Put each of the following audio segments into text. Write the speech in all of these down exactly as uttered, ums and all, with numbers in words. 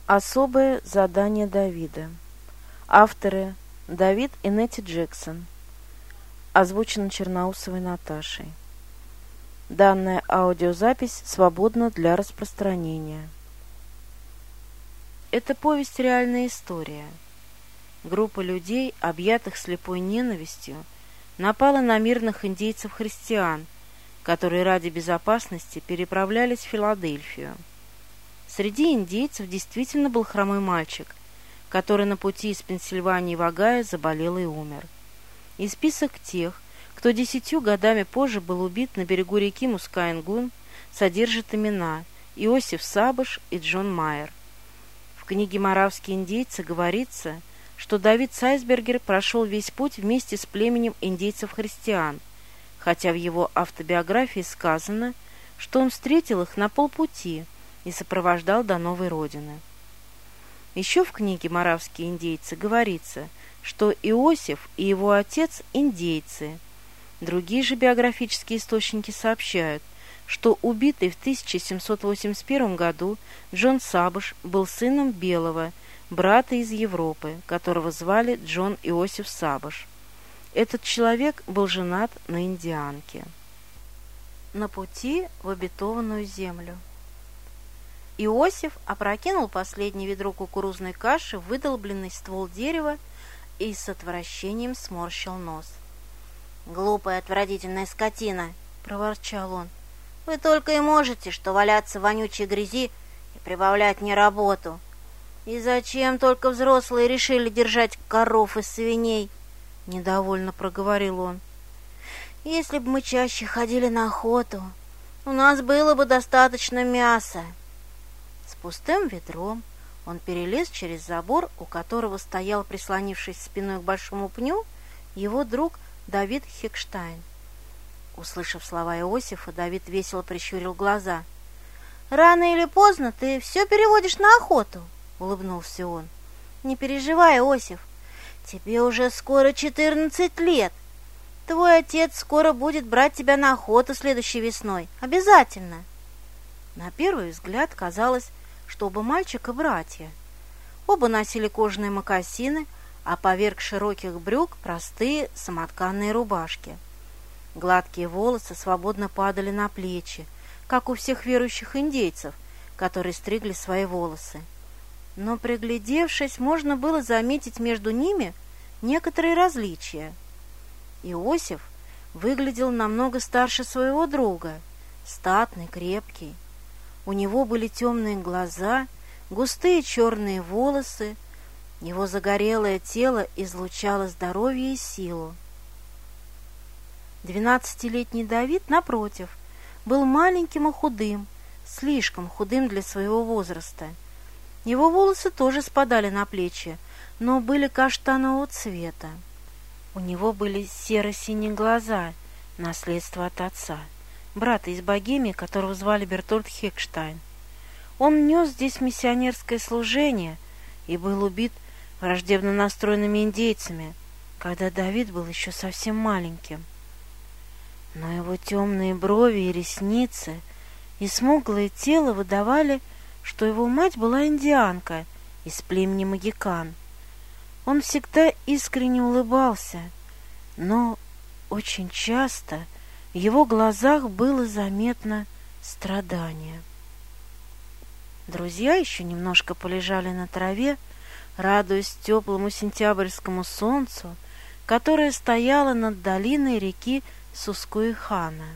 Особое задание Давида. Авторы Давид и Нетти Джексон. Озвучено Черноусовой Наташей. Данная аудиозапись свободна для распространения. Это повесть реальная история. Группа людей, объятых слепой ненавистью, напала на мирных индейцев-христиан, которые ради безопасности переправлялись в Филадельфию. Среди индейцев действительно был хромой мальчик, который на пути из Пенсильвании в Огайо заболел и умер. И список тех, кто десятью годами позже был убит на берегу реки Мускаингун, содержит имена Иосиф Сабыш и Джон Майер. В книге «Моравские индейцы» говорится, что Давид Сайсбергер прошел весь путь вместе с племенем индейцев-христиан, хотя в его автобиографии сказано, что он встретил их на полпути и сопровождал до новой родины. Еще в книге «Моравские индейцы» говорится, что Иосиф и его отец – индейцы. Другие же биографические источники сообщают, что убитый в тысяча семьсот восемьдесят первом году Джон Сабыш был сыном белого, брата из Европы, которого звали Джон Иосиф Сабыш. Этот человек был женат на индианке. На пути в обетованную землю. Иосиф опрокинул последнее ведро кукурузной каши в выдолбленный ствол дерева и с отвращением сморщил нос. «Глупая, отвратительная скотина!» — проворчал он. «Вы только и можете, что валяться в вонючей грязи и прибавлять мне работу. И зачем только взрослые решили держать коров и свиней?» — недовольно проговорил он. «Если бы мы чаще ходили на охоту, у нас было бы достаточно мяса». С пустым ведром он перелез через забор, у которого стоял, прислонившись спиной к большому пню, его друг Давид Хекштайн. Услышав слова Иосифа, Давид весело прищурил глаза. «Рано или поздно ты все переводишь на охоту», — улыбнулся он. «Не переживай, Иосиф, тебе уже скоро четырнадцать лет. Твой отец скоро будет брать тебя на охоту следующей весной. Обязательно». На первый взгляд казалось, что оба мальчика братья. Оба носили кожаные мокасины, а поверх широких брюк простые самотканные рубашки. Гладкие волосы свободно падали на плечи, как у всех верующих индейцев, которые стригли свои волосы. Но, приглядевшись, можно было заметить между ними некоторые различия. Иосиф выглядел намного старше своего друга, статный, крепкий. У него были темные глаза, густые черные волосы, его загорелое тело излучало здоровье и силу. Двенадцатилетний Давид, напротив, был маленьким и худым, слишком худым для своего возраста. Его волосы тоже спадали на плечи, но были каштанового цвета. У него были серо-синие глаза, наследство от отца, брата из Богемии, которого звали Бертольд Хекштайн. Он нес здесь миссионерское служение и был убит враждебно настроенными индейцами, когда Давид был еще совсем маленьким. Но его темные брови и ресницы и смуглое тело выдавали, что его мать была индианка из племени Магикан. Он всегда искренне улыбался, но очень часто в его глазах было заметно страдание. Друзья еще немножко полежали на траве, радуясь теплому сентябрьскому солнцу, которое стояло над долиной реки Сускуихана.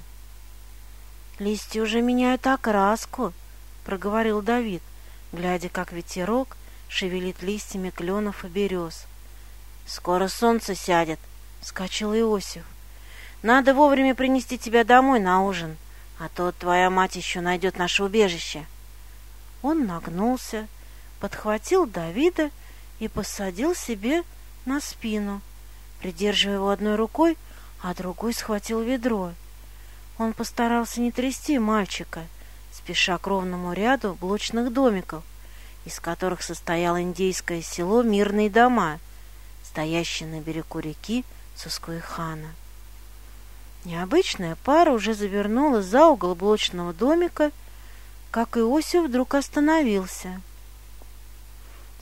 «Листья уже меняют окраску», — проговорил Давид, глядя, как ветерок шевелит листьями кленов и берез. «Скоро солнце сядет», — вскочил Иосиф. «Надо вовремя принести тебя домой на ужин, а то твоя мать еще найдет наше убежище». Он нагнулся, подхватил Давида и посадил себе на спину, придерживая его одной рукой, а другой схватил ведро. Он постарался не трясти мальчика, спеша к ровному ряду блочных домиков, из которых состояло индейское село Мирные дома, стоящие на берегу реки Сускуихана. Необычная пара уже завернула за угол блочного домика, как Иосиф вдруг остановился.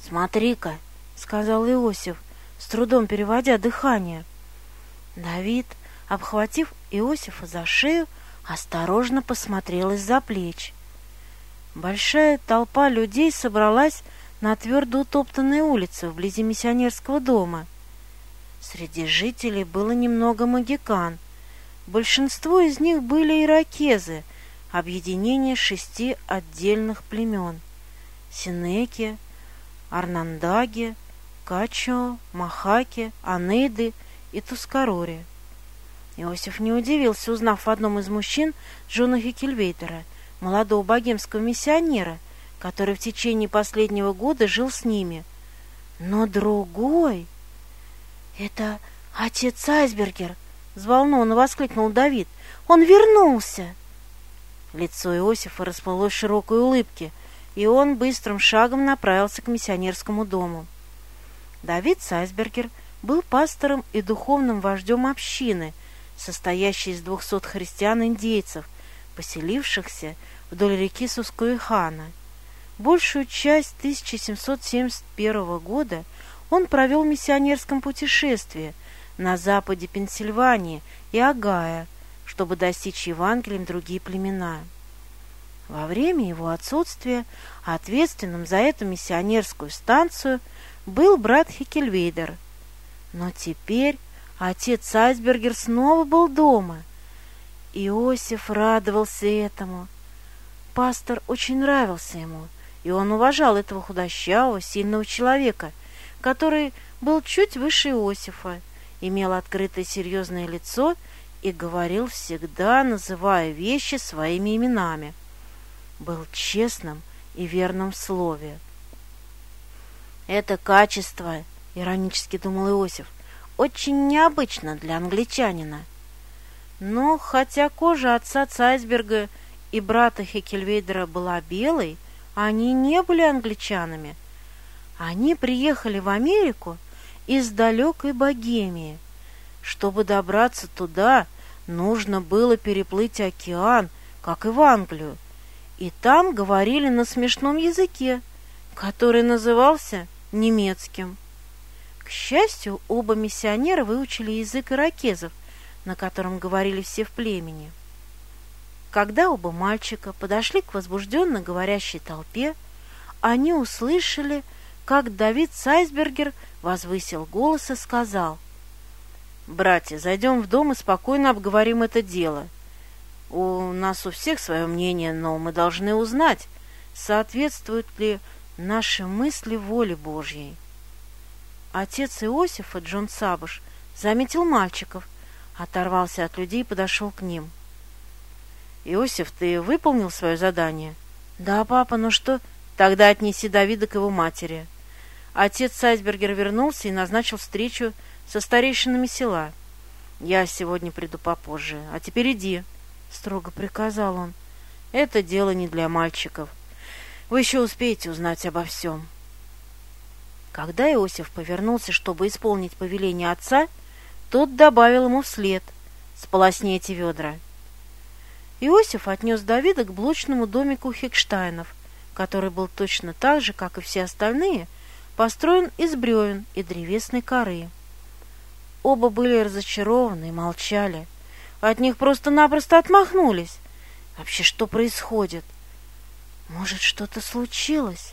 «Смотри-ка», — сказал Иосиф, с трудом переводя дыхание. Давид, обхватив Иосифа за шею, осторожно посмотрел из-за плеч. Большая толпа людей собралась на твердо утоптанной улице вблизи миссионерского дома. Среди жителей было немного магикан. Большинство из них были иракезы, объединение шести отдельных племен — Синеки, Арнандаги, Качо, Махаки, Анейды и Тускарори. Иосиф не удивился, узнав в одном из мужчин Джона Хекельвейдера, молодого богемского миссионера, который в течение последнего года жил с ними. Но другой... «Это отец Айсбергер!» — взволнованно воскликнул Давид. «Он вернулся!» Лицо Иосифа расплылось в широкой улыбке, и он быстрым шагом направился к миссионерскому дому. Давид Айсбергер был пастором и духовным вождем общины, состоящей из двухсот христиан-индейцев, поселившихся вдоль реки Сускуэхана. Большую часть тысяча семьсот семьдесят первого года он провел в миссионерском путешествии на западе Пенсильвании и Огайо, чтобы достичь Евангелием другие племена. Во время его отсутствия ответственным за эту миссионерскую станцию был брат Хекельвейдер. Но теперь отец Айсбергер снова был дома. Иосиф радовался этому. Пастор очень нравился ему, и он уважал этого худощавого, сильного человека, который был чуть выше Иосифа, имел открытое серьезное лицо и говорил всегда, называя вещи своими именами. Был честным и верным в слове. «Это качество, — иронически думал Иосиф, — очень необычно для англичанина». Но хотя кожа отца Айсберга и брата Хекельвейдера была белой, они не были англичанами. Они приехали в Америку из далекой Богемии. Чтобы добраться туда, нужно было переплыть океан, как и в Англию, и там говорили на смешном языке, который назывался немецким. К счастью, оба миссионера выучили язык иракезов, на котором говорили все в племени. Когда оба мальчика подошли к возбужденно говорящей толпе, они услышали, как Давид Айсбергер возвысил голос и сказал: «Братья, зайдем в дом и спокойно обговорим это дело. У нас у всех свое мнение, но мы должны узнать, соответствуют ли наши мысли воле Божьей». Отец Иосифа, Джон Сабуш, заметил мальчиков, оторвался от людей и подошел к ним. «Иосиф, ты выполнил свое задание?» «Да, папа, но что?» «Тогда отнеси Давида к его матери». Отец Айсбергер вернулся и назначил встречу со старейшинами села. «Я сегодня приду попозже, а теперь иди», — строго приказал он. «Это дело не для мальчиков. Вы еще успеете узнать обо всем». Когда Иосиф повернулся, чтобы исполнить повеление отца, тот добавил ему вслед: «Сполосни эти ведра». Иосиф отнес Давида к блочному домику Хекштайнов, который был точно так же, как и все остальные, построен из бревен и древесной коры. Оба были разочарованы и молчали. От них просто-напросто отмахнулись. Вообще, что происходит? Может, что-то случилось?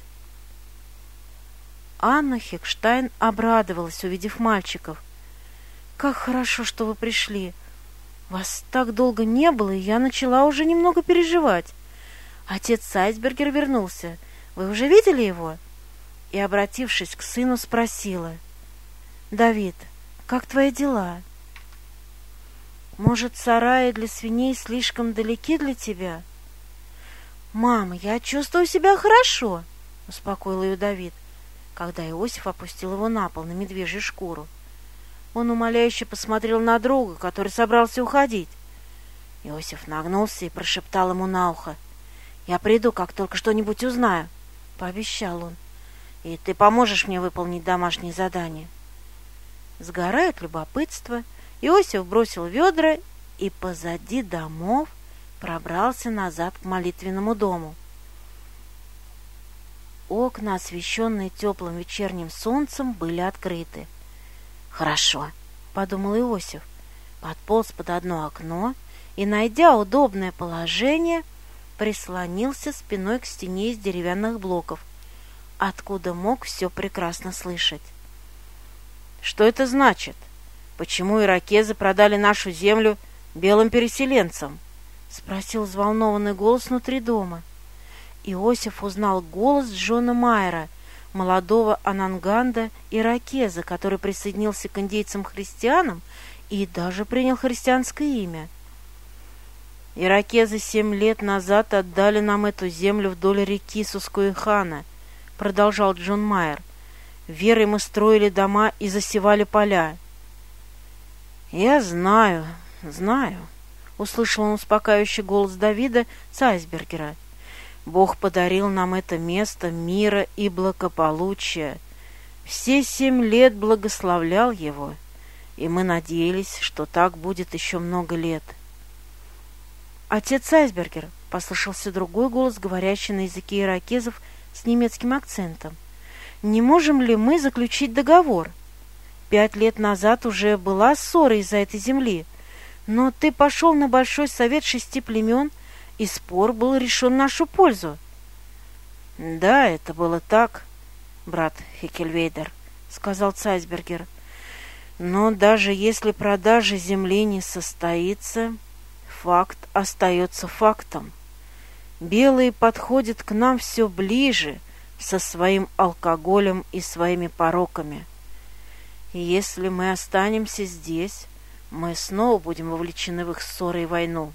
Анна Хекштайн обрадовалась, увидев мальчиков. «Как хорошо, что вы пришли. Вас так долго не было, и я начала уже немного переживать. Отец Айсбергер вернулся. Вы уже видели его?» И, обратившись к сыну, спросила: «Давид, как твои дела? Может, сараи для свиней слишком далеки для тебя?» «Мама, я чувствую себя хорошо», — успокоил ее Давид, когда Иосиф опустил его на пол, на медвежью шкуру. Он умоляюще посмотрел на друга, который собрался уходить. Иосиф нагнулся и прошептал ему на ухо: «Я приду, как только что-нибудь узнаю», — пообещал он. «И ты поможешь мне выполнить домашнее задание». Сгорая от любопытства, Иосиф бросил ведра и позади домов пробрался назад к молитвенному дому. Окна, освещенные теплым вечерним солнцем, были открыты. «Хорошо», — подумал Иосиф, подполз под одно окно и, найдя удобное положение, прислонился спиной к стене из деревянных блоков, откуда мог все прекрасно слышать. «Что это значит? Почему иракезы продали нашу землю белым переселенцам?» — спросил взволнованный голос внутри дома. Иосиф узнал голос Джона Майера, молодого ананганда иракеза, который присоединился к индейцам-христианам и даже принял христианское имя. «Иракезы семь лет назад отдали нам эту землю вдоль реки Сускуихана», — продолжал Джон Майер. «Верой мы строили дома и засевали поля». «Я знаю, знаю», — услышал он успокаивающий голос Давида Цайсбергера. «Бог подарил нам это место мира и благополучия. Все семь лет благословлял его, и мы надеялись, что так будет еще много лет». «Отец Цайсбергер», — послышался другой голос, говорящий на языке иракезов с немецким акцентом, — «не можем ли мы заключить договор? Пять лет назад уже была ссора из-за этой земли, но ты пошел на большой совет шести племен, и спор был решен в нашу пользу». «Да, это было так, брат Хекельвейдер», — сказал Цайсбергер. «Но даже если продажа земли не состоится, факт остается фактом. Белые подходят к нам все ближе со своим алкоголем и своими пороками. И если мы останемся здесь, мы снова будем вовлечены в их ссоры и войну».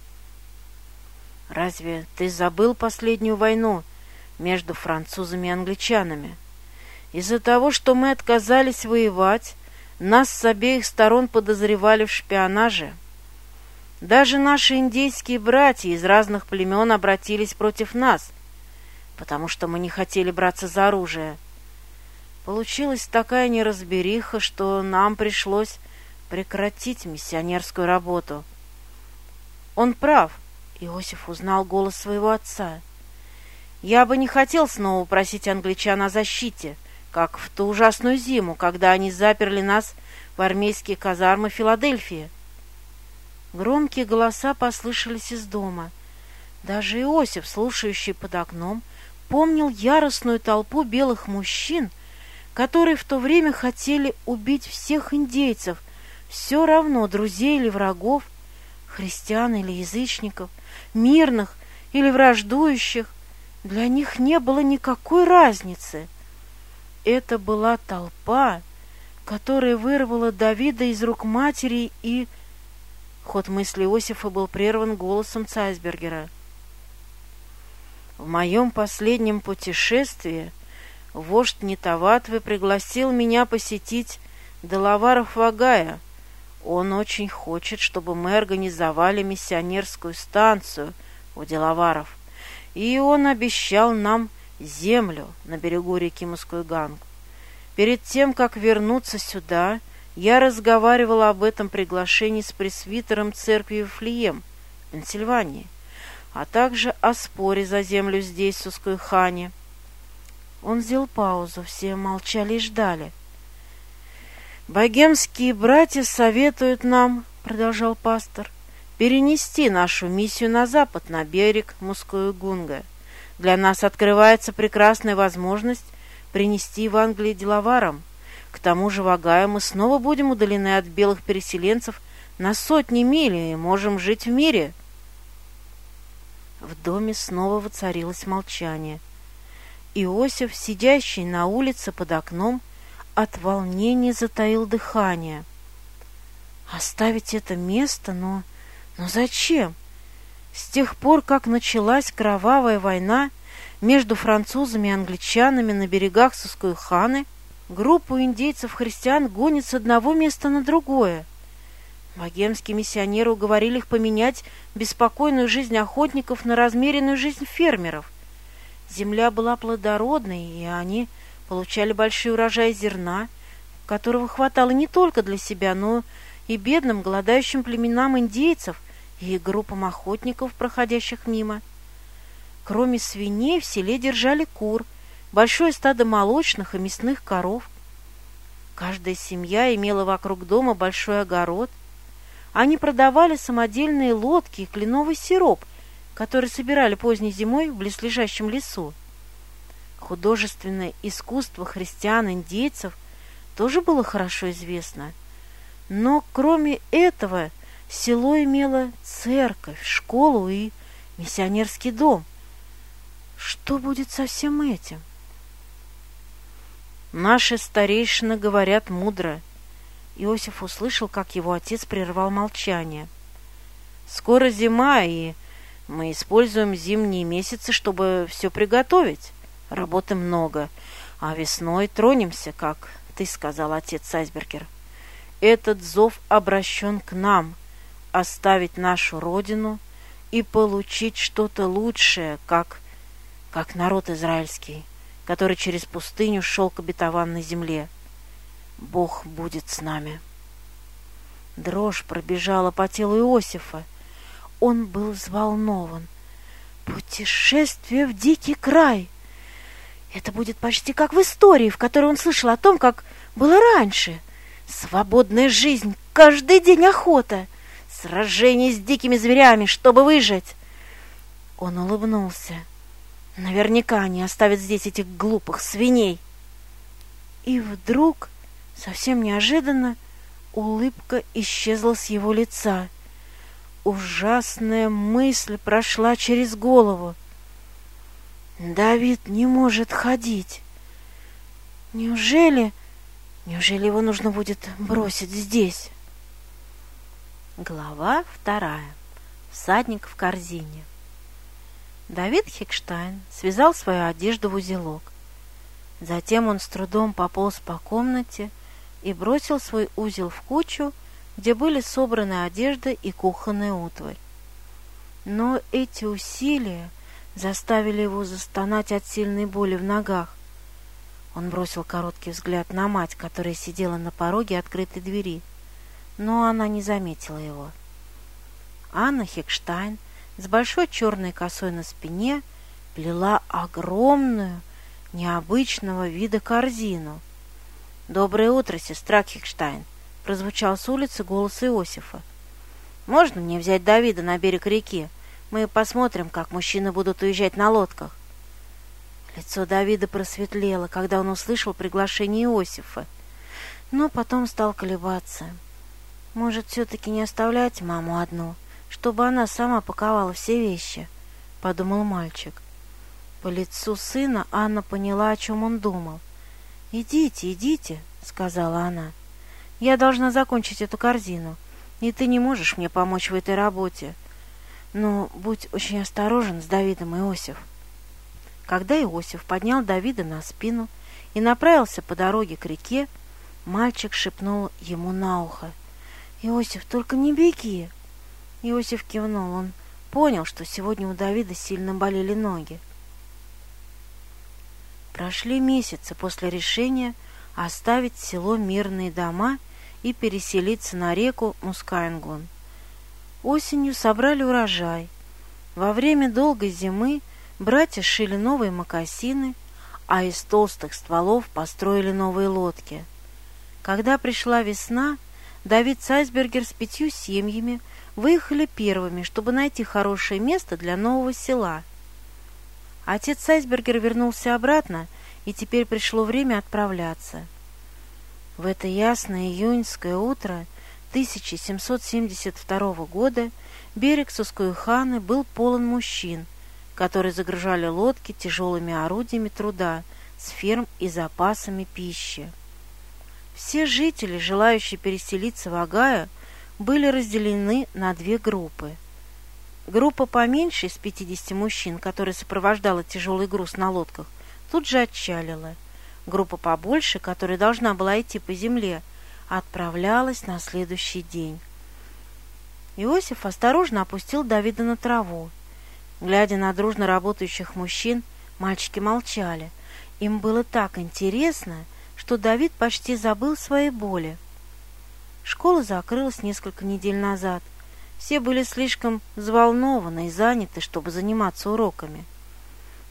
«Разве ты забыл последнюю войну между французами и англичанами? Из-за того, что мы отказались воевать, нас с обеих сторон подозревали в шпионаже. Даже наши индейские братья из разных племен обратились против нас, потому что мы не хотели браться за оружие. Получилась такая неразбериха, что нам пришлось прекратить миссионерскую работу». «Он прав», — Иосиф узнал голос своего отца. «Я бы не хотел снова просить англичан о защите, как в ту ужасную зиму, когда они заперли нас в армейские казармы Филадельфии». Громкие голоса послышались из дома. Даже Иосиф, слушающий под окном, помнил яростную толпу белых мужчин, которые в то время хотели убить всех индейцев, все равно друзей или врагов, христиан или язычников, мирных или враждующих. Для них не было никакой разницы. Это была толпа, которая вырвала Давида из рук матери и... Ход мысли Иосифа был прерван голосом Цайсбергера. «В моем последнем путешествии вождь Нетаватвы пригласил меня посетить Делаваров Вагая. Он очень хочет, чтобы мы организовали миссионерскую станцию у Делаваров, и он обещал нам землю на берегу реки Мускуйганг. Перед тем, как вернуться сюда, я разговаривал об этом приглашении с пресвитером церкви Вифлеем в Пенсильвании, а также о споре за землю здесь, в Сускуйхане». Он сделал паузу, все молчали и ждали. «Богемские братья советуют нам, — продолжал пастор, — перенести нашу миссию на запад, на берег Мускуйгунга. Для нас открывается прекрасная возможность принести Евангелие делаварам. К тому же, Вагая, мы снова будем удалены от белых переселенцев на сотни миль и можем жить в мире». В доме снова воцарилось молчание. Иосиф, сидящий на улице под окном, от волнения затаил дыхание. Оставить это место? Но, но зачем? С тех пор, как началась кровавая война между французами и англичанами на берегах Сускуйханы, группу индейцев-христиан гонит с одного места на другое. Богемские миссионеры уговорили их поменять беспокойную жизнь охотников на размеренную жизнь фермеров. Земля была плодородной, и они получали большие урожаи зерна, которого хватало не только для себя, но и бедным голодающим племенам индейцев и группам охотников, проходящих мимо. Кроме свиней в селе держали кур, большое стадо молочных и мясных коров. Каждая семья имела вокруг дома большой огород. Они продавали самодельные лодки и кленовый сироп, который собирали поздней зимой в близлежащем лесу. Художественное искусство христиан-индейцев тоже было хорошо известно. Но кроме этого село имело церковь, школу и миссионерский дом. Что будет со всем этим? Наши старейшины говорят мудро. Иосиф услышал, как его отец прервал молчание. Скоро зима, и мы используем зимние месяцы, чтобы все приготовить. Работы много, а весной тронемся, как ты сказал, отец Сайсбергер. Этот зов обращен к нам, оставить нашу родину и получить что-то лучшее, как, как народ израильский, который через пустыню шел к обетованной земле. Бог будет с нами. Дрожь пробежала по телу Иосифа. Он был взволнован. Путешествие в дикий край. Это будет почти как в истории, в которой он слышал о том, как было раньше. Свободная жизнь, каждый день охота, сражение с дикими зверями, чтобы выжить. Он улыбнулся. Наверняка они оставят здесь этих глупых свиней. И вдруг, совсем неожиданно, улыбка исчезла с его лица. Ужасная мысль прошла через голову. Давид не может ходить. Неужели, неужели его нужно будет бросить здесь? Глава вторая. Всадник в корзине. Давид Хекштайн связал свою одежду в узелок. Затем он с трудом пополз по комнате и бросил свой узел в кучу, где были собраны одежда и кухонная утварь. Но эти усилия заставили его застонать от сильной боли в ногах. Он бросил короткий взгляд на мать, которая сидела на пороге открытой двери, но она не заметила его. Анна Хекштайн с большой черной косой на спине плела огромную, необычного вида корзину. «Доброе утро, сестра Хекштайн!» — прозвучал с улицы голос Иосифа. «Можно мне взять Давида на берег реки? Мы посмотрим, как мужчины будут уезжать на лодках». Лицо Давида просветлело, когда он услышал приглашение Иосифа, но потом стал колебаться. «Может, все-таки не оставлять маму одну, чтобы она сама паковала все вещи?» — подумал мальчик. По лицу сына Анна поняла, о чем он думал. «Идите, идите», — сказала она. «Я должна закончить эту корзину, и ты не можешь мне помочь в этой работе. Но будь очень осторожен с Давидом, Иосиф». Когда Иосиф поднял Давида на спину и направился по дороге к реке, мальчик шепнул ему на ухо: «Иосиф, только не беги». Иосиф кивнул. Он понял, что сегодня у Давида сильно болели ноги. Прошли месяцы после решения оставить село Мирные дома и переселиться на реку Мускаенгон. Осенью собрали урожай. Во время долгой зимы братья шили новые мокасины, а из толстых стволов построили новые лодки. Когда пришла весна, Давид Сайсбергер с пятью семьями выехали первыми, чтобы найти хорошее место для нового села. Отец Сайсбергер вернулся обратно, и теперь пришло время отправляться. В это ясное июньское утро тысяча семьсот семьдесят второго года берег Сускоеханы был полон мужчин, которые загружали лодки тяжелыми орудиями труда с ферм и запасами пищи. Все жители, желающие переселиться в Огайо, были разделены на две группы. Группа поменьше из пятидесяти мужчин, которая сопровождала тяжелый груз на лодках, тут же отчалила. Группа побольше, которая должна была идти по земле, отправлялась на следующий день. Иосиф осторожно опустил Давида на траву. Глядя на дружно работающих мужчин, мальчики молчали. Им было так интересно, что Давид почти забыл свои боли. Школа закрылась несколько недель назад. Все были слишком взволнованы и заняты, чтобы заниматься уроками.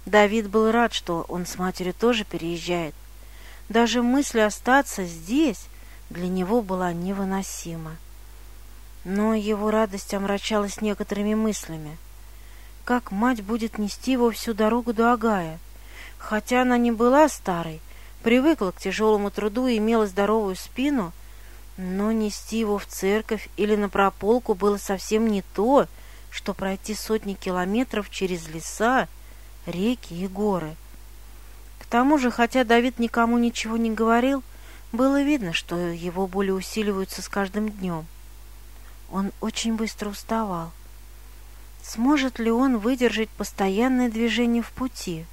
Давид был рад, что он с матерью тоже переезжает. Даже мысль остаться здесь для него была невыносима. Но его радость омрачалась некоторыми мыслями. Как мать будет нести его всю дорогу до Агая? Хотя она не была старой, привыкла к тяжелому труду и имела здоровую спину, но нести его в церковь или на прополку было совсем не то, что пройти сотни километров через леса, реки и горы. К тому же, хотя Давид никому ничего не говорил, было видно, что его боли усиливаются с каждым днем. Он очень быстро уставал. Сможет ли он выдержать постоянное движение в пути?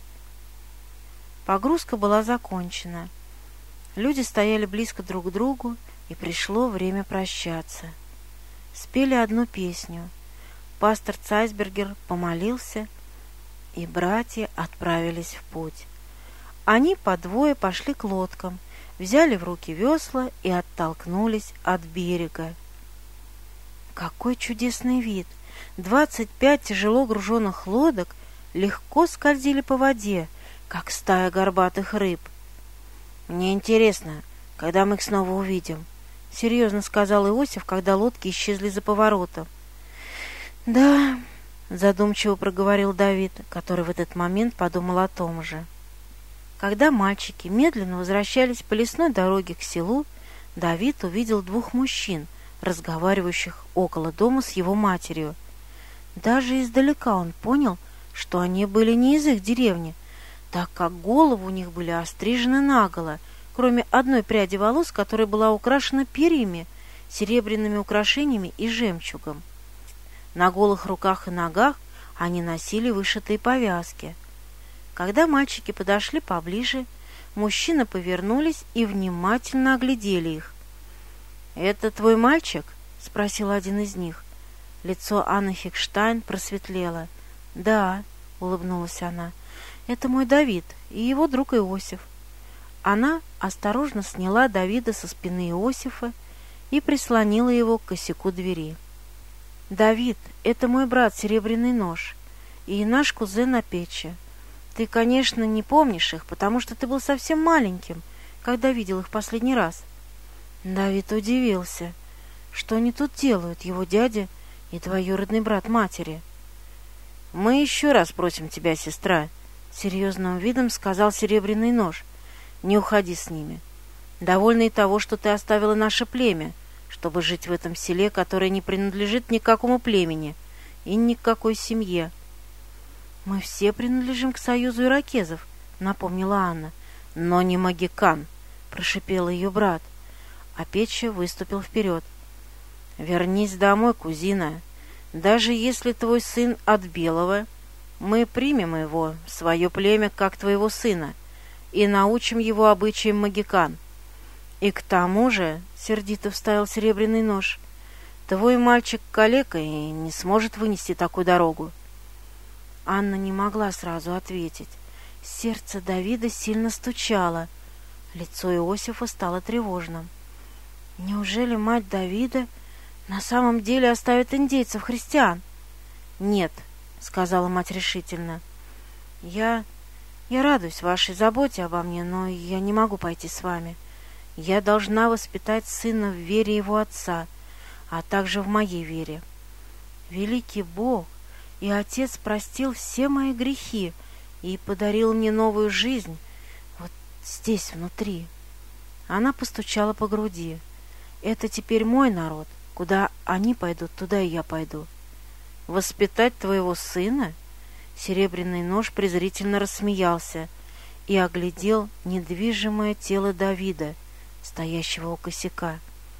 Погрузка была закончена. Люди стояли близко друг к другу, и пришло время прощаться. Спели одну песню. Пастор Цайсбергер помолился, и братья отправились в путь. Они по двое пошли к лодкам, взяли в руки весла и оттолкнулись от берега. Какой чудесный вид! Двадцать пять тяжело груженных лодок легко скользили по воде, как стая горбатых рыб. «Мне интересно, когда мы их снова увидим», — серьезно сказал Иосиф, когда лодки исчезли за поворотом. «Да», — задумчиво проговорил Давид, который в этот момент подумал о том же. Когда мальчики медленно возвращались по лесной дороге к селу, Давид увидел двух мужчин, разговаривающих около дома с его матерью. Даже издалека он понял, что они были не из их деревни, так как головы у них были острижены наголо, кроме одной пряди волос, которая была украшена перьями, серебряными украшениями и жемчугом. На голых руках и ногах они носили вышитые повязки. Когда мальчики подошли поближе, мужчины повернулись и внимательно оглядели их. «Это твой мальчик?» — спросил один из них. Лицо Анны Фикштайн просветлело. «Да», — улыбнулась она, — «это мой Давид и его друг Иосиф». Она осторожно сняла Давида со спины Иосифа и прислонила его к косяку двери. «Давид, это мой брат Серебряный нож и наш кузен Апеча. Ты, конечно, не помнишь их, потому что ты был совсем маленьким, когда видел их в последний раз». Давид удивился. Что они тут делают, его дядя и двоюродный брат матери? «Мы еще раз просим тебя, сестра», — серьезным видом сказал Серебряный нож. «Не уходи с ними. Довольны и того, что ты оставила наше племя, чтобы жить в этом селе, которое не принадлежит никакому племени и ни к какой семье». «Мы все принадлежим к союзу иракезов», — напомнила Анна. «Но не магикан», — прошипел ее брат. А Печа выступил вперед. «Вернись домой, кузина. Даже если твой сын от белого, мы примем его в свое племя как твоего сына и научим его обычаям магикан. И к тому же, — сердито вставил Серебряный нож, — твой мальчик калека и не сможет вынести такую дорогу». Анна не могла сразу ответить. Сердце Давида сильно стучало. Лицо Иосифа стало тревожным. Неужели мать Давида на самом деле оставит индейцев-христиан? «Нет», — сказала мать решительно. «Я... я радуюсь вашей заботе обо мне, но я не могу пойти с вами. Я должна воспитать сына в вере его отца, а также в моей вере. Великий Бог и Отец простил все мои грехи и подарил мне новую жизнь вот здесь, внутри». Она постучала по груди. «Это теперь мой народ. Куда они пойдут, туда и я пойду». «Воспитать твоего сына?» Серебряный нож презрительно рассмеялся и оглядел недвижимое тело Давида, стоящего у косяка.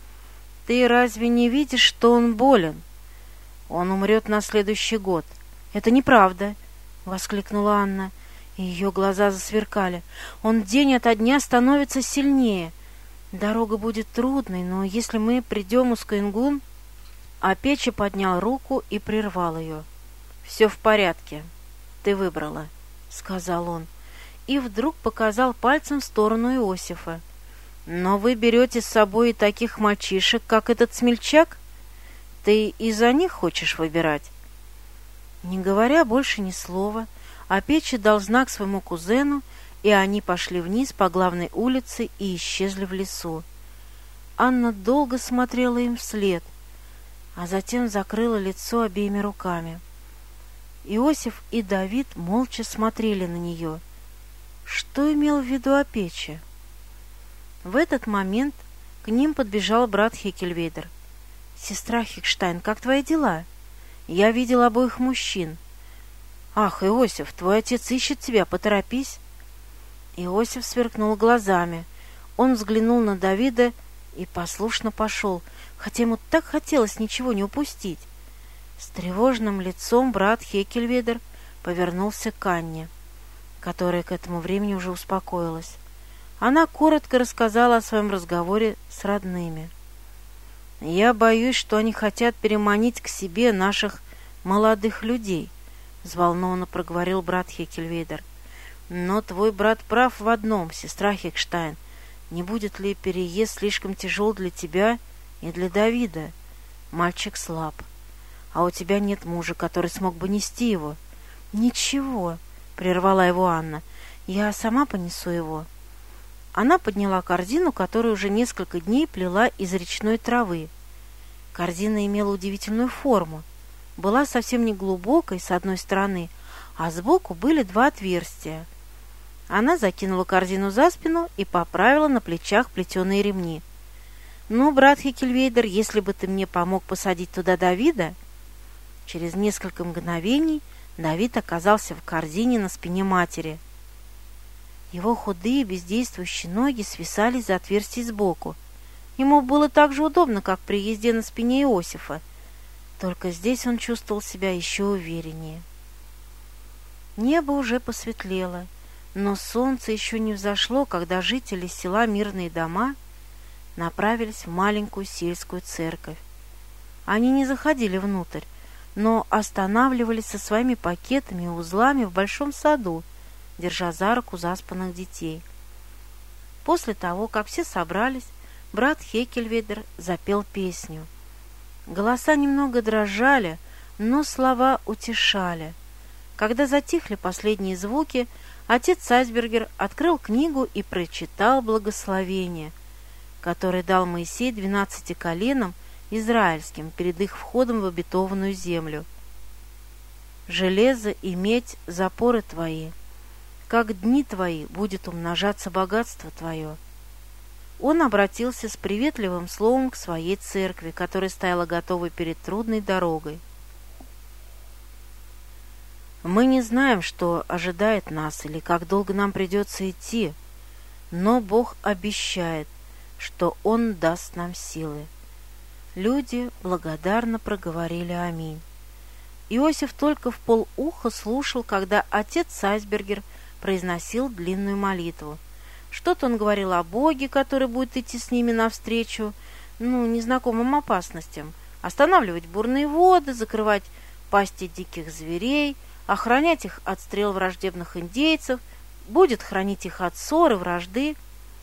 «Ты разве не видишь, что он болен? Он умрет на следующий год». «Это неправда!» — воскликнула Анна, и ее глаза засверкали. «Он день ото дня становится сильнее. Дорога будет трудной, но если мы придем у Скоингун...» А Печа поднял руку и прервал ее. «Все в порядке. Ты выбрала», — сказал он, и вдруг показал пальцем в сторону Иосифа. «Но вы берете с собой и таких мальчишек, как этот смельчак? Ты из-за них хочешь выбирать?» Не говоря больше ни слова, Апеча дал знак своему кузену, и они пошли вниз по главной улице и исчезли в лесу. Анна долго смотрела им вслед, а затем закрыла лицо обеими руками. Иосиф и Давид молча смотрели на нее. Что имел в виду Апеча? В этот момент к ним подбежал брат Хекельвейдер. «Сестра Хекштайн, как твои дела? Я видел обоих мужчин». «Ах, Иосиф, твой отец ищет тебя, поторопись». Иосиф сверкнул глазами. Он взглянул на Давида и послушно пошел, хотя ему так хотелось ничего не упустить. С тревожным лицом брат Хекельвейдер повернулся к Анне, которая к этому времени уже успокоилась. Она коротко рассказала о своем разговоре с родными. «Я боюсь, что они хотят переманить к себе наших молодых людей», — взволнованно проговорил брат Хекельвейдер. «Но твой брат прав в одном, сестра Хекштайн. Не будет ли переезд слишком тяжел для тебя и для Давида? Мальчик слаб, а у тебя нет мужа, который смог бы нести его». «Ничего», — прервала его Анна, — «я сама понесу его». Она подняла корзину, которую уже несколько дней плела из речной травы. Корзина имела удивительную форму. Была совсем не глубокой с одной стороны, а сбоку были два отверстия. Она закинула корзину за спину и поправила на плечах плетеные ремни. «Ну, брат Хекельвейдер, если бы ты мне помог посадить туда Давида...» Через несколько мгновений Давид оказался в корзине на спине матери. Его худые бездействующие ноги свисали из отверстий сбоку. Ему было так же удобно, как при езде на спине Иосифа. Только здесь он чувствовал себя еще увереннее. Небо уже посветлело, но солнце еще не взошло, когда жители села Мирные дома направились в маленькую сельскую церковь. Они не заходили внутрь, но останавливались со своими пакетами и узлами в большом саду, держа за руку заспанных детей. После того, как все собрались, брат Хекельвейдер запел песню. Голоса немного дрожали, но слова утешали. Когда затихли последние звуки, отец Айсбергер открыл книгу и прочитал благословение, которое дал Моисей двенадцати коленам израильским перед их входом в обетованную землю. «Железо и медь — запоры твои, как дни твои будет умножаться богатство твое». Он обратился с приветливым словом к своей церкви, которая стояла готовой перед трудной дорогой. «Мы не знаем, что ожидает нас или как долго нам придется идти, но Бог обещает, что Он даст нам силы». Люди благодарно проговорили «Аминь». Иосиф только в полуха слушал, когда отец Айсбергер произносил длинную молитву. Что-то он говорил о Боге, который будет идти с ними навстречу, ну, незнакомым опасностям, останавливать бурные воды, закрывать пасти диких зверей, охранять их от стрел враждебных индейцев, будет хранить их от ссор и вражды.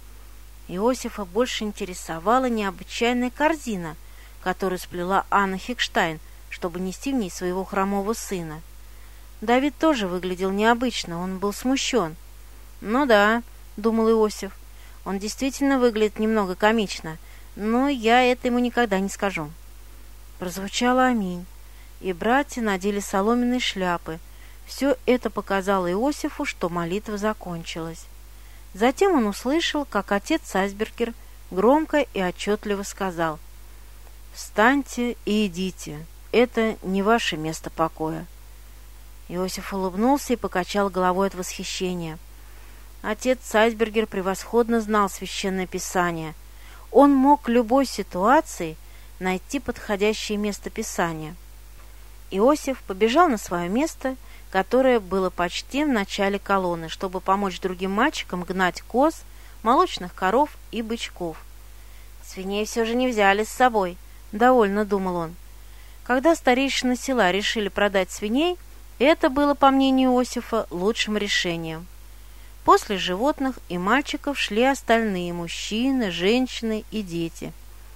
Иосифа больше интересовала необычайная корзина, которую сплела Анна Хекштайн, чтобы нести в ней своего хромого сына. Давид тоже выглядел необычно, он был смущен. «Ну да», — думал Иосиф, — «он действительно выглядит немного комично, но я это ему никогда не скажу». Прозвучало «Аминь», и братья надели соломенные шляпы. Все это показало Иосифу, что молитва закончилась. Затем он услышал, как отец Айсбергер громко и отчетливо сказал: «Встаньте и идите, это не ваше место покоя». Иосиф улыбнулся и покачал головой от восхищения. Отец Айсбергер превосходно знал Священное Писание. Он мог в любой ситуации найти подходящее место Писания. Иосиф побежал на свое место, которое было почти в начале колонны, чтобы помочь другим мальчикам гнать коз, молочных коров и бычков. «Свиней все же не взяли с собой», — довольно думал он. Когда старейшины села решили продать свиней, это было, по мнению Иосифа, лучшим решением. После животных и мальчиков шли остальные мужчины, женщины и дети.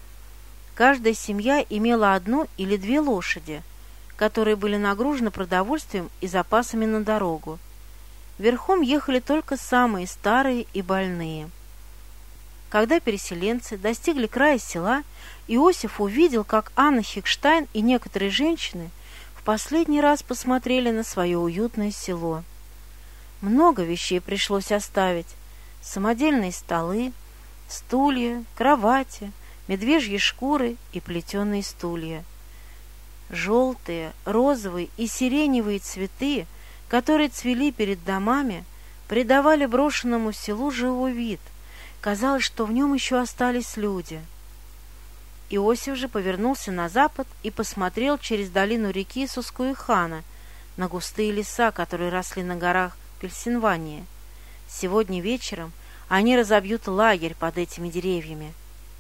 Каждая семья имела одну или две лошади, которые были нагружены продовольствием и запасами на дорогу. верхом ехали только самые старые и больные. Когда переселенцы достигли края села, Иосиф увидел, как Анна Хикштайн и некоторые женщины в последний раз посмотрели на свое уютное село. Много вещей пришлось оставить: самодельные столы, стулья, кровати, медвежьи шкуры и плетеные стулья. Желтые, розовые и сиреневые цветы, которые цвели перед домами, придавали брошенному селу живой вид. Казалось, что в нем еще остались люди. Иосиф же повернулся на запад и посмотрел через долину реки Сускуихана на густые леса, которые росли на горах Пенсильвании. Сегодня вечером они разобьют лагерь под этими деревьями.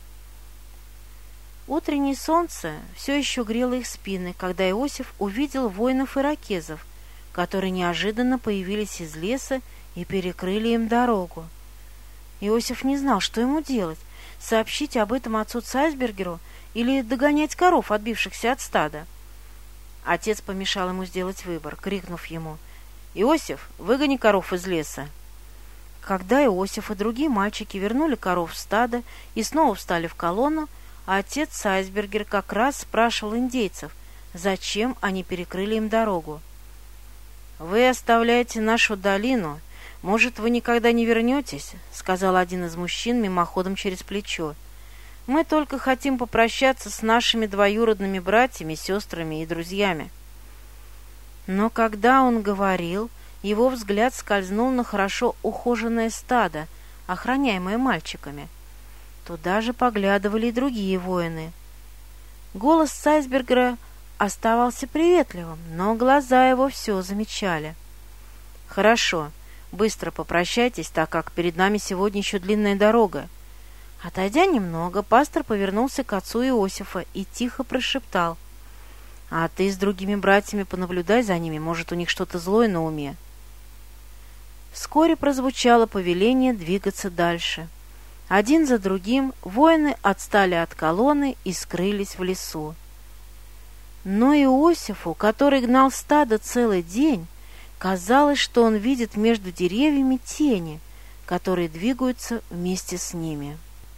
Утреннее солнце все еще грело их спины, когда Иосиф увидел воинов-иракезов, которые неожиданно появились из леса и перекрыли им дорогу. Иосиф не знал, что ему делать: сообщить об этом отцу Цайсбергеру или догонять коров, отбившихся от стада. Отец помешал ему сделать выбор, крикнув ему: «Иосиф, выгони коров из леса!» Когда Иосиф и другие мальчики вернули коров в стадо и снова встали в колонну, отец Цайсбергер как раз спрашивал индейцев, зачем они перекрыли им дорогу. «Вы оставляете нашу долину. Может, вы никогда не вернетесь?» — сказал один из мужчин мимоходом через плечо. «Мы только хотим попрощаться с нашими двоюродными братьями, сестрами и друзьями». Но когда он говорил, его взгляд скользнул на хорошо ухоженное стадо, охраняемое мальчиками. Туда же поглядывали и другие воины. Голос Цайсбергера оставался приветливым, но глаза его все замечали. «Хорошо, быстро попрощайтесь, так как перед нами сегодня еще длинная дорога». Отойдя немного, пастор повернулся к отцу Иосифа и тихо прошептал: «А ты с другими братьями понаблюдай за ними, может, у них что-то злое на уме». Вскоре прозвучало повеление двигаться дальше. Один за другим воины отстали от колонны и скрылись в лесу. Но Иосифу, который гнал стадо целый день, казалось, что он видит между деревьями тени, которые двигаются вместе с ними.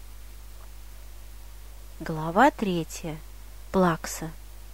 Глава третья. Плакса.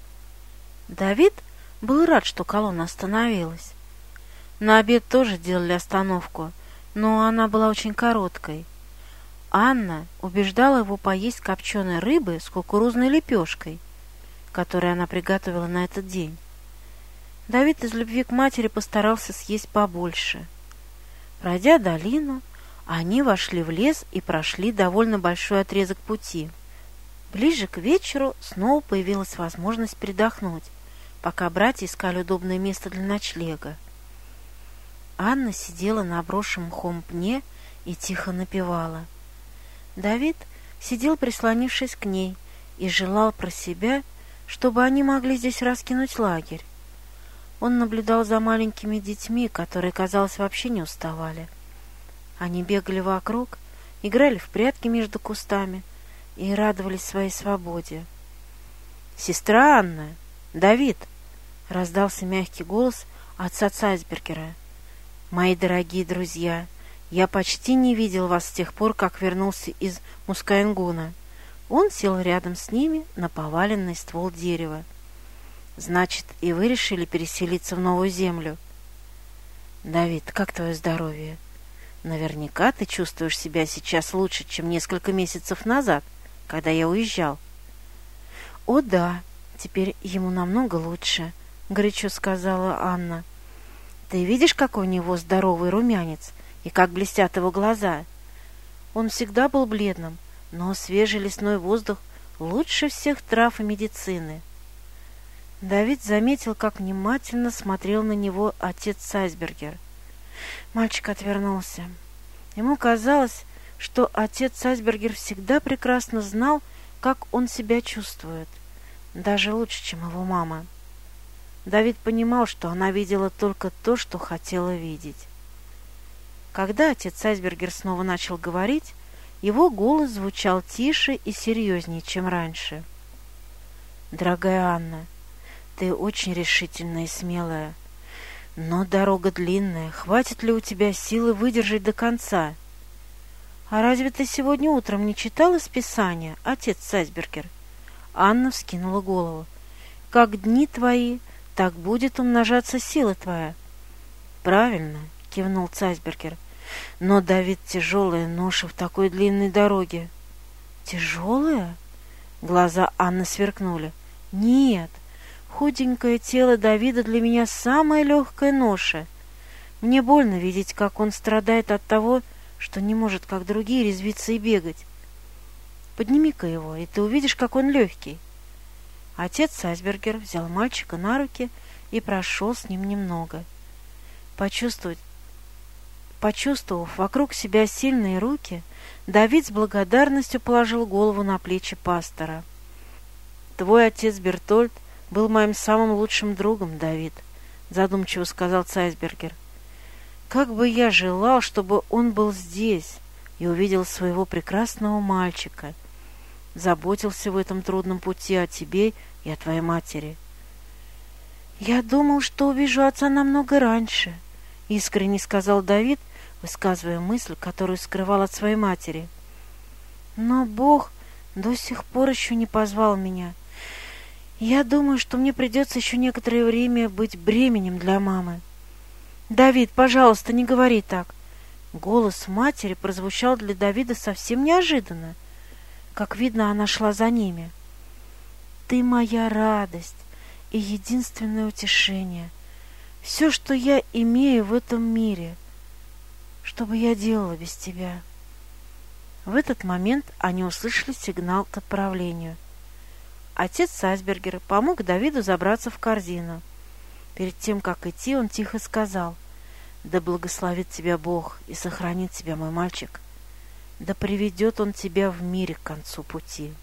Давид был рад, что колонна остановилась. На обед тоже делали остановку, но она была очень короткой. Анна убеждала его поесть копченой рыбы с кукурузной лепешкой, которую она приготовила на этот день. Давид из любви к матери постарался съесть побольше. Пройдя долину, они вошли в лес и прошли довольно большой отрезок пути. Ближе к вечеру снова появилась возможность передохнуть, пока братья искали удобное место для ночлега. Анна сидела на обросшем мхом пне и тихо напевала. Давид сидел, прислонившись к ней, и желал про себя, чтобы они могли здесь раскинуть лагерь. Он наблюдал за маленькими детьми, которые, казалось, вообще не уставали. Они бегали вокруг, играли в прятки между кустами и радовались своей свободе. «Сестра Анна! Давид!» — раздался мягкий голос отца Цайсбергера. «Мои дорогие друзья, я почти не видел вас с тех пор, как вернулся из Мускаенгуна». Он сел рядом с ними на поваленный ствол дерева. «Значит, и вы решили переселиться в новую землю?» «Давид, как твое здоровье? Наверняка ты чувствуешь себя сейчас лучше, чем несколько месяцев назад, когда я уезжал». «О да, теперь ему намного лучше», — горячо сказала Анна. «Ты видишь, какой у него здоровый румянец и как блестят его глаза? Он всегда был бледным, но свежий лесной воздух лучше всех трав и медицины». Давид заметил, как внимательно смотрел на него отец Цайсбергер. Мальчик отвернулся. Ему казалось, что отец Цайсбергер всегда прекрасно знал, как он себя чувствует, даже лучше, чем его мама. Давид понимал, что она видела только то, что хотела видеть. Когда отец Цайсбергер снова начал говорить, его голос звучал тише и серьезнее, чем раньше. «Дорогая Анна, ты очень решительная и смелая. Но дорога длинная, хватит ли у тебя силы выдержать до конца? А разве ты сегодня утром не читал из Писания, отец Сайсбергер? Анна вскинула голову. Как дни твои, так будет умножаться сила твоя. Правильно, кивнул Сайсбергер. Но давит тяжелая ноша в такой длинной дороге. Тяжелая? Глаза Анны сверкнули. Нет, худенькое тело Давида для меня самая легкая ноша. Мне больно видеть, как он страдает от того, что не может, как другие, резвиться и бегать. Подними-ка его, и ты увидишь, как он легкий. Отец Сайсбергер взял мальчика на руки и прошел с ним немного. Почувствовать, почувствовав вокруг себя сильные руки, Давид с благодарностью положил голову на плечи пастора. «Твой отец Бертольд был моим самым лучшим другом, Давид», — задумчиво сказал Сайсбергер. «Как бы я желал, чтобы он был здесь и увидел своего прекрасного мальчика, заботился в этом трудном пути о тебе и о твоей матери». «Я думал, что увижу отца намного раньше», — искренне сказал Давид, высказывая мысль, которую скрывал от своей матери. «Но Бог до сих пор еще не позвал меня. Я думаю, что мне придется еще некоторое время быть бременем для мамы». «Давид, пожалуйста, не говори так». Голос матери прозвучал для Давида совсем неожиданно. Как видно, она шла за ними. «Ты моя радость и единственное утешение. Все, что я имею в этом мире. Что бы я делала без тебя?» В этот момент они услышали сигнал к отправлению. Отец Сайсбергер помог Давиду забраться в корзину. Перед тем, как идти, он тихо сказал: «Да благословит тебя Бог и сохранит тебя, мой мальчик. Да приведет Он тебя в мире к концу пути».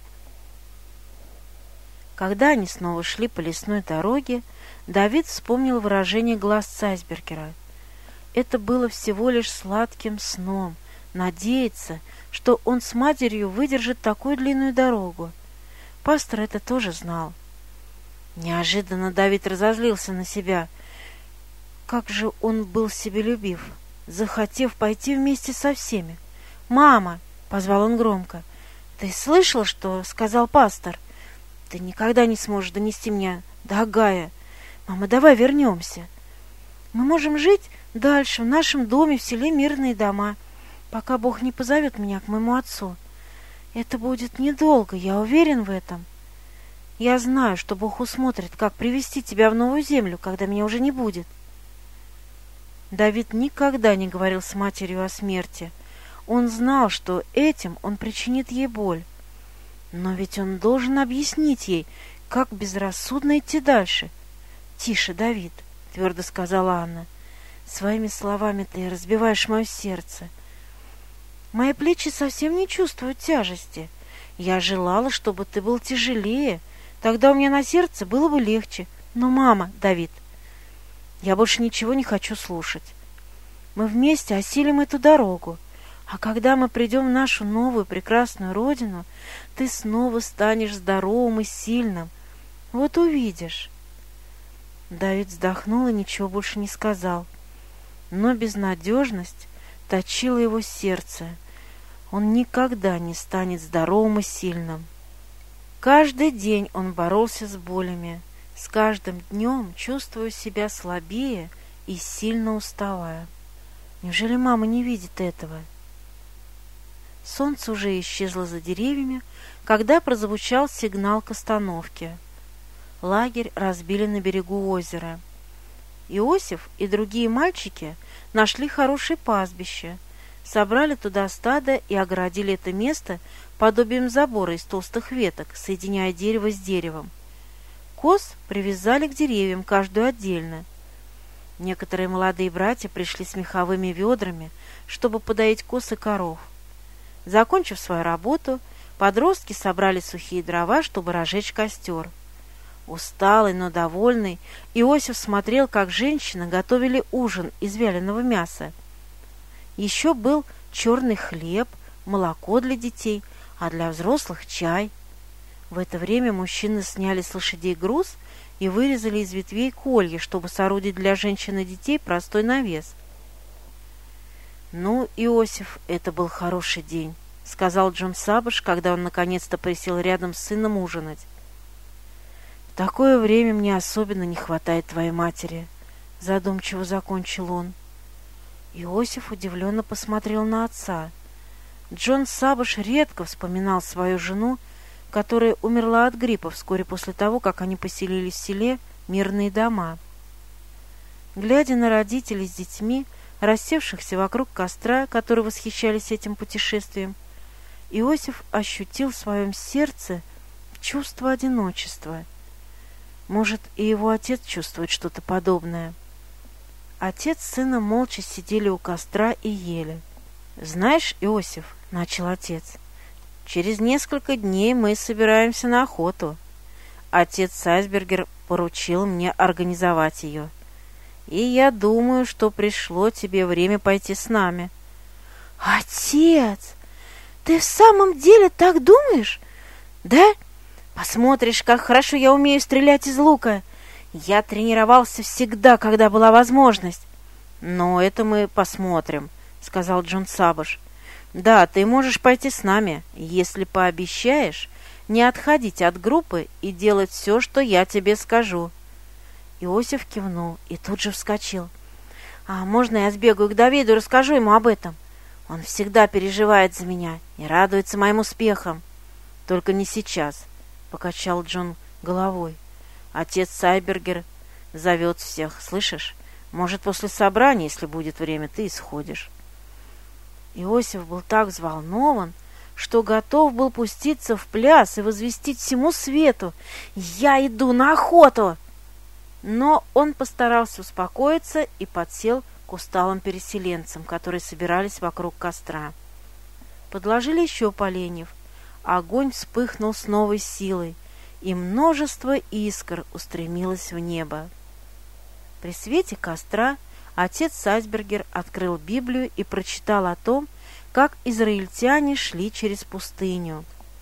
Когда они снова шли по лесной дороге, Давид вспомнил выражение глаз Сайсбергера. Это было всего лишь сладким сном — надеяться, что он с матерью выдержит такую длинную дорогу. Пастор это тоже знал. Неожиданно Давид разозлился на себя. Как же он был себелюбив, захотев пойти вместе со всеми. «Мама!» — позвал он громко. «Ты слышал, что сказал пастор? Ты никогда не сможешь донести меня до Агая. Мама, давай вернемся. Мы можем жить дальше в нашем доме в селе Мирные дома, пока Бог не позовет меня к моему отцу. Это будет недолго, я уверен в этом. Я знаю, что Бог усмотрит, как привести тебя в новую землю, когда меня уже не будет». Давид никогда не говорил с матерью о смерти. Он знал, что этим он причинит ей боль. Но ведь он должен объяснить ей, как безрассудно идти дальше. «Тише, Давид», — твердо сказала Анна. «Своими словами ты разбиваешь мое сердце. Мои плечи совсем не чувствуют тяжести. Я желала, чтобы ты был тяжелее. Тогда у меня на сердце было бы легче. Но, мама, Давид, я больше ничего не хочу слушать. Мы вместе осилим эту дорогу. А когда мы придем в нашу новую прекрасную родину, ты снова станешь здоровым и сильным. Вот увидишь». Давид вздохнул и ничего больше не сказал. Но безнадежность точила его сердце. Он никогда не станет здоровым и сильным. Каждый день он боролся с болями, с каждым днем чувствуя себя слабее и сильно уставая. Неужели мама не видит этого? Солнце уже исчезло за деревьями, когда прозвучал сигнал к остановке. Лагерь разбили на берегу озера. Иосиф и другие мальчики нашли хорошее пастбище, собрали туда стадо и огородили это место подобием забора из толстых веток, соединяя дерево с деревом. Коз привязали к деревьям, каждую отдельно. Некоторые молодые братья пришли с меховыми ведрами, чтобы подоить коз и коров. Закончив свою работу, подростки собрали сухие дрова, чтобы разжечь костер. Усталый, но довольный, Иосиф смотрел, как женщины готовили ужин из вяленого мяса. Еще был черный хлеб, молоко для детей, а для взрослых чай. В это время мужчины сняли с лошадей груз и вырезали из ветвей колья, чтобы соорудить для женщин и детей простой навес. «Ну, Иосиф, это был хороший день», — сказал Джон Саббаш, когда он наконец-то присел рядом с сыном ужинать. «В такое время мне особенно не хватает твоей матери», — задумчиво закончил он. Иосиф удивленно посмотрел на отца. Джон Саббаш редко вспоминал свою жену, которая умерла от гриппа вскоре после того, как они поселились в селе Мирные дома. Глядя на родителей с детьми, рассевшихся вокруг костра, которые восхищались этим путешествием, Иосиф ощутил в своем сердце чувство одиночества. Может, и его отец чувствует что-то подобное. Отец с сыном молча сидели у костра и ели. «Знаешь, Иосиф, — начал отец, — через несколько дней мы собираемся на охоту. Отец Сайсбергер поручил мне организовать ее. И я думаю, что пришло тебе время пойти с нами». «Отец, ты в самом деле так думаешь? Да? Посмотришь, как хорошо я умею стрелять из лука. Я тренировался всегда, когда была возможность». «Но это мы посмотрим», — сказал Джон Саббаш. «Да, ты можешь пойти с нами, если пообещаешь не отходить от группы и делать все, что я тебе скажу». Иосиф кивнул и тут же вскочил. «А можно я сбегаю к Давиду и расскажу ему об этом? Он всегда переживает за меня и радуется моим успехам». «Только не сейчас», — покачал Джон головой. «Отец Сайсбергер зовет всех, слышишь? Может, после собрания, если будет время, ты исходишь». Иосиф был так взволнован, что готов был пуститься в пляс и возвестить всему свету: «Я иду на охоту!» Но он постарался успокоиться и подсел к усталым переселенцам, которые собирались вокруг костра. Подложили еще поленьев. Огонь вспыхнул с новой силой, и множество искр устремилось в небо. При свете костра отец Сайсбергер открыл Библию и прочитал о том, как израильтяне шли через пустыню.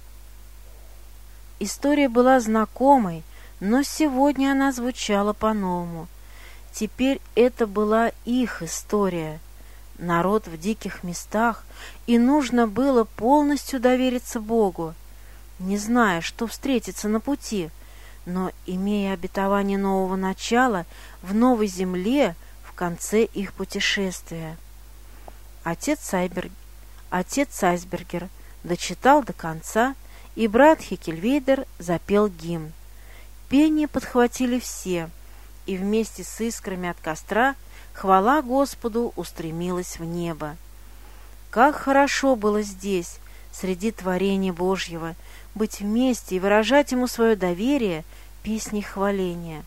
История была знакомой, но сегодня она звучала по-новому. Теперь это была их история. Народ в диких местах, и нужно было полностью довериться Богу, не зная, что встретится на пути, но имея обетование нового начала в новой земле в конце их путешествия. Отец Сайберг... Отец Сайсбергер дочитал до конца, и брат Хекельвейдер запел гимн. Пение подхватили все, и вместе с искрами от костра хвала Господу устремилась в небо. Как хорошо было здесь, среди творения Божьего, быть вместе и выражать Ему свое доверие песней хваления.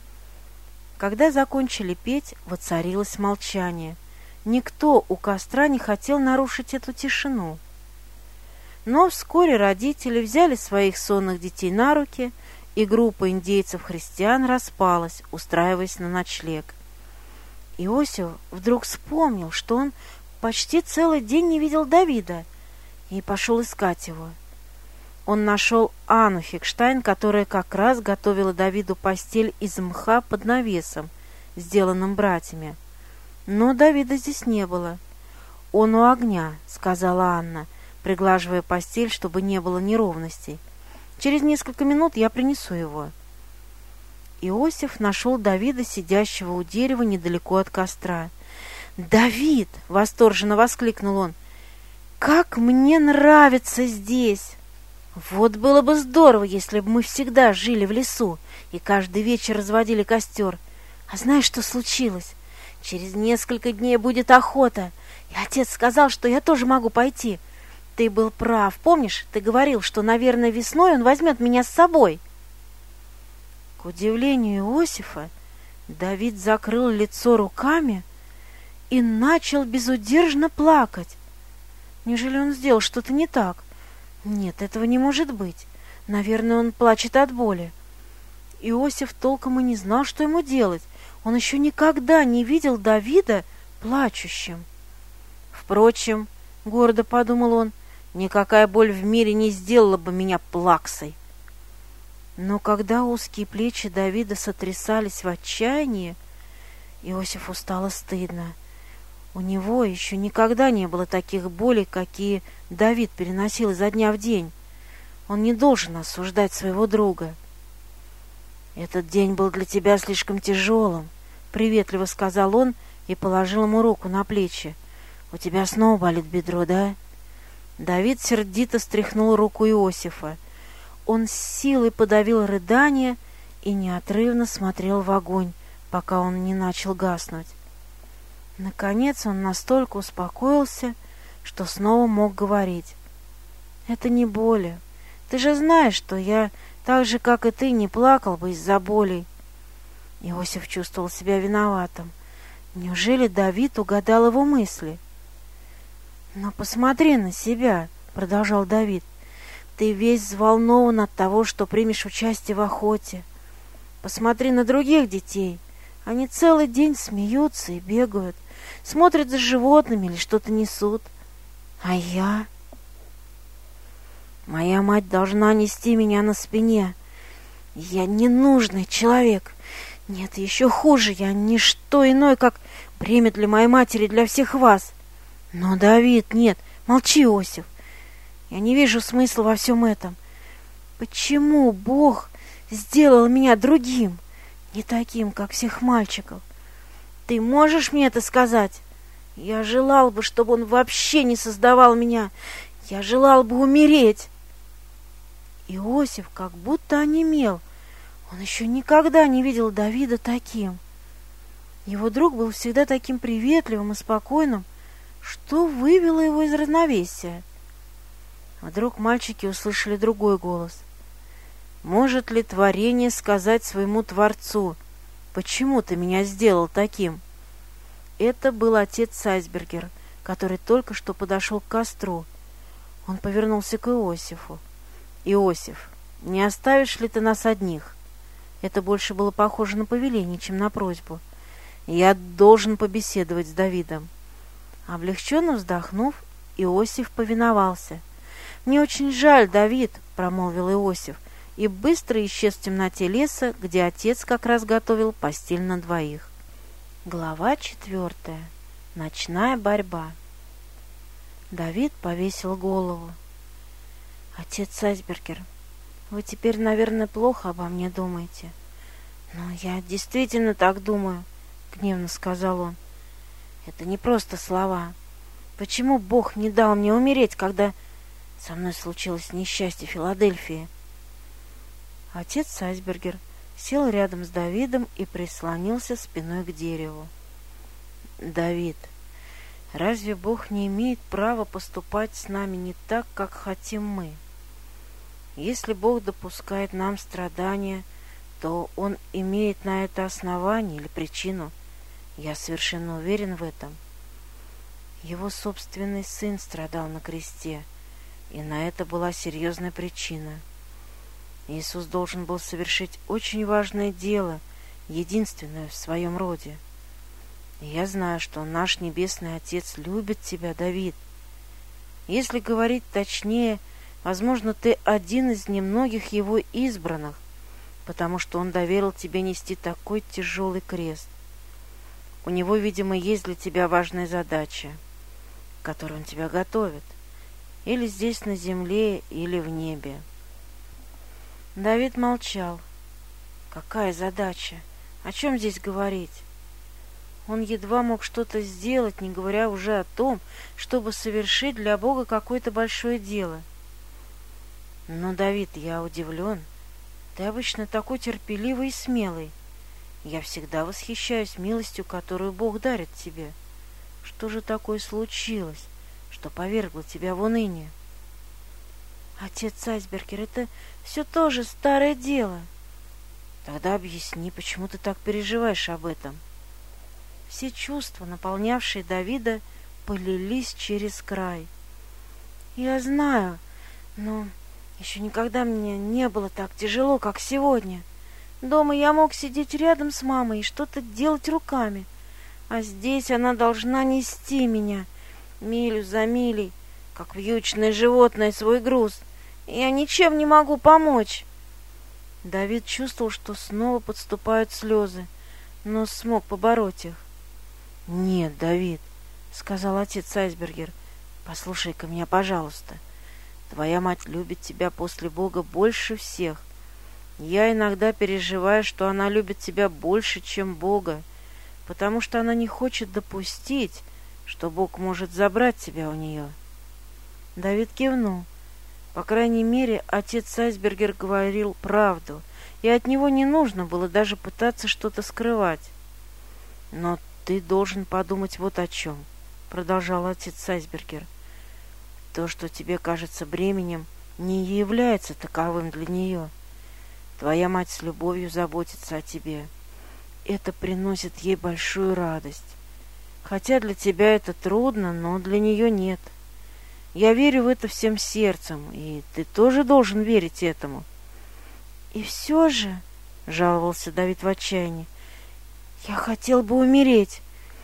Когда закончили петь, воцарилось молчание. Никто у костра не хотел нарушить эту тишину. Но вскоре родители взяли своих сонных детей на руки, и группа индейцев-христиан распалась, устраиваясь на ночлег. Иосиф вдруг вспомнил, что он почти целый день не видел Давида, и пошел искать его. Он нашел Анну Хекштайн, которая как раз готовила Давиду постель из мха под навесом, сделанным братьями. Но Давида здесь не было. «Он у огня», — сказала Анна, приглаживая постель, чтобы не было неровностей. «Через несколько минут я принесу его». Иосиф нашел Давида, сидящего у дерева недалеко от костра. «Давид!» — восторженно воскликнул он. «Как мне нравится здесь! Вот было бы здорово, если бы мы всегда жили в лесу и каждый вечер разводили костер. А знаешь, что случилось? Через несколько дней будет охота, и отец сказал, что я тоже могу пойти. Ты был прав, помнишь? Ты говорил, что, наверное, весной он возьмет меня с собой». К удивлению Иосифа, Давид закрыл лицо руками и начал безудержно плакать. Неужели он сделал что-то не так? Нет, этого не может быть. Наверное, он плачет от боли. Иосиф толком и не знал, что ему делать. Он еще никогда не видел Давида плачущим. Впрочем, гордо подумал он, никакая боль в мире не сделала бы меня плаксой. Но когда узкие плечи Давида сотрясались в отчаянии, Иосифу стало стыдно. У него еще никогда не было таких болей, какие Давид переносил изо дня в день. Он не должен осуждать своего друга. «Этот день был для тебя слишком тяжелым», — приветливо сказал он и положил ему руку на плечи. «У тебя снова болит бедро, да?» Давид сердито стряхнул руку Иосифа. Он с силой подавил рыдание и неотрывно смотрел в огонь, пока он не начал гаснуть. Наконец он настолько успокоился, что снова мог говорить. «Это не боли. Ты же знаешь, что я, так же, как и ты, не плакал бы из-за болей». Иосиф чувствовал себя виноватым. Неужели Давид угадал его мысли? «Но посмотри на себя», — продолжал Давид. «Ты весь взволнован от того, что примешь участие в охоте. Посмотри на других детей. Они целый день смеются и бегают, смотрят за животными или что-то несут. А я... Моя мать должна нести меня на спине. Я ненужный человек. Нет, еще хуже, я не что иное, как бремя для моей матери, для всех вас. Но, Давид, нет, молчи, Иосиф. Я не вижу смысла во всем этом. Почему Бог сделал меня другим, не таким, как всех мальчиков? Ты можешь мне это сказать? Я желал бы, чтобы он вообще не создавал меня. Я желал бы умереть». Иосиф как будто онемел. Он еще никогда не видел Давида таким. Его друг был всегда таким приветливым и спокойным, что вывело его из равновесия. Вдруг мальчики услышали другой голос. «Может ли творение сказать своему Творцу: почему ты меня сделал таким?» Это был отец Айсбергер, который только что подошел к костру. Он повернулся к Иосифу. «Иосиф, не оставишь ли ты нас одних?» Это больше было похоже на повеление, чем на просьбу. «Я должен побеседовать с Давидом». Облегченно вздохнув, Иосиф повиновался. «Мне очень жаль, Давид», — промолвил Иосиф, и быстро исчез в темноте леса, где отец как раз готовил постель на двоих. Глава четвертая. Ночная борьба. Давид повесил голову. «Отец Айсбергер, вы теперь, наверное, плохо обо мне думаете». «Но я действительно так думаю», — гневно сказал он. «Это не просто слова. Почему Бог не дал мне умереть, когда со мной случилось несчастье в Филадельфии?» Отец Айсбергер сел рядом с Давидом и прислонился спиной к дереву. «Давид, разве Бог не имеет права поступать с нами не так, как хотим мы? Если Бог допускает нам страдания, то Он имеет на это основание или причину. Я совершенно уверен в этом. Его собственный сын страдал на кресте, и на это была серьезная причина. Иисус должен был совершить очень важное дело, единственное в своем роде. И я знаю, что наш Небесный Отец любит тебя, Давид. Если говорить точнее, возможно, ты один из немногих Его избранных, потому что Он доверил тебе нести такой тяжелый крест. У Него, видимо, есть для тебя важная задача, к которой Он тебя готовит, или здесь на земле, или в небе». Давид молчал. Какая задача? О чем здесь говорить? Он едва мог что-то сделать, не говоря уже о том, чтобы совершить для Бога какое-то большое дело. «Но, Давид, я удивлен. Ты обычно такой терпеливый и смелый. Я всегда восхищаюсь милостью, которую Бог дарит тебе. Что же такое случилось, что повергло тебя в уныние?» «Отец Айсбергер, это все тоже старое дело». «Тогда объясни, почему ты так переживаешь об этом?» Все чувства, наполнявшие Давида, полились через край. «Я знаю, но еще никогда мне не было так тяжело, как сегодня. Дома я мог сидеть рядом с мамой и что-то делать руками, а здесь она должна нести меня милю за милей, как вьючное животное, свой груз, и я ничем не могу помочь». Давид чувствовал, что снова подступают слезы, но смог побороть их. «Нет, Давид», — сказал отец Айсбергер, — «послушай-ка меня, пожалуйста. Твоя мать любит тебя после Бога больше всех. Я иногда переживаю, что она любит тебя больше, чем Бога, потому что она не хочет допустить, что Бог может забрать тебя у нее». Давид кивнул. По крайней мере, отец Айсбергер говорил правду, и от него не нужно было даже пытаться что-то скрывать. «Но ты должен подумать вот о чем», — продолжал отец Айсбергер. «То, что тебе кажется бременем, не является таковым для нее. Твоя мать с любовью заботится о тебе. Это приносит ей большую радость. Хотя для тебя это трудно, но для нее нет. Я верю в это всем сердцем, и ты тоже должен верить этому». «И все же, — жаловался Давид в отчаянии, — я хотел бы умереть,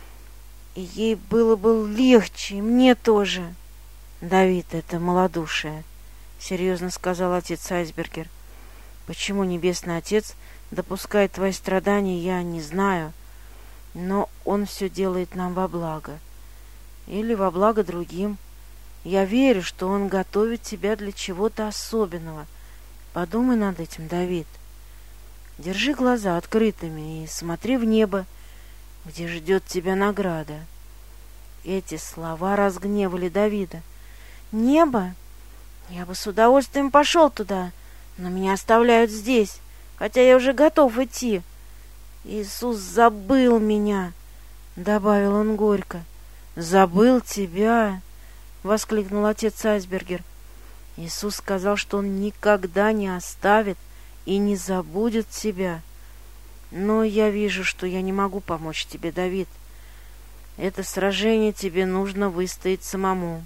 и ей было бы легче, и мне тоже». «Давид, это малодушие, — серьезно сказал отец Айсбергер. Почему Небесный Отец допускает твои страдания, я не знаю, но Он все делает нам во благо. Или во благо другим. Я верю, что Он готовит тебя для чего-то особенного. Подумай над этим, Давид. Держи глаза открытыми и смотри в небо, где ждет тебя награда». Эти слова разгневали Давида. «Небо? Я бы с удовольствием пошел туда, но меня оставляют здесь, хотя я уже готов идти. Иисус забыл меня», — добавил он горько. «Забыл тебя?» — воскликнул отец Айсбергер. «Иисус сказал, что Он никогда не оставит и не забудет тебя. Но я вижу, что я не могу помочь тебе, Давид. Это сражение тебе нужно выстоять самому».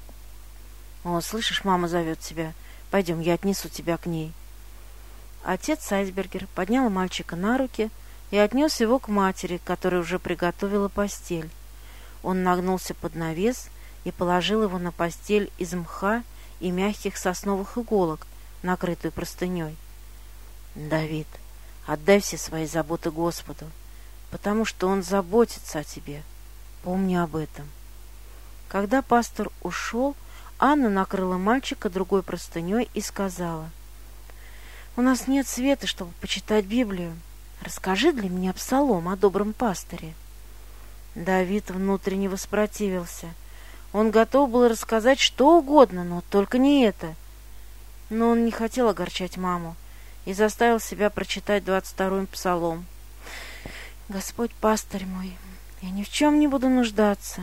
«О, слышишь, мама зовет тебя. Пойдем, я отнесу тебя к ней». Отец Айсбергер поднял мальчика на руки и отнес его к матери, которая уже приготовила постель. Он нагнулся под навес и положил его на постель из мха и мягких сосновых иголок, накрытую простыней. «Давид, отдай все свои заботы Господу, потому что Он заботится о тебе. Помни об этом». Когда пастор ушел, Анна накрыла мальчика другой простыней и сказала: «У нас нет света, чтобы почитать Библию. Расскажи для меня псалом о добром пастыре». Давид внутренне воспротивился. Он готов был рассказать что угодно, но только не это. Но он не хотел огорчать маму и заставил себя прочитать двадцать второй псалом. «Господь пастырь мой, я ни в чем не буду нуждаться».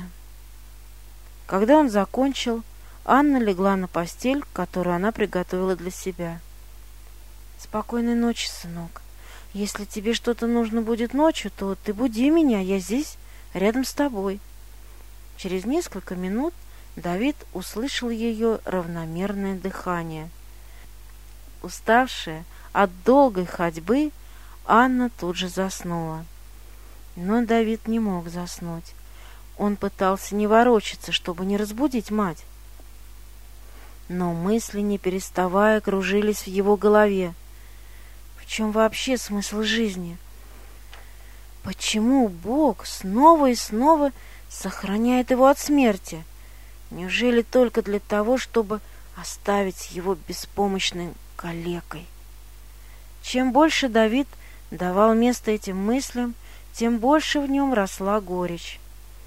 Когда он закончил, Анна легла на постель, которую она приготовила для себя. «Спокойной ночи, сынок. Если тебе что-то нужно будет ночью, то ты буди меня, я здесь, рядом с тобой». Через несколько минут Давид услышал ее равномерное дыхание. Уставшая от долгой ходьбы, Анна тут же заснула. Но Давид не мог заснуть. Он пытался не ворочаться, чтобы не разбудить мать. Но мысли, не переставая, кружились в его голове. В чем вообще смысл жизни? Почему Бог снова и снова сохраняет его от смерти? Неужели только для того, чтобы оставить его беспомощным калекой? Чем больше Давид давал место этим мыслям, тем больше в нем росла горечь.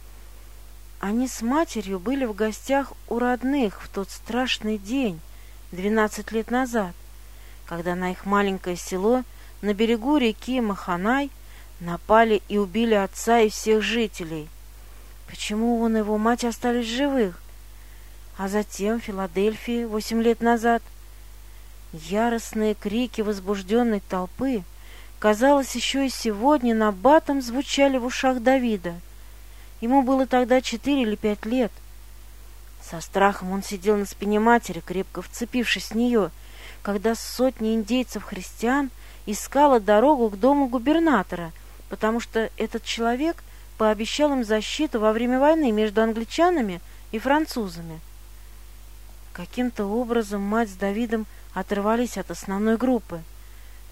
Они с матерью были в гостях у родных в тот страшный день, двенадцать лет назад, когда на их маленькое село на берегу реки Маханай напали и убили отца и всех жителей. Почему он и его мать остались живых? А затем в Филадельфии восемь лет назад яростные крики возбужденной толпы, казалось, еще и сегодня набатом звучали в ушах Давида. Ему было тогда четыре или пять лет. Со страхом он сидел на спине матери, крепко вцепившись в нее, когда сотни индейцев-христиан искала дорогу к дому губернатора, потому что этот человек пообещал им защиту во время войны между англичанами и французами. Каким-то образом мать с Давидом оторвались от основной группы.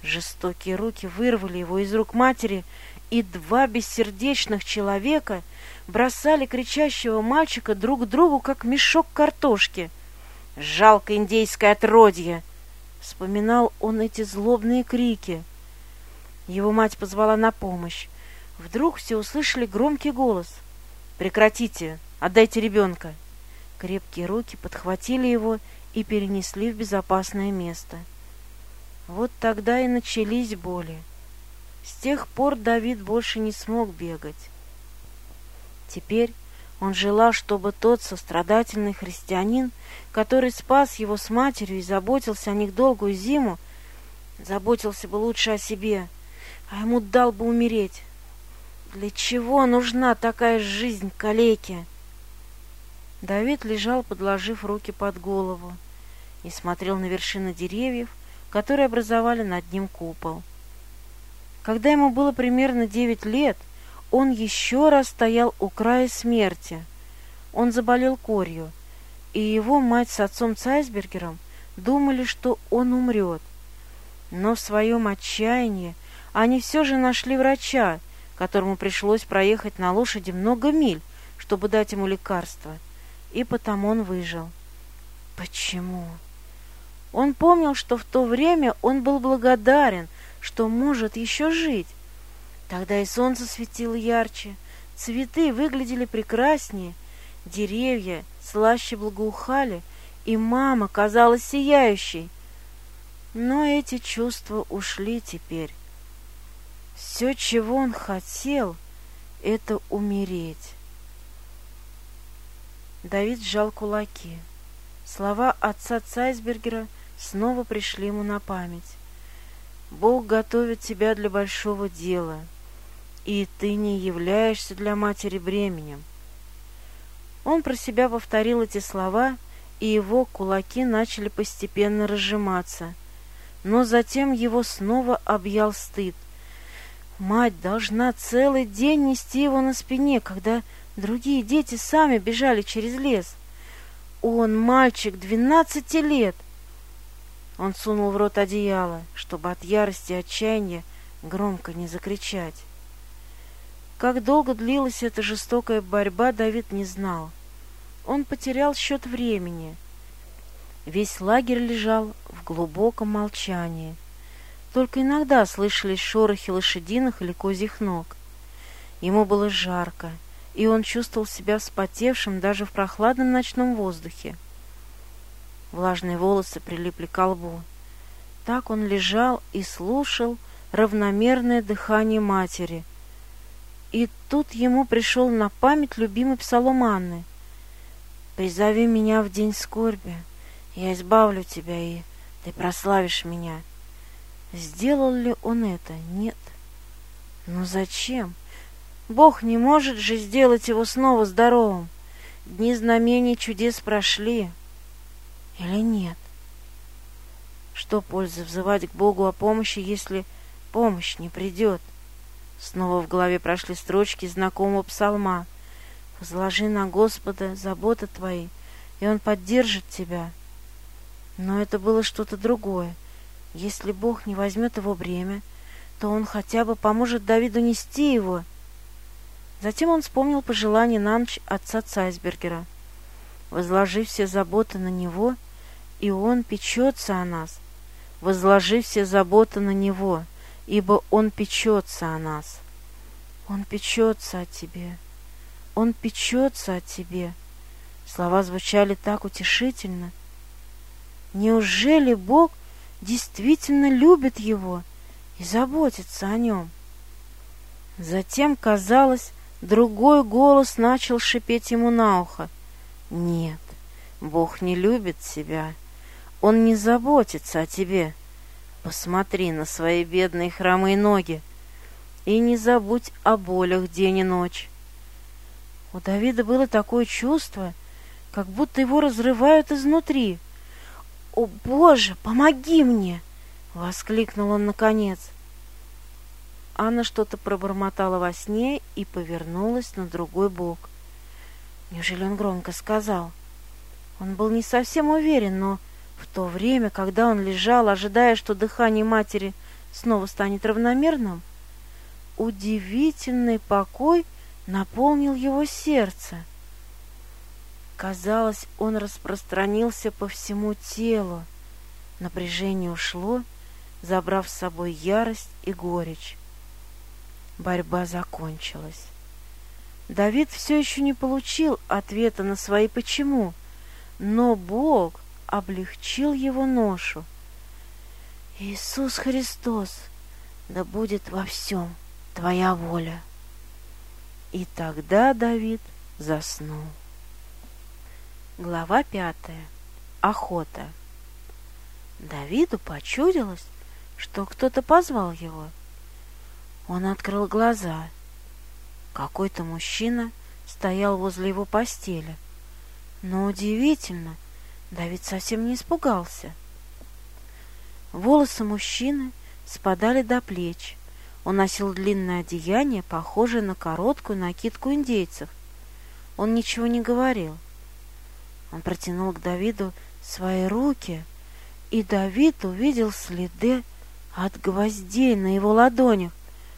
Жестокие руки вырвали его из рук матери, и два бессердечных человека бросали кричащего мальчика друг к другу, как мешок картошки. «Жалко индейское отродье!» — вспоминал он эти злобные крики. Его мать позвала на помощь. Вдруг все услышали громкий голос. «Прекратите! Отдайте ребенка!» Крепкие руки подхватили его и перенесли в безопасное место. Вот тогда и начались боли. С тех пор Давид больше не смог бегать. Теперь он желал, чтобы тот сострадательный христианин, который спас его с матерью и заботился о них долгую зиму, заботился бы лучше о себе, а ему дал бы умереть. Для чего нужна такая жизнь калеке? Давид лежал, подложив руки под голову, и смотрел на вершины деревьев, которые образовали над ним купол. Когда ему было примерно девять лет, он еще раз стоял у края смерти. Он заболел корью, и его мать с отцом Цайсбергером думали, что он умрет. Но в своем отчаянии они все же нашли врача, которому пришлось проехать на лошади много миль, чтобы дать ему лекарство, и потому он выжил. Почему? Он помнил, что в то время он был благодарен, что может еще жить. Тогда и солнце светило ярче, цветы выглядели прекраснее, деревья слаще благоухали, и мама казалась сияющей. Но эти чувства ушли теперь. Все, чего он хотел, — это умереть. Давид сжал кулаки. Слова отца Цайсбергера снова пришли ему на память. «Бог готовит тебя для большого дела, и ты не являешься для матери бременем». Он про себя повторил эти слова, и его кулаки начали постепенно разжиматься. Но затем его снова объял стыд. Мать должна целый день нести его на спине, когда другие дети сами бежали через лес. Он мальчик двенадцати лет. Он сунул в рот одеяло, чтобы от ярости и отчаяния громко не закричать. Как долго длилась эта жестокая борьба, Давид не знал. Он потерял счет времени. Весь лагерь лежал в глубоком молчании. Только иногда слышались шорохи лошадиных или козьих ног. Ему было жарко, и он чувствовал себя вспотевшим даже в прохладном ночном воздухе. Влажные волосы прилипли к лбу. Так он лежал и слушал равномерное дыхание матери. И тут ему пришел на память любимый псалом Анны. «Призови меня в день скорби, я избавлю тебя, и ты прославишь меня». Сделал ли он это? Нет. Но зачем? Бог не может же сделать его снова здоровым. Дни знамений чудес прошли. Или нет? Что пользы взывать к Богу о помощи, если помощь не придет? Снова в голове прошли строчки знакомого псалма. «Возложи на Господа заботы твои, и Он поддержит тебя». Но это было что-то другое. Если Бог не возьмет его бремя, то Он хотя бы поможет Давиду нести его. Затем он вспомнил пожелание на ночь отца Цайсбергера. «Возложи все заботы на Него, и Он печется о нас. Возложи все заботы на Него, ибо Он печется о нас». Он печется о тебе. Он печется о тебе. Слова звучали так утешительно. Неужели Бог действительно любит его и заботится о нем? Затем, казалось, другой голос начал шипеть ему на ухо. Нет, Бог не любит тебя. Он не заботится о тебе. Посмотри на свои бедные хромые ноги и не забудь о болях день и ночь. У Давида было такое чувство, как будто его разрывают изнутри. «О, Боже, помоги мне!» — воскликнул он наконец. Анна что-то пробормотала во сне и повернулась на другой бок. Неужели он громко сказал? Он был не совсем уверен, но в то время, когда он лежал, ожидая, что дыхание матери снова станет равномерным, удивительный покой наполнил его сердце. Казалось, он распространился по всему телу. Напряжение ушло, забрав с собой ярость и горечь. Борьба закончилась. Давид все еще не получил ответа на свои «почему», но Бог облегчил его ношу. «Иисус Христос, да будет во всем Твоя воля». И тогда Давид заснул. Глава пятая. Охота. Давиду почудилось, что кто-то позвал его. Он открыл глаза. Какой-то мужчина стоял возле его постели. Но удивительно, Давид совсем не испугался. Волосы мужчины спадали до плеч. Он носил длинное одеяние, похожее на короткую накидку индейцев. Он ничего не говорил. Он протянул к Давиду свои руки, и Давид увидел следы от гвоздей на его ладонях.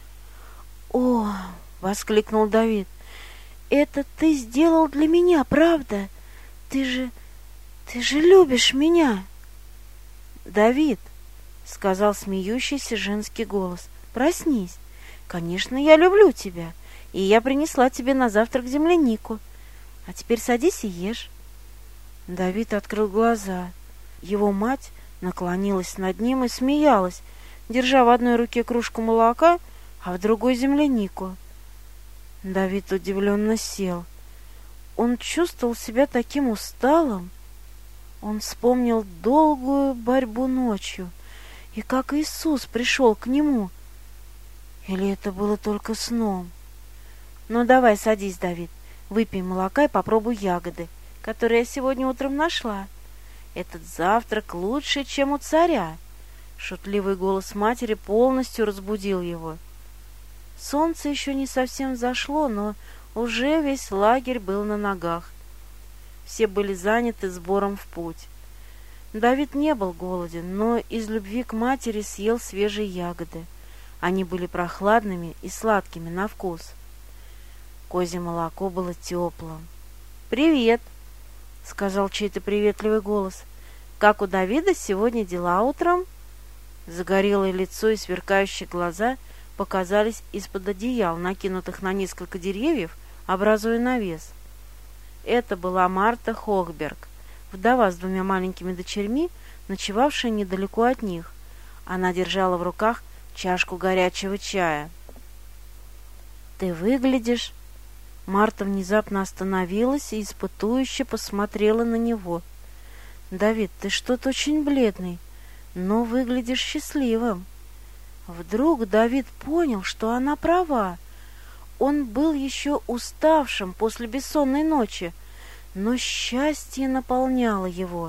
«О!» — воскликнул Давид. «Это ты сделал для меня, правда? Ты же... ты же любишь меня!» «Давид!» — сказал смеющийся женский голос. «Проснись! Конечно, я люблю тебя, и я принесла тебе на завтрак землянику. А теперь садись и ешь». Давид открыл глаза. Его мать наклонилась над ним и смеялась, держа в одной руке кружку молока, а в другой землянику. Давид удивленно сел. Он чувствовал себя таким усталым. Он вспомнил долгую борьбу ночью, и как Иисус пришел к нему. Или это было только сном? «Ну, давай, садись, Давид, выпей молока и попробуй ягоды, которые я сегодня утром нашла. Этот завтрак лучше, чем у царя». Шутливый голос матери полностью разбудил его. Солнце еще не совсем взошло, но уже весь лагерь был на ногах. Все были заняты сбором в путь. Давид не был голоден, но из любви к матери съел свежие ягоды. Они были прохладными и сладкими на вкус. Козье молоко было теплым. «Привет!» — сказал чей-то приветливый голос. «Как у Давида сегодня дела утром?» Загорелое лицо и сверкающие глаза показались из-под одеял, накинутых на несколько деревьев, образуя навес. Это была Марта Хохберг, вдова с двумя маленькими дочерьми, ночевавшая недалеко от них. Она держала в руках чашку горячего чая. «Ты выглядишь...» Марта внезапно остановилась и испытующе посмотрела на него. «Давид, ты что-то очень бледный, но выглядишь счастливым». Вдруг Давид понял, что она права. Он был еще уставшим после бессонной ночи, но счастье наполняло его.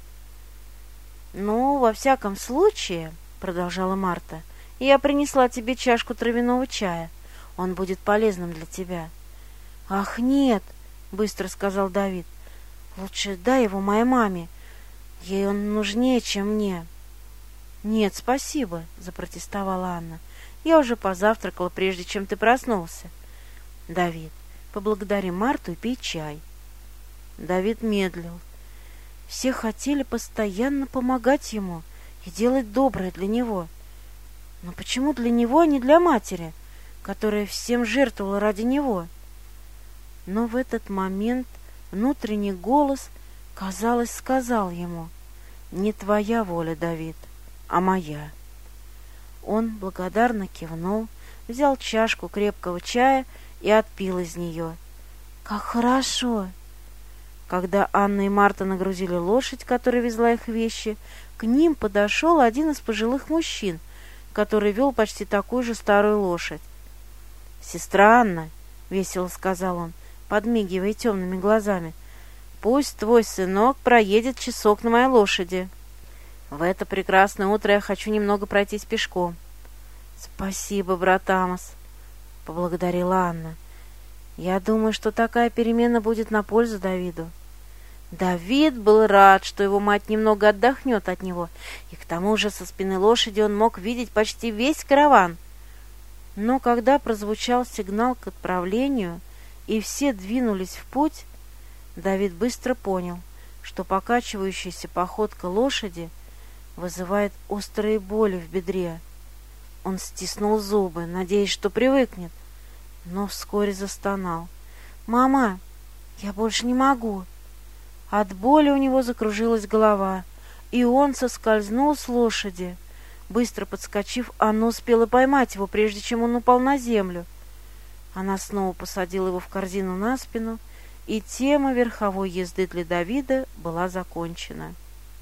«Ну, во всяком случае, — продолжала Марта, — я принесла тебе чашку травяного чая. Он будет полезным для тебя». «Ах, нет, — быстро сказал Давид, — лучше дай его моей маме. Ей он нужнее, чем мне». «Нет, спасибо, — запротестовала Анна. Я уже позавтракала, прежде чем ты проснулся». «Давид, поблагодари Марту и пей чай». Давид медлил. Все хотели постоянно помогать ему и делать доброе для него. Но почему для него, а не для матери, которая всем жертвовала ради него? Но в этот момент внутренний голос, казалось, сказал ему: «Не твоя воля, Давид, а моя». Он благодарно кивнул, взял чашку крепкого чая и отпил из нее. «Как хорошо!» Когда Анна и Марта нагрузили лошадь, которая везла их вещи, к ним подошел один из пожилых мужчин, который вел почти такую же старую лошадь. «Сестра Анна, — весело сказал он, подмигивая темными глазами, — пусть твой сынок проедет часок на моей лошади. В это прекрасное утро я хочу немного пройтись пешком». «Спасибо, брат Амос, — поблагодарила Анна. — Я думаю, что такая перемена будет на пользу Давиду». Давид был рад, что его мать немного отдохнет от него, и к тому же со спины лошади он мог видеть почти весь караван. Но когда прозвучал сигнал к отправлению, и все двинулись в путь, Давид быстро понял, что покачивающаяся походка лошади вызывает острые боли в бедре. Он стиснул зубы, надеясь, что привыкнет, но вскоре застонал. «Мама, я больше не могу!» От боли у него закружилась голова, и он соскользнул с лошади. Быстро подскочив, Анна успела поймать его, прежде чем он упал на землю. Она снова посадила его в корзину на спину, и тема верховой езды для Давида была закончена.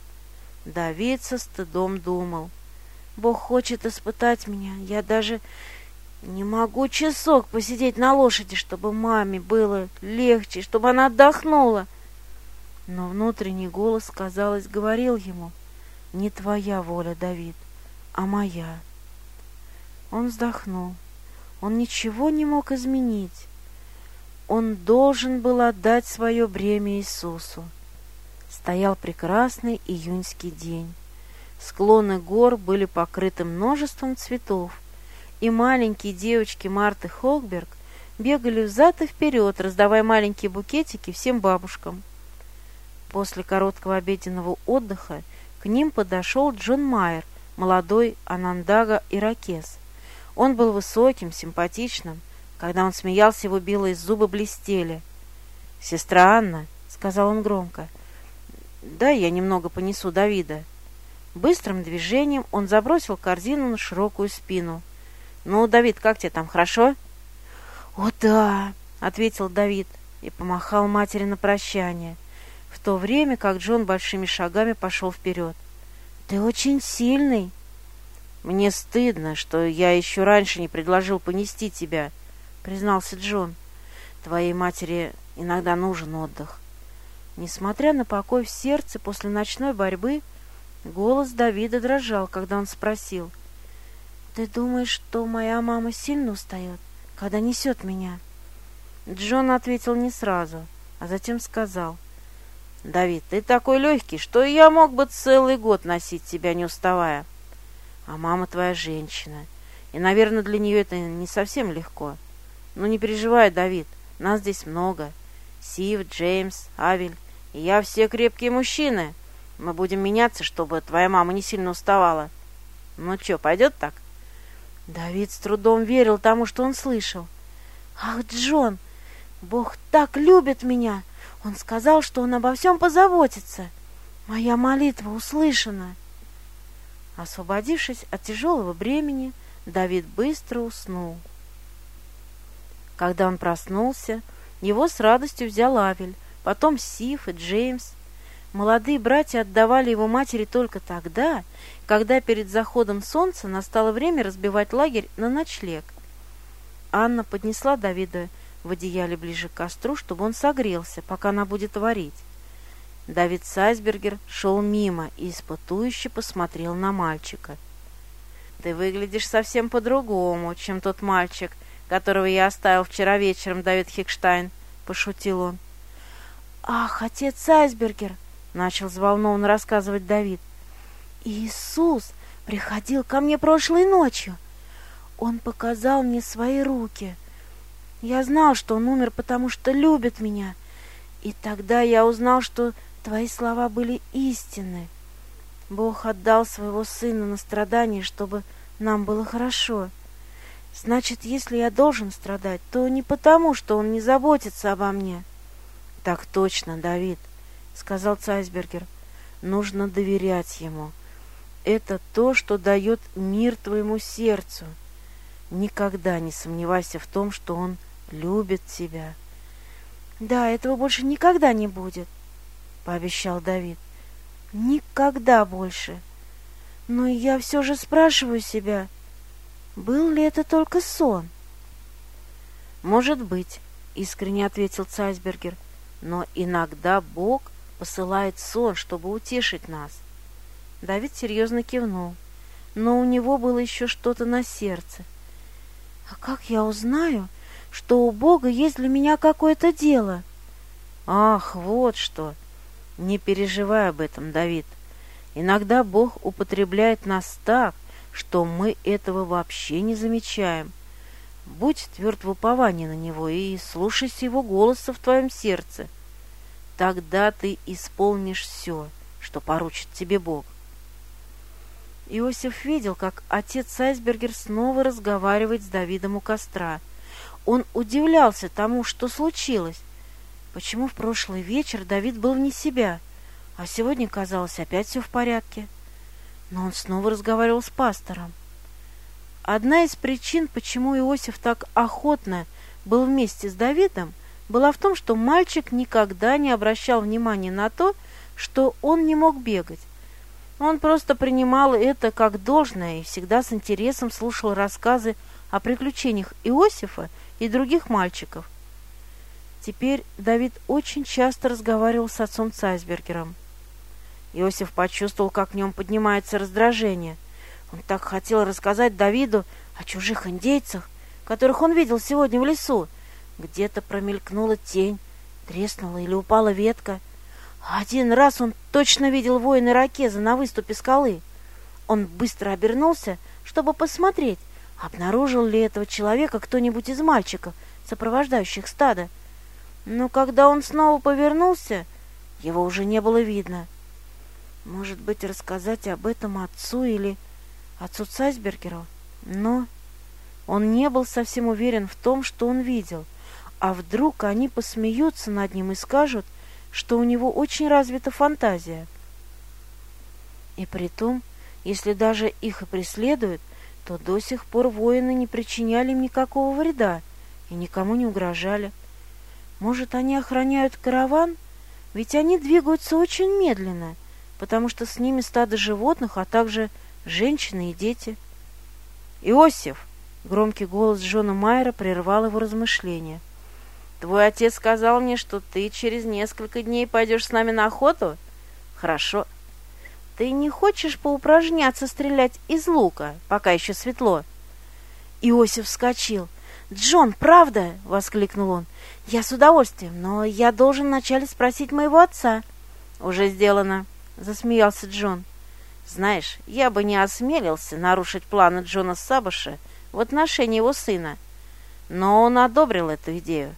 Давид со стыдом думал: «Бог хочет испытать меня. Я даже не могу часок посидеть на лошади, чтобы маме было легче, чтобы она отдохнула». Но внутренний голос, казалось, говорил ему: «Не твоя воля, Давид, а моя». Он вздохнул. Он ничего не мог изменить. Он должен был отдать свое бремя Иисусу. Стоял прекрасный июньский день. Склоны гор были покрыты множеством цветов, и маленькие девочки Марты Холкберг бегали взад и вперед, раздавая маленькие букетики всем бабушкам. После короткого обеденного отдыха к ним подошел Джон Майер, молодой Анандага-иракез. Он был высоким, симпатичным. Когда он смеялся, его белые зубы блестели. «Сестра Анна», — сказал он громко, — «дай я немного понесу Давида». Быстрым движением он забросил корзину на широкую спину. «Ну, Давид, как тебе там, хорошо?» «О, да», — ответил Давид и помахал матери на прощание, в то время как Джон большими шагами пошел вперед. «Ты очень сильный». «Мне стыдно, что я еще раньше не предложил понести тебя», — признался Джон. «Твоей матери иногда нужен отдых». Несмотря на покой в сердце после ночной борьбы, голос Давида дрожал, когда он спросил: «Ты думаешь, что моя мама сильно устает, когда несет меня?» Джон ответил не сразу, а затем сказал: «Давид, ты такой легкий, что я мог бы целый год носить тебя, не уставая. А мама твоя женщина, и, наверное, для нее это не совсем легко. Но не переживай, Давид, нас здесь много. Сив, Джеймс, Авель и я все крепкие мужчины. Мы будем меняться, чтобы твоя мама не сильно уставала. Ну что, пойдет так?» Давид с трудом верил тому, что он слышал. «Ах, Джон, Бог так любит меня! Он сказал, что Он обо всем позаботится. Моя молитва услышана». Освободившись от тяжелого бремени, Давид быстро уснул. Когда он проснулся, его с радостью взял Авель, потом Сив и Джеймс. Молодые братья отдавали его матери только тогда, когда перед заходом солнца настало время разбивать лагерь на ночлег. Анна поднесла Давида в одеяле ближе к костру, чтобы он согрелся, пока она будет варить. Давид Сайсбергер шел мимо и испытующе посмотрел на мальчика. «Ты выглядишь совсем по-другому, чем тот мальчик, которого я оставил вчера вечером, Давид Хикштайн», — пошутил он. «Ах, отец Сайсбергер!» — начал взволнованно рассказывать Давид. «Иисус приходил ко мне прошлой ночью. Он показал мне свои руки. Я знал, что он умер, потому что любит меня. И тогда я узнал, что твои слова были истинны. Бог отдал своего сына на страдания, чтобы нам было хорошо. Значит, если я должен страдать, то не потому, что он не заботится обо мне». «Так точно, Давид», — сказал Сайсбергер. «Нужно доверять ему. Это то, что дает мир твоему сердцу. Никогда не сомневайся в том, что он любит тебя». «Да, этого больше никогда не будет», — пообещал Давид. «Никогда больше. Но я все же спрашиваю себя, был ли это только сон?» «Может быть», — искренне ответил Сайсбергер, «но иногда Бог посылает сон, чтобы утешить нас». Давид серьезно кивнул, но у него было еще что-то на сердце. «А как я узнаю, что у Бога есть для меня какое-то дело?» «Ах, вот что! Не переживай об этом, Давид. Иногда Бог употребляет нас так, что мы этого вообще не замечаем. Будь тверд в уповании на Него и слушайся Его голоса в твоем сердце. Тогда ты исполнишь все, что поручит тебе Бог. Иосиф видел, как отец Айсбергер снова разговаривает с Давидом у костра. Он удивлялся тому, что случилось. Почему в прошлый вечер Давид был вне себя, а сегодня, казалось, опять все в порядке? Но он снова разговаривал с пастором. Одна из причин, почему Иосиф так охотно был вместе с Давидом, была в том, что мальчик никогда не обращал внимания на то, что он не мог бегать. Он просто принимал это как должное и всегда с интересом слушал рассказы о приключениях Иосифа и других мальчиков. Теперь Давид очень часто разговаривал с отцом Айсбергером. Иосиф почувствовал, как в нем поднимается раздражение. Он так хотел рассказать Давиду о чужих индейцах, которых он видел сегодня в лесу. Где-то промелькнула тень, треснула или упала ветка. Один раз он точно видел воина ирокеза на выступе скалы. Он быстро обернулся, чтобы посмотреть, обнаружил ли этого человека кто-нибудь из мальчиков, сопровождающих стадо. Но когда он снова повернулся, его уже не было видно. Может быть, рассказать об этом отцу или отцу Айсбергеру? Но он не был совсем уверен в том, что он видел. А вдруг они посмеются над ним и скажут, что у него очень развита фантазия. И притом, если даже их и преследуют, то до сих пор воины не причиняли им никакого вреда и никому не угрожали. Может, они охраняют караван? Ведь они двигаются очень медленно, потому что с ними стадо животных, а также женщины и дети. «Иосиф!» — громкий голос Джона Майера прервал его размышления. «Твой отец сказал мне, что ты через несколько дней пойдешь с нами на охоту? Хорошо. Ты не хочешь поупражняться стрелять из лука, пока еще светло?» Иосиф вскочил. «Джон, правда?» — воскликнул он. «Я с удовольствием, но я должен вначале спросить моего отца». «Уже сделано», — засмеялся Джон. «Знаешь, я бы не осмелился нарушить планы Джона Сабаша в отношении его сына, но он одобрил эту идею».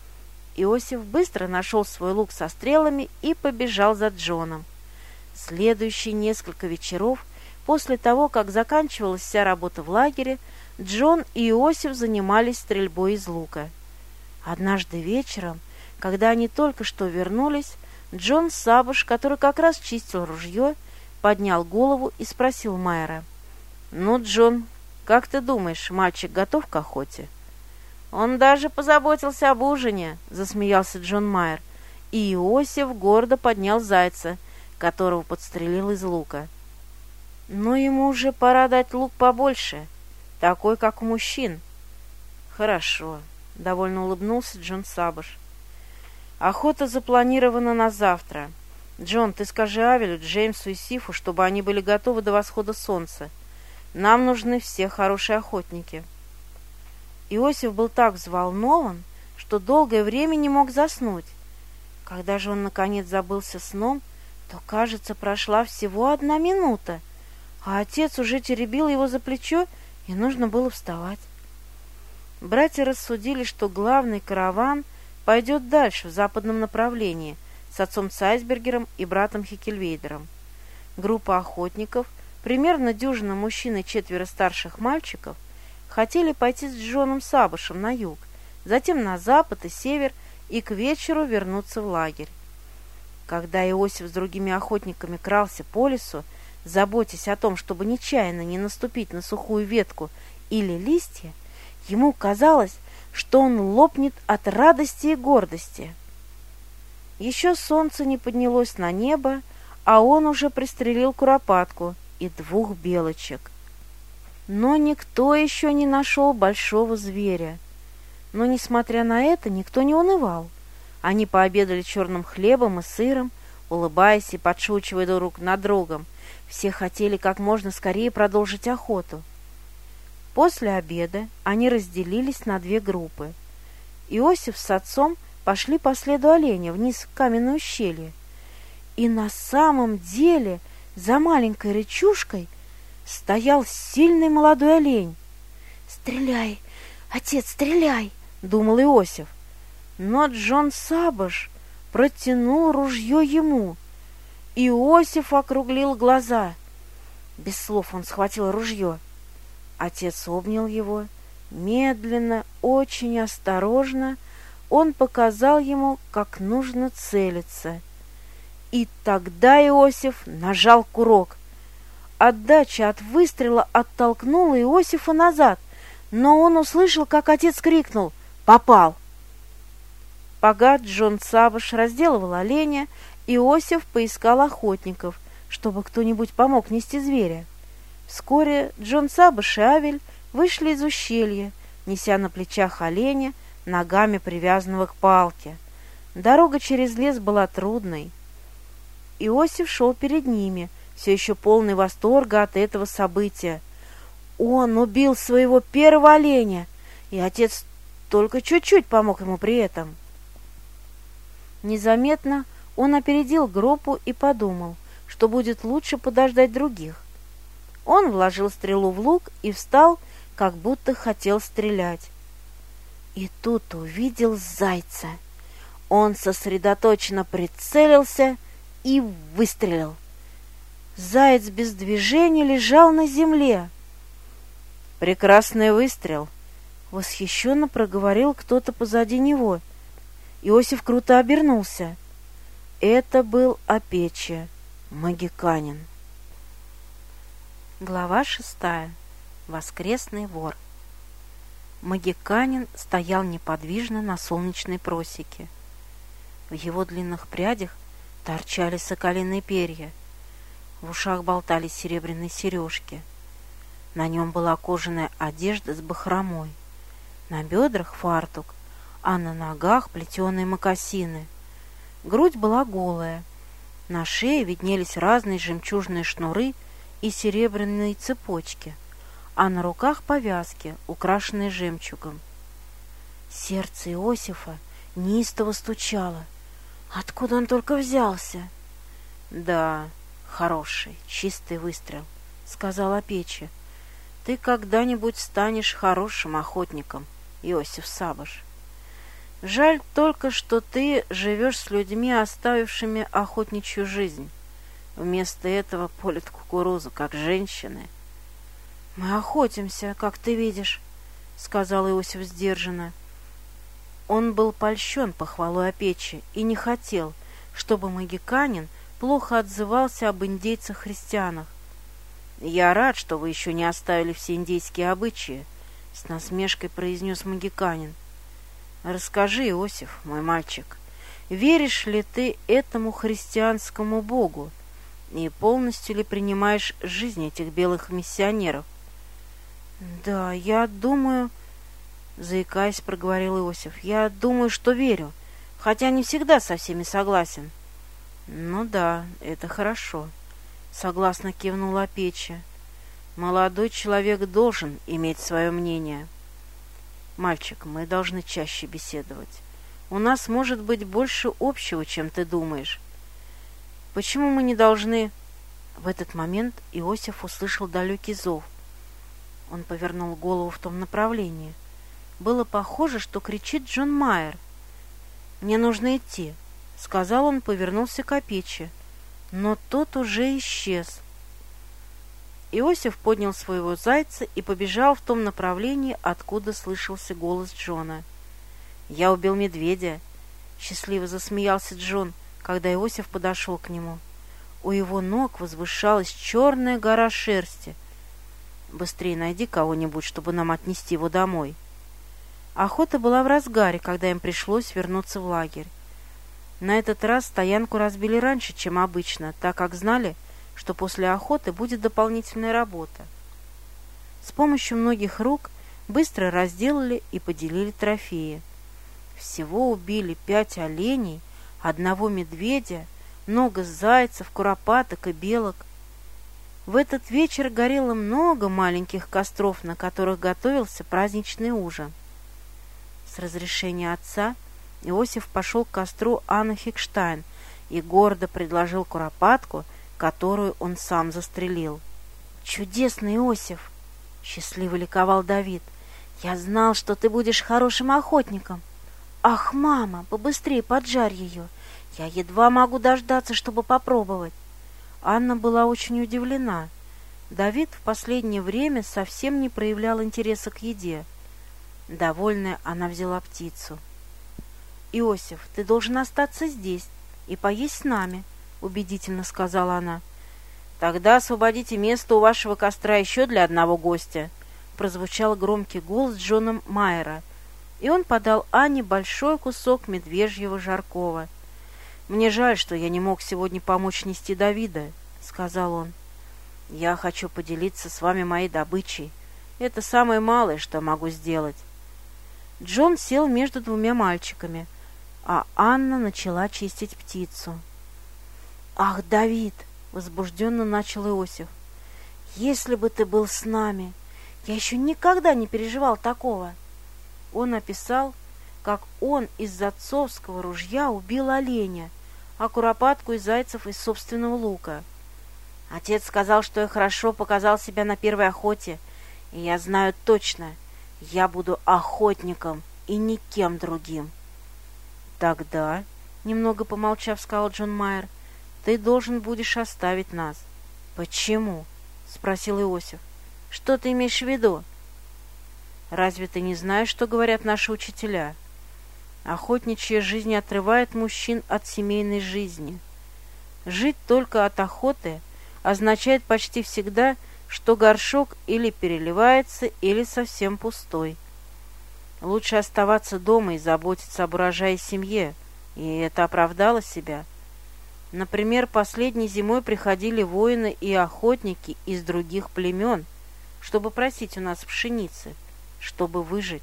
Иосиф быстро нашел свой лук со стрелами и побежал за Джоном. Следующие несколько вечеров, после того, как заканчивалась вся работа в лагере, Джон и Иосиф занимались стрельбой из лука. Однажды вечером, когда они только что вернулись, Джон Сабаш, который как раз чистил ружье, поднял голову и спросил Майера: «Ну, Джон, как ты думаешь, мальчик готов к охоте?» «Он даже позаботился об ужине», — засмеялся Джон Майер, и Иосиф гордо поднял зайца, которого подстрелил из лука. «Но ему уже пора дать лук побольше, такой, как у мужчин». «Хорошо», — довольно улыбнулся Джон Сабаш. «Охота запланирована на завтра. Джон, ты скажи Авелю, Джеймсу и Сифу, чтобы они были готовы до восхода солнца. Нам нужны все хорошие охотники». Иосиф был так взволнован, что долгое время не мог заснуть. Когда же он, наконец, забылся сном, то, кажется, прошла всего одна минута, а отец уже теребил его за плечо, и нужно было вставать. Братья рассудили, что главный караван пойдет дальше, в западном направлении, с отцом Айсбергером и братом Хекельвейдером. Группа охотников, примерно дюжина мужчин и четверо старших мальчиков, хотели пойти с Джоном Сабашем на юг, затем на запад и север, и к вечеру вернуться в лагерь. Когда Иосиф с другими охотниками крался по лесу, заботясь о том, чтобы нечаянно не наступить на сухую ветку или листья, ему казалось, что он лопнет от радости и гордости. Еще солнце не поднялось на небо, а он уже пристрелил куропатку и двух белочек. Но никто еще не нашел большого зверя. Но, несмотря на это, никто не унывал. Они пообедали черным хлебом и сыром, улыбаясь и подшучивая друг над другом. Все хотели как можно скорее продолжить охоту. После обеда они разделились на две группы. Иосиф с отцом пошли по следу оленя вниз в каменное ущелье. И на самом деле за маленькой речушкой стоял сильный молодой олень. «Стреляй, отец, стреляй!» — думал Иосиф. Но Джон Сабаш протянул ружье ему. Иосиф округлил глаза. Без слов он схватил ружье. Отец обнял его. Медленно, очень осторожно он показал ему, как нужно целиться. И тогда Иосиф нажал курок. Отдача от выстрела оттолкнула Иосифа назад, но он услышал, как отец крикнул: «Попал!». Пока Джон Сабаш разделывал оленя, Иосиф поискал охотников, чтобы кто-нибудь помог нести зверя. Вскоре Джон Сабаш и Авель вышли из ущелья, неся на плечах оленя, ногами привязанного к палке. Дорога через лес была трудной. Иосиф шел перед ними, все еще полный восторга от этого события. Он убил своего первого оленя, и отец только чуть-чуть помог ему при этом. Незаметно он опередил группу и подумал, что будет лучше подождать других. Он вложил стрелу в лук и встал, как будто хотел стрелять. И тут увидел зайца. Он сосредоточенно прицелился и выстрелил. Заяц без движения лежал на земле. «Прекрасный выстрел!» — восхищенно проговорил кто-то позади него. Иосиф круто обернулся. Это был Апечья, магиканин. Глава шестая. Воскресный вор. Магиканин стоял неподвижно на солнечной просеке. В его длинных прядях торчали соколиные перья. В ушах болтались серебряные сережки. На нем была кожаная одежда с бахромой. На бедрах фартук, а на ногах плетеные мокасины. Грудь была голая. На шее виднелись разные жемчужные шнуры и серебряные цепочки, а на руках повязки, украшенные жемчугом. Сердце Иосифа неистово стучало. Откуда он только взялся? «Да, хороший, чистый выстрел», — сказала Апечья. «Ты когда-нибудь станешь хорошим охотником, Иосиф Сабаш. Жаль только, что ты живешь с людьми, оставившими охотничью жизнь. Вместо этого полют кукурузу, как женщины». «Мы охотимся, как ты видишь», — сказал Иосиф сдержанно. Он был польщен похвалой Апечьи и не хотел, чтобы магиканин плохо отзывался об индейцах-христианах. «Я рад, что вы еще не оставили все индейские обычаи», — с насмешкой произнес магиканин. «Расскажи, Иосиф, мой мальчик, веришь ли ты этому христианскому богу и полностью ли принимаешь жизнь этих белых миссионеров?» «Да, я думаю...» — заикаясь, проговорил Иосиф. «Я думаю, что верю, хотя не всегда со всеми согласен». «Ну да, это хорошо», — согласно кивнула Апечья. «Молодой человек должен иметь свое мнение. Мальчик, мы должны чаще беседовать. У нас может быть больше общего, чем ты думаешь. Почему мы не должны...» В этот момент Иосиф услышал далекий зов. Он повернул голову в том направлении. Было похоже, что кричит Джон Майер. «Мне нужно идти», — сказал он, повернулся к Апечье. Но тот уже исчез. Иосиф поднял своего зайца и побежал в том направлении, откуда слышался голос Джона. «Я убил медведя», — счастливо засмеялся Джон, когда Иосиф подошел к нему. У его ног возвышалась черная гора шерсти. «Быстрее найди кого-нибудь, чтобы нам отнести его домой». Охота была в разгаре, когда им пришлось вернуться в лагерь. На этот раз стоянку разбили раньше, чем обычно, так как знали, что после охоты будет дополнительная работа. С помощью многих рук быстро разделали и поделили трофеи. Всего убили пять оленей, одного медведя, много зайцев, куропаток и белок. В этот вечер горело много маленьких костров, на которых готовился праздничный ужин. С разрешения отца Иосиф пошел к костру Анны Фикштайн и гордо предложил куропатку, которую он сам застрелил. «Чудесный Иосиф!» — счастливо ликовал Давид. «Я знал, что ты будешь хорошим охотником. Ах, мама, побыстрее поджарь ее! Я едва могу дождаться, чтобы попробовать!» Анна была очень удивлена. Давид в последнее время совсем не проявлял интереса к еде. Довольная, она взяла птицу. «Иосиф, ты должен остаться здесь и поесть с нами», — убедительно сказала она. «Тогда освободите место у вашего костра еще для одного гостя», — прозвучал громкий голос Джона Майера, и он подал Анне большой кусок медвежьего жаркого. «Мне жаль, что я не мог сегодня помочь нести Давида», — сказал он. «Я хочу поделиться с вами моей добычей. Это самое малое, что могу сделать». Джон сел между двумя мальчиками, а Анна начала чистить птицу. «Ах, Давид!» — возбужденно начал Иосиф. «Если бы ты был с нами! Я еще никогда не переживал такого!» Он описал, как он из отцовского ружья убил оленя, а куропатку и зайцев из собственного лука. «Отец сказал, что я хорошо показал себя на первой охоте, и я знаю точно, я буду охотником и никем другим». «Тогда, — немного помолчав, сказал Джон Майер, — ты должен будешь оставить нас». «Почему?» — спросил Иосиф. «Что ты имеешь в виду?» «Разве ты не знаешь, что говорят наши учителя? Охотничья жизнь отрывает мужчин от семейной жизни. Жить только от охоты означает почти всегда, что горшок или переливается, или совсем пустой. Лучше оставаться дома и заботиться об урожае и семье, и это оправдало себя. Например, последней зимой приходили воины и охотники из других племен, чтобы просить у нас пшеницы, чтобы выжить.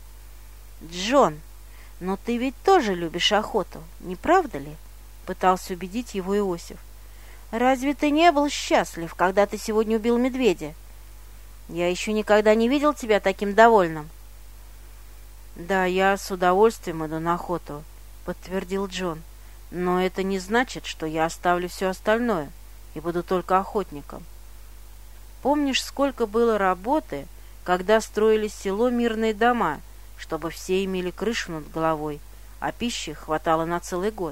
«Джон, но ты ведь тоже любишь охоту, не правда ли?» — пытался убедить его Иосиф. «Разве ты не был счастлив, когда ты сегодня убил медведя? Я еще никогда не видел тебя таким довольным». «Да, я с удовольствием иду на охоту», — подтвердил Джон. «Но это не значит, что я оставлю все остальное и буду только охотником. Помнишь, сколько было работы, когда строили село мирные дома, чтобы все имели крышу над головой, а пищи хватало на целый год?»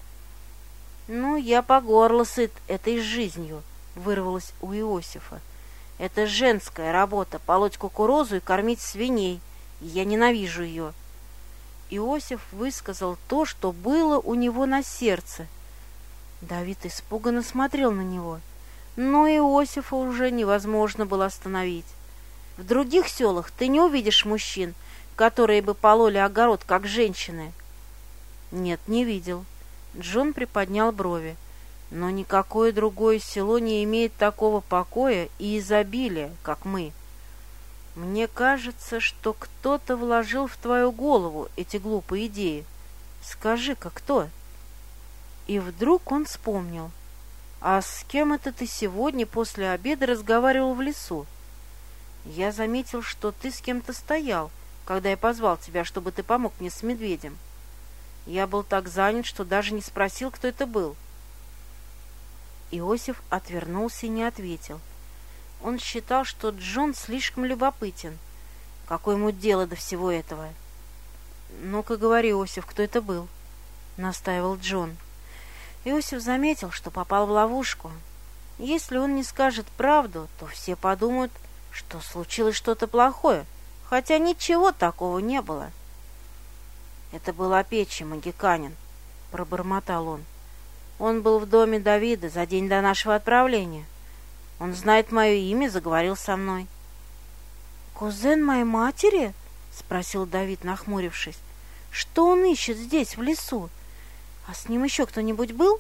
«Ну, я по горло сыт этой жизнью», — вырвалось у Иосифа. «Это женская работа — полоть кукурузу и кормить свиней, и я ненавижу ее». Иосиф высказал то, что было у него на сердце. Давид испуганно смотрел на него, но Иосифа уже невозможно было остановить. «В других селах ты не увидишь мужчин, которые бы пололи огород, как женщины». «Нет, не видел». Джон приподнял брови. «Но никакое другое село не имеет такого покоя и изобилия, как мы. Мне кажется, что кто-то вложил в твою голову эти глупые идеи. Скажи-ка, кто?» И вдруг он вспомнил. «А с кем это ты сегодня после обеда разговаривал в лесу? Я заметил, что ты с кем-то стоял, когда я позвал тебя, чтобы ты помог мне с медведем. Я был так занят, что даже не спросил, кто это был». Иосиф отвернулся и не ответил. Он считал, что Джон слишком любопытен. Какое ему дело до всего этого? «Ну-ка говори, Иосиф, кто это был?» — настаивал Джон. Иосиф заметил, что попал в ловушку. Если он не скажет правду, то все подумают, что случилось что-то плохое, хотя ничего такого не было. «Это был Опечий, магиканин», — пробормотал он. «Он был в доме Давида за день до нашего отправления. Он знает мое имя, заговорил со мной». «Кузен моей матери?» — спросил Давид, нахмурившись. «Что он ищет здесь, в лесу? А с ним еще кто-нибудь был?»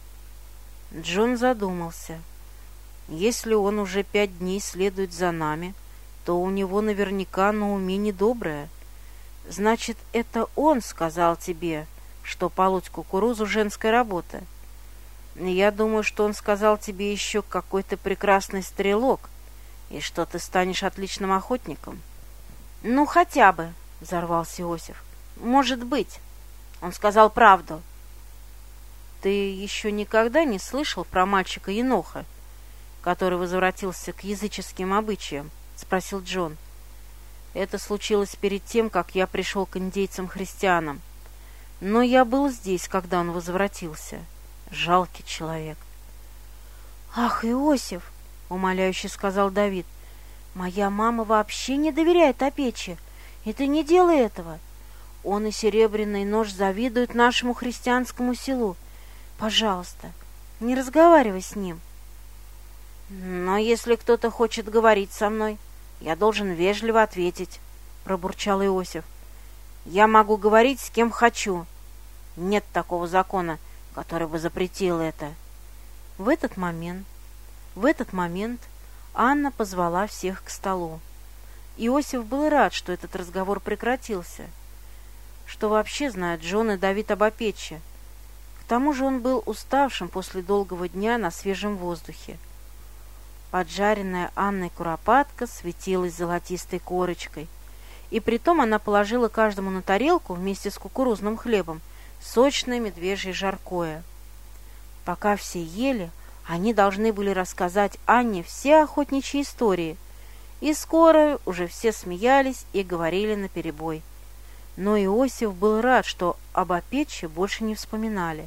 Джон задумался. «Если он уже пять дней следует за нами, то у него наверняка на уме недоброе. Значит, это он сказал тебе, что полоть кукурузу — женская работа. Я думаю, что он сказал тебе еще какой-то прекрасный стрелок, и что ты станешь отличным охотником». «Ну, хотя бы», — взорвался Иосиф. «Может быть. Он сказал правду». Ты еще никогда не слышал про мальчика Еноха, который возвратился к языческим обычаям? — спросил Джон. Это случилось перед тем, как я пришел к индейцам-христианам. Но я был здесь, когда он возвратился. Жалкий человек. — Ах, Иосиф! — умоляюще сказал Давид. — Моя мама вообще не доверяет Опече, и ты не делай этого. Он и серебряный нож завидуют нашему христианскому селу. Пожалуйста, не разговаривай с ним. — Но если кто-то хочет говорить со мной, я должен вежливо ответить, — пробурчал Иосиф. — Я могу говорить с кем хочу. Нет такого закона, который бы запретил это. В этот момент, в этот момент Анна позвала всех к столу. Иосиф был рад, что этот разговор прекратился. Что вообще знают Джон и Давид об Опече? К тому же он был уставшим после долгого дня на свежем воздухе. Поджаренная Анной куропатка светилась золотистой корочкой, и притом она положила каждому на тарелку вместе с кукурузным хлебом сочное медвежье жаркое. Пока все ели, они должны были рассказать Анне все охотничьи истории, и скоро уже все смеялись и говорили наперебой. Но Иосиф был рад, что об Опече больше не вспоминали.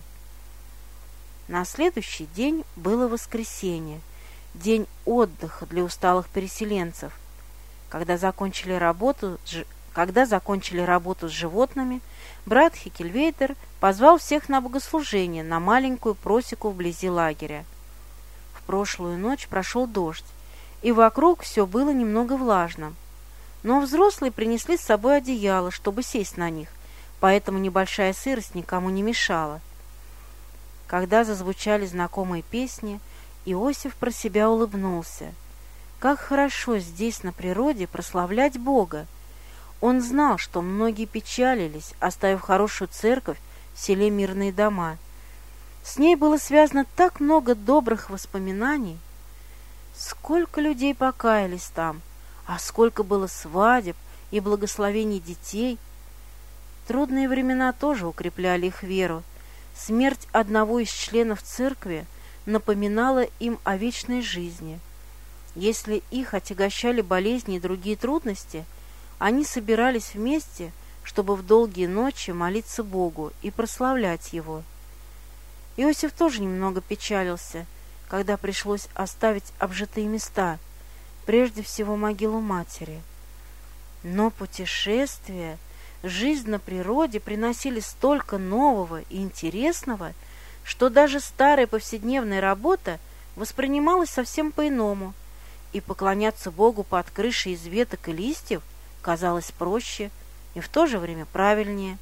На следующий день было воскресенье, день отдыха для усталых переселенцев. Когда закончили работу, когда закончили работу с животными, брат Хекельвейдер позвал всех на богослужение на маленькую просеку вблизи лагеря. В прошлую ночь прошел дождь, и вокруг все было немного влажно. Но взрослые принесли с собой одеяло, чтобы сесть на них, поэтому небольшая сырость никому не мешала. Когда зазвучали знакомые песни, Иосиф про себя улыбнулся. Как хорошо здесь, на природе, прославлять Бога! Он знал, что многие печалились, оставив хорошую церковь в селе Мирные дома. С ней было связано так много добрых воспоминаний. Сколько людей покаялись там, а сколько было свадеб и благословений детей. Трудные времена тоже укрепляли их веру. Смерть одного из членов церкви напоминала им о вечной жизни. Если их отягощали болезни и другие трудности, они собирались вместе, чтобы в долгие ночи молиться Богу и прославлять Его. Иосиф тоже немного печалился, когда пришлось оставить обжитые места, прежде всего могилу матери. Но путешествия, жизнь на природе приносили столько нового и интересного, что даже старая повседневная работа воспринималась совсем по-иному, и поклоняться Богу под крышей из веток и листьев казалось проще и в то же время правильнее.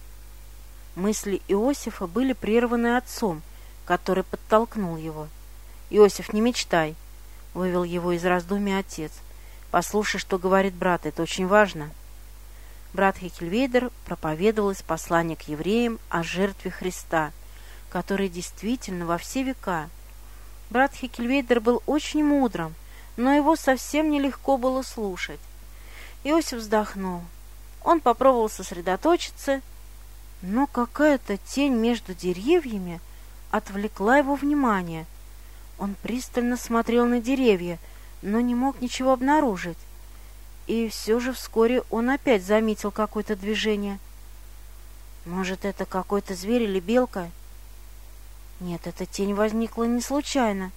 Мысли Иосифа были прерваны отцом, который подтолкнул его. «Иосиф, не мечтай!» — вывел его из раздумий отец. «Послушай, что говорит брат, это очень важно». Брат Хекельвейдер проповедовал из послания к евреям о жертве Христа, который действительно во все века. Брат Хекельвейдер был очень мудрым, но его совсем нелегко было слушать. Иосиф вздохнул. Он попробовал сосредоточиться, но какая-то тень между деревьями отвлекла его внимание. Он пристально смотрел на деревья, но не мог ничего обнаружить. И все же вскоре он опять заметил какое-то движение. Может, это какой-то зверь или белка? Нет, эта тень возникла не случайно.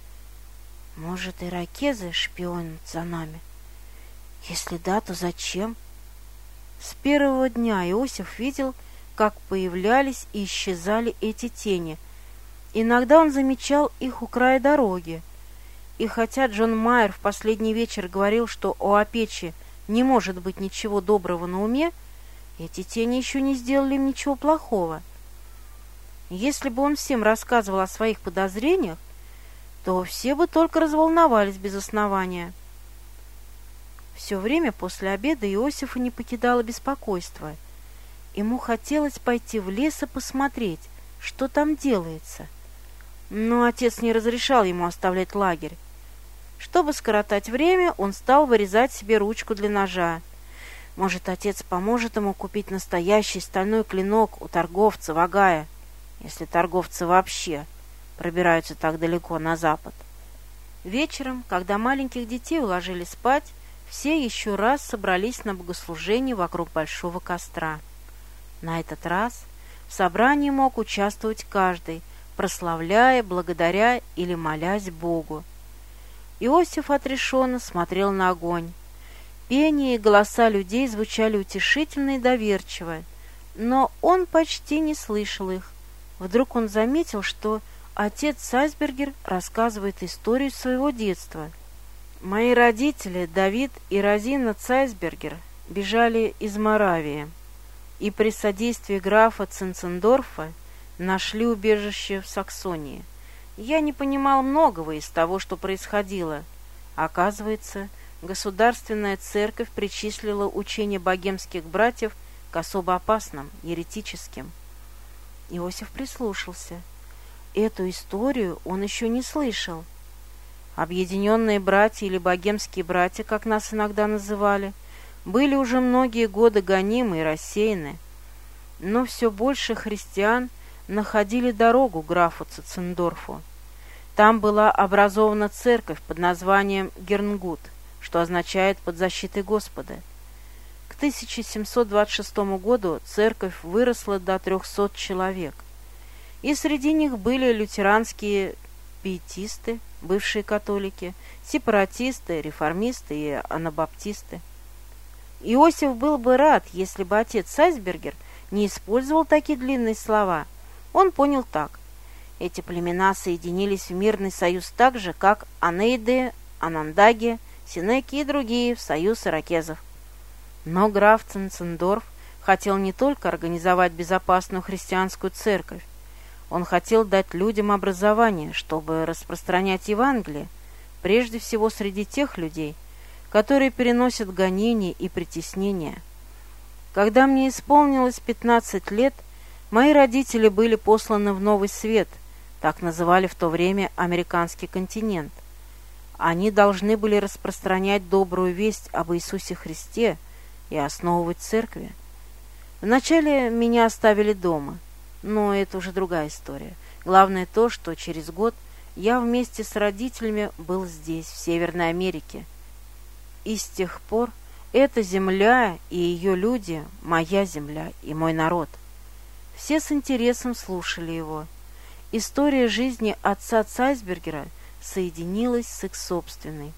Может, иракезы шпионят за нами? Если да, то зачем? С первого дня Иосиф видел, как появлялись и исчезали эти тени. Иногда он замечал их у края дороги. И хотя Джон Майер в последний вечер говорил, что у Опечи не может быть ничего доброго на уме, эти тени еще не сделали им ничего плохого. Если бы он всем рассказывал о своих подозрениях, то все бы только разволновались без основания. Все время после обеда Иосифа не покидало беспокойство. Ему хотелось пойти в лес и посмотреть, что там делается. Но отец не разрешал ему оставлять лагерь. Чтобы скоротать время, он стал вырезать себе ручку для ножа. Может, отец поможет ему купить настоящий стальной клинок у торговца в Огайо. если торговцы вообще пробираются так далеко на запад. Вечером, когда маленьких детей уложили спать, все еще раз собрались на богослужение вокруг большого костра. На этот раз в собрании мог участвовать каждый, прославляя, благодаря или молясь Богу. Иосиф отрешенно смотрел на огонь. Пение и голоса людей звучали утешительно и доверчиво, но он почти не слышал их. Вдруг он заметил, что отец Сайсбергер рассказывает историю своего детства. Мои родители, Давид и Розина Сайсбергер, бежали из Моравии и при содействии графа Цинцендорфа нашли убежище в Саксонии. Я не понимал многого из того, что происходило. Оказывается, государственная церковь причислила учение богемских братьев к особо опасным, еретическим. Иосиф прислушался. Эту историю он еще не слышал. Объединенные братья или богемские братья, как нас иногда называли, были уже многие годы гонимы и рассеяны. Но все больше христиан находили дорогу графу Цинцендорфу. Там была образована церковь под названием Гернгут, что означает «под защитой Господа». К тысяча семьсот двадцать шестому году церковь выросла до трехсот человек. И среди них были лютеранские пиетисты, бывшие католики, сепаратисты, реформисты и анабаптисты. Иосиф был бы рад, если бы отец Сайсбергер не использовал такие длинные слова. Он понял так. Эти племена соединились в мирный союз так же, как Анейды, Анандаги, Синеки и другие в союз иракезов. Но граф Цинцендорф хотел не только организовать безопасную христианскую церковь, он хотел дать людям образование, чтобы распространять Евангелие, прежде всего среди тех людей, которые переносят гонения и притеснения. Когда мне исполнилось пятнадцать лет, мои родители были посланы в Новый Свет, так называли в то время американский континент. Они должны были распространять добрую весть об Иисусе Христе и основывать церкви. Вначале меня оставили дома, но это уже другая история. Главное то, что через год я вместе с родителями был здесь, в Северной Америке. И с тех пор эта земля и ее люди – моя земля и мой народ. Все с интересом слушали его. История жизни отца Сайсбергера соединилась с их собственной.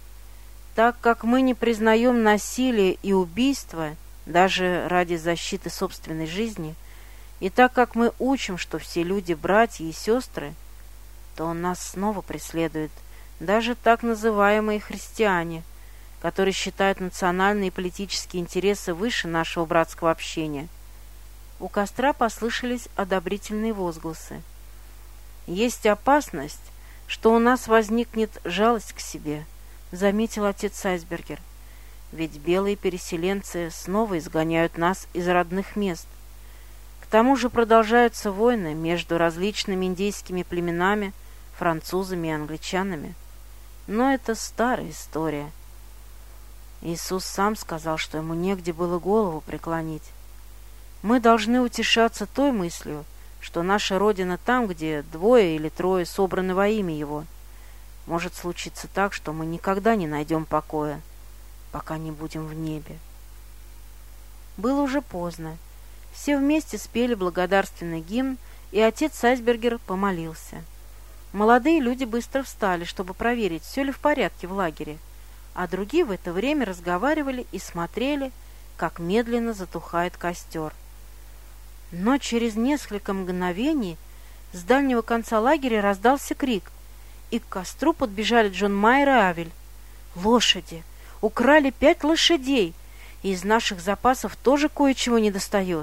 Так как мы не признаем насилие и убийства, даже ради защиты собственной жизни, и так как мы учим, что все люди братья и сестры, то он нас снова преследует, даже так называемые христиане, которые считают национальные и политические интересы выше нашего братского общения. У костра послышались одобрительные возгласы. «Есть опасность, что у нас возникнет жалость к себе», — заметил отец Сайсбергер. «Ведь белые переселенцы снова изгоняют нас из родных мест. К тому же продолжаются войны между различными индейскими племенами, французами и англичанами. Но это старая история. Иисус сам сказал, что ему негде было голову преклонить. Мы должны утешаться той мыслью, что наша Родина там, где двое или трое собраны во имя Его. Может случиться так, что мы никогда не найдем покоя, пока не будем в небе». Было уже поздно. Все вместе спели благодарственный гимн, и отец Сайсбергер помолился. Молодые люди быстро встали, чтобы проверить, все ли в порядке в лагере, а другие в это время разговаривали и смотрели, как медленно затухает костер. Но через несколько мгновений с дальнего конца лагеря раздался крик, и к костру подбежали Джон Майер и Авель. «Лошади! Украли пять лошадей, и из наших запасов тоже кое-чего недостает».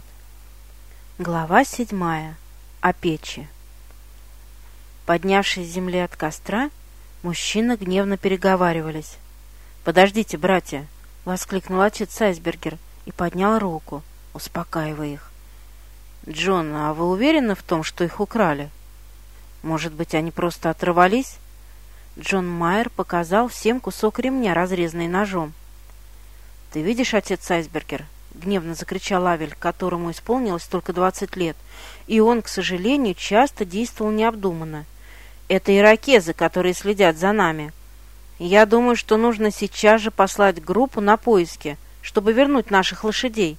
Глава седьмая. О печи. Поднявшись с земли от костра, мужчины гневно переговаривались. «Подождите, братья!» — воскликнул отец Сайсбергер и поднял руку, успокаивая их. «Джон, а вы уверены в том, что их украли? Может быть, они просто оторвались?» Джон Майер показал всем кусок ремня, разрезанный ножом. «Ты видишь, отец Сайсбергер, — гневно закричал Авель, которому исполнилось только двадцать лет, и он, к сожалению, часто действовал необдуманно. «Это иракезы, которые следят за нами. Я думаю, что нужно сейчас же послать группу на поиски, чтобы вернуть наших лошадей».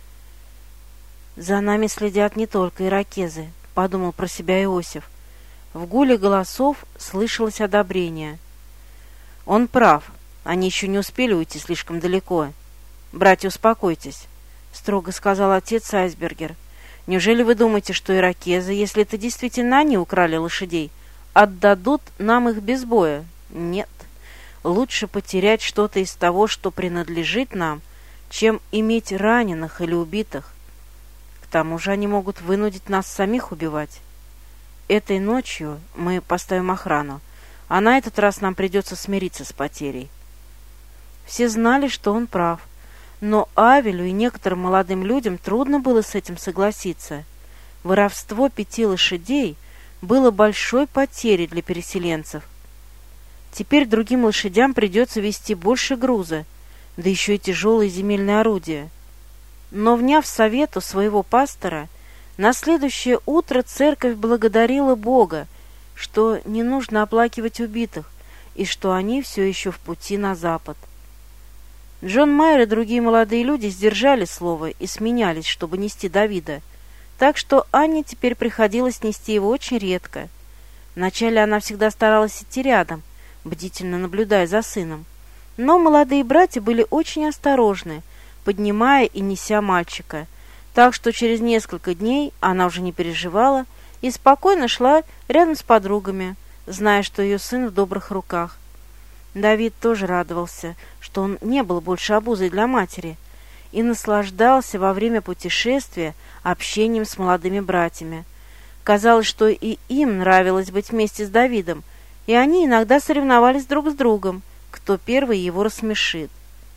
«За нами следят не только иракезы», — подумал про себя Иосиф. В гуле голосов слышалось одобрение. «Он прав. Они еще не успели уйти слишком далеко. Братья, успокойтесь», — строго сказал отец Айсбергер. «Неужели вы думаете, что иракезы, если это действительно они украли лошадей, отдадут нам их без боя? Нет. Лучше потерять что-то из того, что принадлежит нам, чем иметь раненых или убитых. К тому же они могут вынудить нас самих убивать. Этой ночью мы поставим охрану, а на этот раз нам придется смириться с потерей». Все знали, что он прав, но Авелю и некоторым молодым людям трудно было с этим согласиться. Воровство пяти лошадей было большой потерей для переселенцев. Теперь другим лошадям придется везти больше груза, да еще и тяжелые земельные орудия. Но, вняв совету своего пастора, на следующее утро церковь благодарила Бога, что не нужно оплакивать убитых и что они все еще в пути на запад. Джон Майер и другие молодые люди сдержали слово и сменялись, чтобы нести Давида, так что Анне теперь приходилось нести его очень редко. Вначале она всегда старалась идти рядом, бдительно наблюдая за сыном, но молодые братья были очень осторожны, поднимая и неся мальчика, так что через несколько дней она уже не переживала и спокойно шла рядом с подругами, зная, что ее сын в добрых руках. Давид тоже радовался, что он не был больше обузой для матери, и наслаждался во время путешествия общением с молодыми братьями. Казалось, что и им нравилось быть вместе с Давидом, и они иногда соревновались друг с другом, кто первый его рассмешит.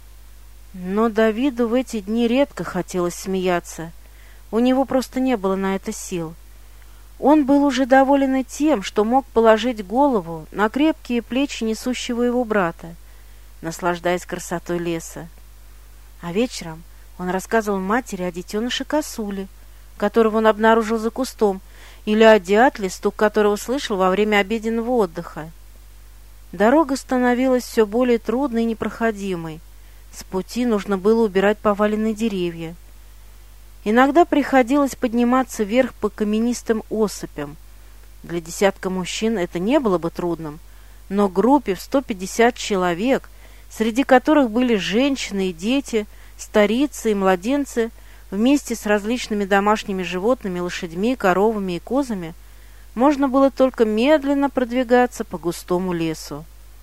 Но Давиду в эти дни редко хотелось смеяться. У него просто не было на это сил. Он был уже доволен и тем, что мог положить голову на крепкие плечи несущего его брата, наслаждаясь красотой леса. А вечером он рассказывал матери о детеныше косули, которого он обнаружил за кустом, или о дятле, стук которого слышал во время обеденного отдыха. Дорога становилась все более трудной и непроходимой. С пути нужно было убирать поваленные деревья. Иногда приходилось подниматься вверх по каменистым осыпям. Для десятка мужчин это не было бы трудным, но группе в сто пятьдесят человек, среди которых были женщины и дети, старицы и младенцы, вместе с различными домашними животными, лошадьми, коровами и козами, можно было только медленно продвигаться по густому лесу.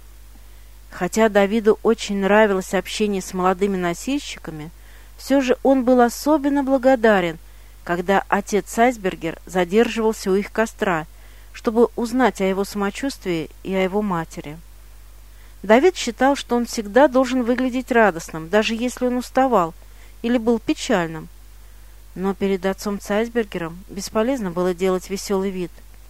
Хотя Давиду очень нравилось общение с молодыми носильщиками, все же он был особенно благодарен, когда отец Айсбергер задерживался у их костра, чтобы узнать о его самочувствии и о его матери. Давид считал, что он всегда должен выглядеть радостным, даже если он уставал или был печальным. Но перед отцом Айсбергером бесполезно было делать веселый вид.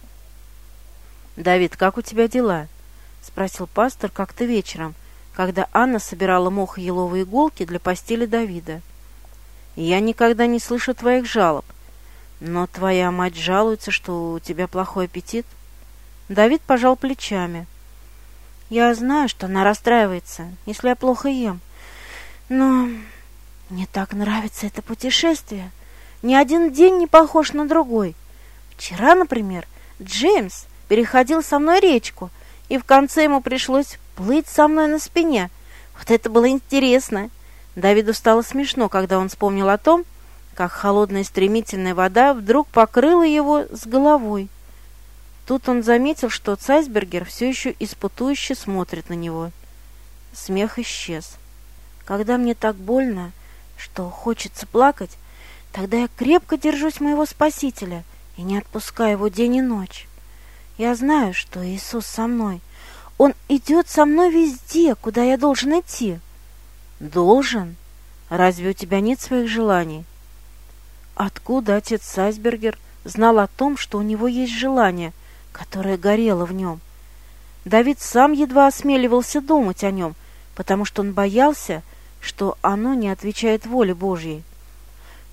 «Давид, как у тебя дела?» — спросил пастор как-то вечером, когда Анна собирала мох и еловые иголки для постели Давида. «Я никогда не слышу твоих жалоб, но твоя мать жалуется, что у тебя плохой аппетит». Давид пожал плечами. «Я знаю, что она расстраивается, если я плохо ем, но мне так нравится это путешествие. Ни один день не похож на другой. Вчера, например, Джеймс переходил со мной речку, и в конце ему пришлось плыть со мной на спине. Вот это было интересно». Давиду стало смешно, когда он вспомнил о том, как холодная стремительная вода вдруг покрыла его с головой. Тут он заметил, что Айсбергер все еще испытующе смотрит на него. Смех исчез. «Когда мне так больно, что хочется плакать, тогда я крепко держусь моего Спасителя и не отпускаю его день и ночь. Я знаю, что Иисус со мной. Он идет со мной везде, куда я должен идти». «Должен? Разве у тебя нет своих желаний?» Откуда отец Айсбергер знал о том, что у него есть желание, которое горело в нем? Давид сам едва осмеливался думать о нем, потому что он боялся, что оно не отвечает воле Божьей.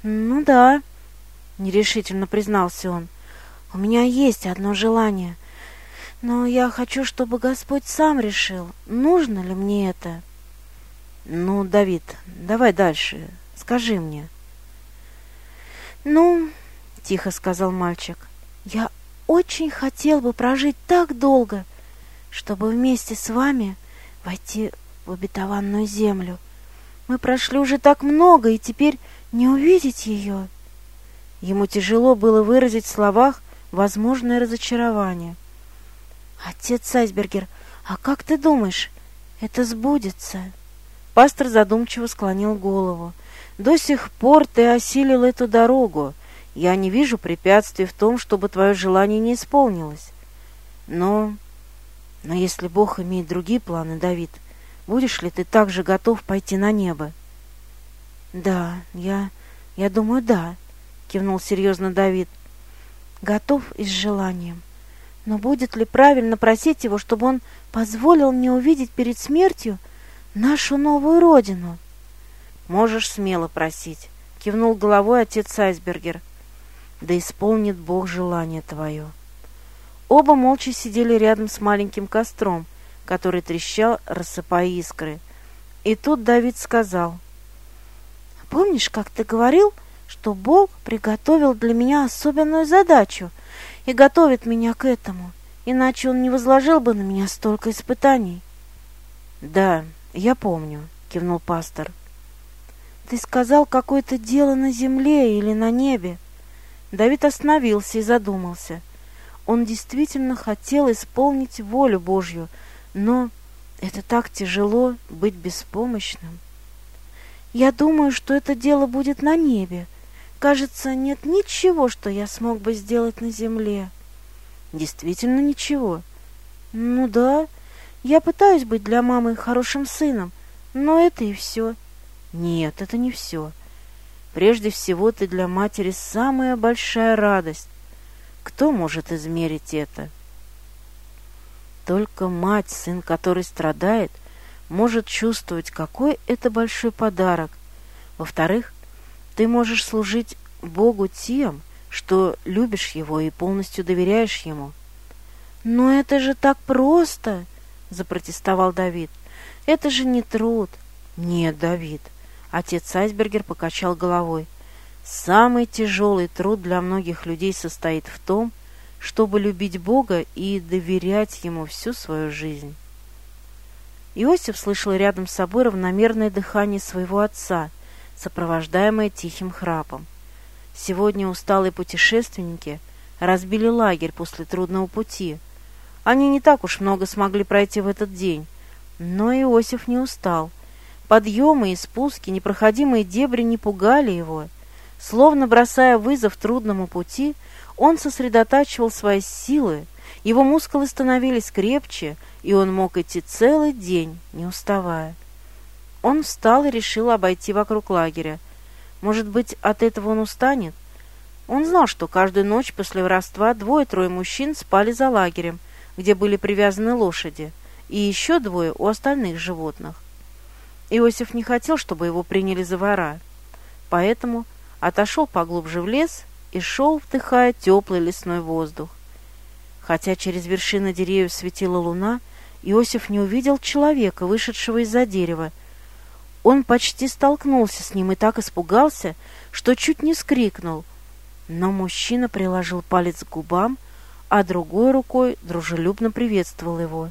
«Ну да», — нерешительно признался он, — «у меня есть одно желание, но я хочу, чтобы Господь сам решил, нужно ли мне это». «Ну, Давид, давай дальше, скажи мне». «Ну, — тихо сказал мальчик, — я очень хотел бы прожить так долго, чтобы вместе с вами войти в обетованную землю. Мы прошли уже так много, и теперь не увидеть ее». Ему тяжело было выразить в словах возможное разочарование. «Отец Айсбергер, а как ты думаешь, это сбудется?» Пастор задумчиво склонил голову. «До сих пор ты осилил эту дорогу. Я не вижу препятствий в том, чтобы твое желание не исполнилось. Но... но если Бог имеет другие планы, Давид, будешь ли ты также готов пойти на небо?» «Да, я... я думаю, да», — кивнул серьезно Давид. «Готов и с желанием. Но будет ли правильно просить его, чтобы он позволил мне увидеть перед смертью нашу новую родину?» «Можешь смело просить», — кивнул головой отец Айсбергер. «Да исполнит Бог желание твое». Оба молча сидели рядом с маленьким костром, который трещал, рассыпая искры. И тут Давид сказал: «Помнишь, как ты говорил, что Бог приготовил для меня особенную задачу и готовит меня к этому, иначе Он не возложил бы на меня столько испытаний?» «Да, я помню», — кивнул пастор. «Ты сказал какое-то дело на земле или на небе?» Давид остановился и задумался. Он действительно хотел исполнить волю Божью, но это так тяжело быть беспомощным. «Я думаю, что это дело будет на небе. Кажется, нет ничего, что я смог бы сделать на земле». «Действительно ничего?» «Ну да, я пытаюсь быть для мамы хорошим сыном, но это и все». «Нет, это не все. Прежде всего, ты для матери самая большая радость. Кто может измерить это?» Только мать, сын который страдает, может чувствовать, какой это большой подарок. Во-вторых, ты можешь служить Богу тем, что любишь Его и полностью доверяешь Ему. «Но это же так просто!» — запротестовал Давид. «Это же не труд». «Нет, Давид», — отец Айсбергер покачал головой, «самый тяжелый труд для многих людей состоит в том, чтобы любить Бога и доверять Ему всю свою жизнь». Иосиф слышал рядом с собой равномерное дыхание своего отца, сопровождаемое тихим храпом. Сегодня усталые путешественники разбили лагерь после трудного пути. Они не так уж много смогли пройти в этот день, но Иосиф не устал. Подъемы и спуски, непроходимые дебри не пугали его. Словно бросая вызов трудному пути, он сосредотачивал свои силы, его мускулы становились крепче, и он мог идти целый день, не уставая. Он встал и решил обойти вокруг лагеря. Может быть, от этого он устанет? Он знал, что каждую ночь после воровства двое-трое мужчин спали за лагерем, где были привязаны лошади, и еще двое у остальных животных. Иосиф не хотел, чтобы его приняли за вора, поэтому отошел поглубже в лес и шел, вдыхая теплый лесной воздух. Хотя через вершины деревьев светила луна, Иосиф не увидел человека, вышедшего из-за дерева. Он почти столкнулся с ним и так испугался, что чуть не вскрикнул. Но мужчина приложил палец к губам, а другой рукой дружелюбно приветствовал его.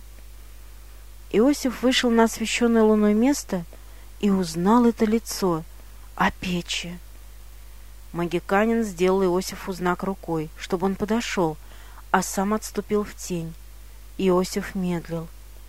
Иосиф вышел на освещенное луной место и узнал это лицо — Апечи. Магиканин сделал Иосифу знак рукой, чтобы он подошел, а сам отступил в тень. Иосиф медлил.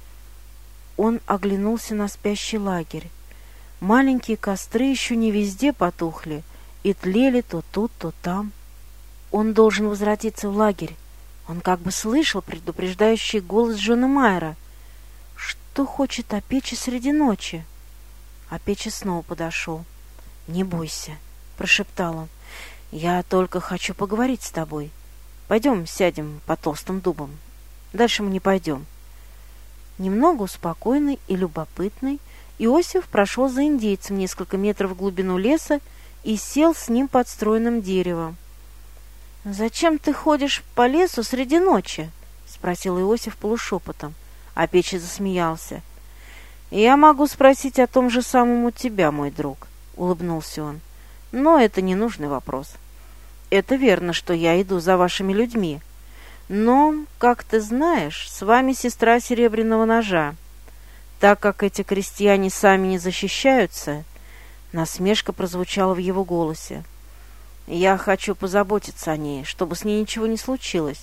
Он оглянулся на спящий лагерь. Маленькие костры еще не везде потухли и тлели то тут, то там. Он должен возвратиться в лагерь. Он как бы слышал предупреждающий голос Джона Майера. Что хочет Апечи среди ночи? Апечи снова подошел. «Не бойся», — прошептал он. «Я только хочу поговорить с тобой. Пойдем сядем под толстым дубом. Дальше мы не пойдем». Немного успокоенный и любопытный, Иосиф прошел за индейцем несколько метров в глубину леса и сел с ним под стройным деревом. «Зачем ты ходишь по лесу среди ночи?» — спросил Иосиф полушепотом. Апеча засмеялся. «Я могу спросить о том же самом у тебя, мой друг», — улыбнулся он. «Но это ненужный вопрос. Это верно, что я иду за вашими людьми. Но, как ты знаешь, с вами сестра Серебряного Ножа. Так как эти крестьяне сами не защищаются...» Насмешка прозвучала в его голосе. «Я хочу позаботиться о ней, чтобы с ней ничего не случилось».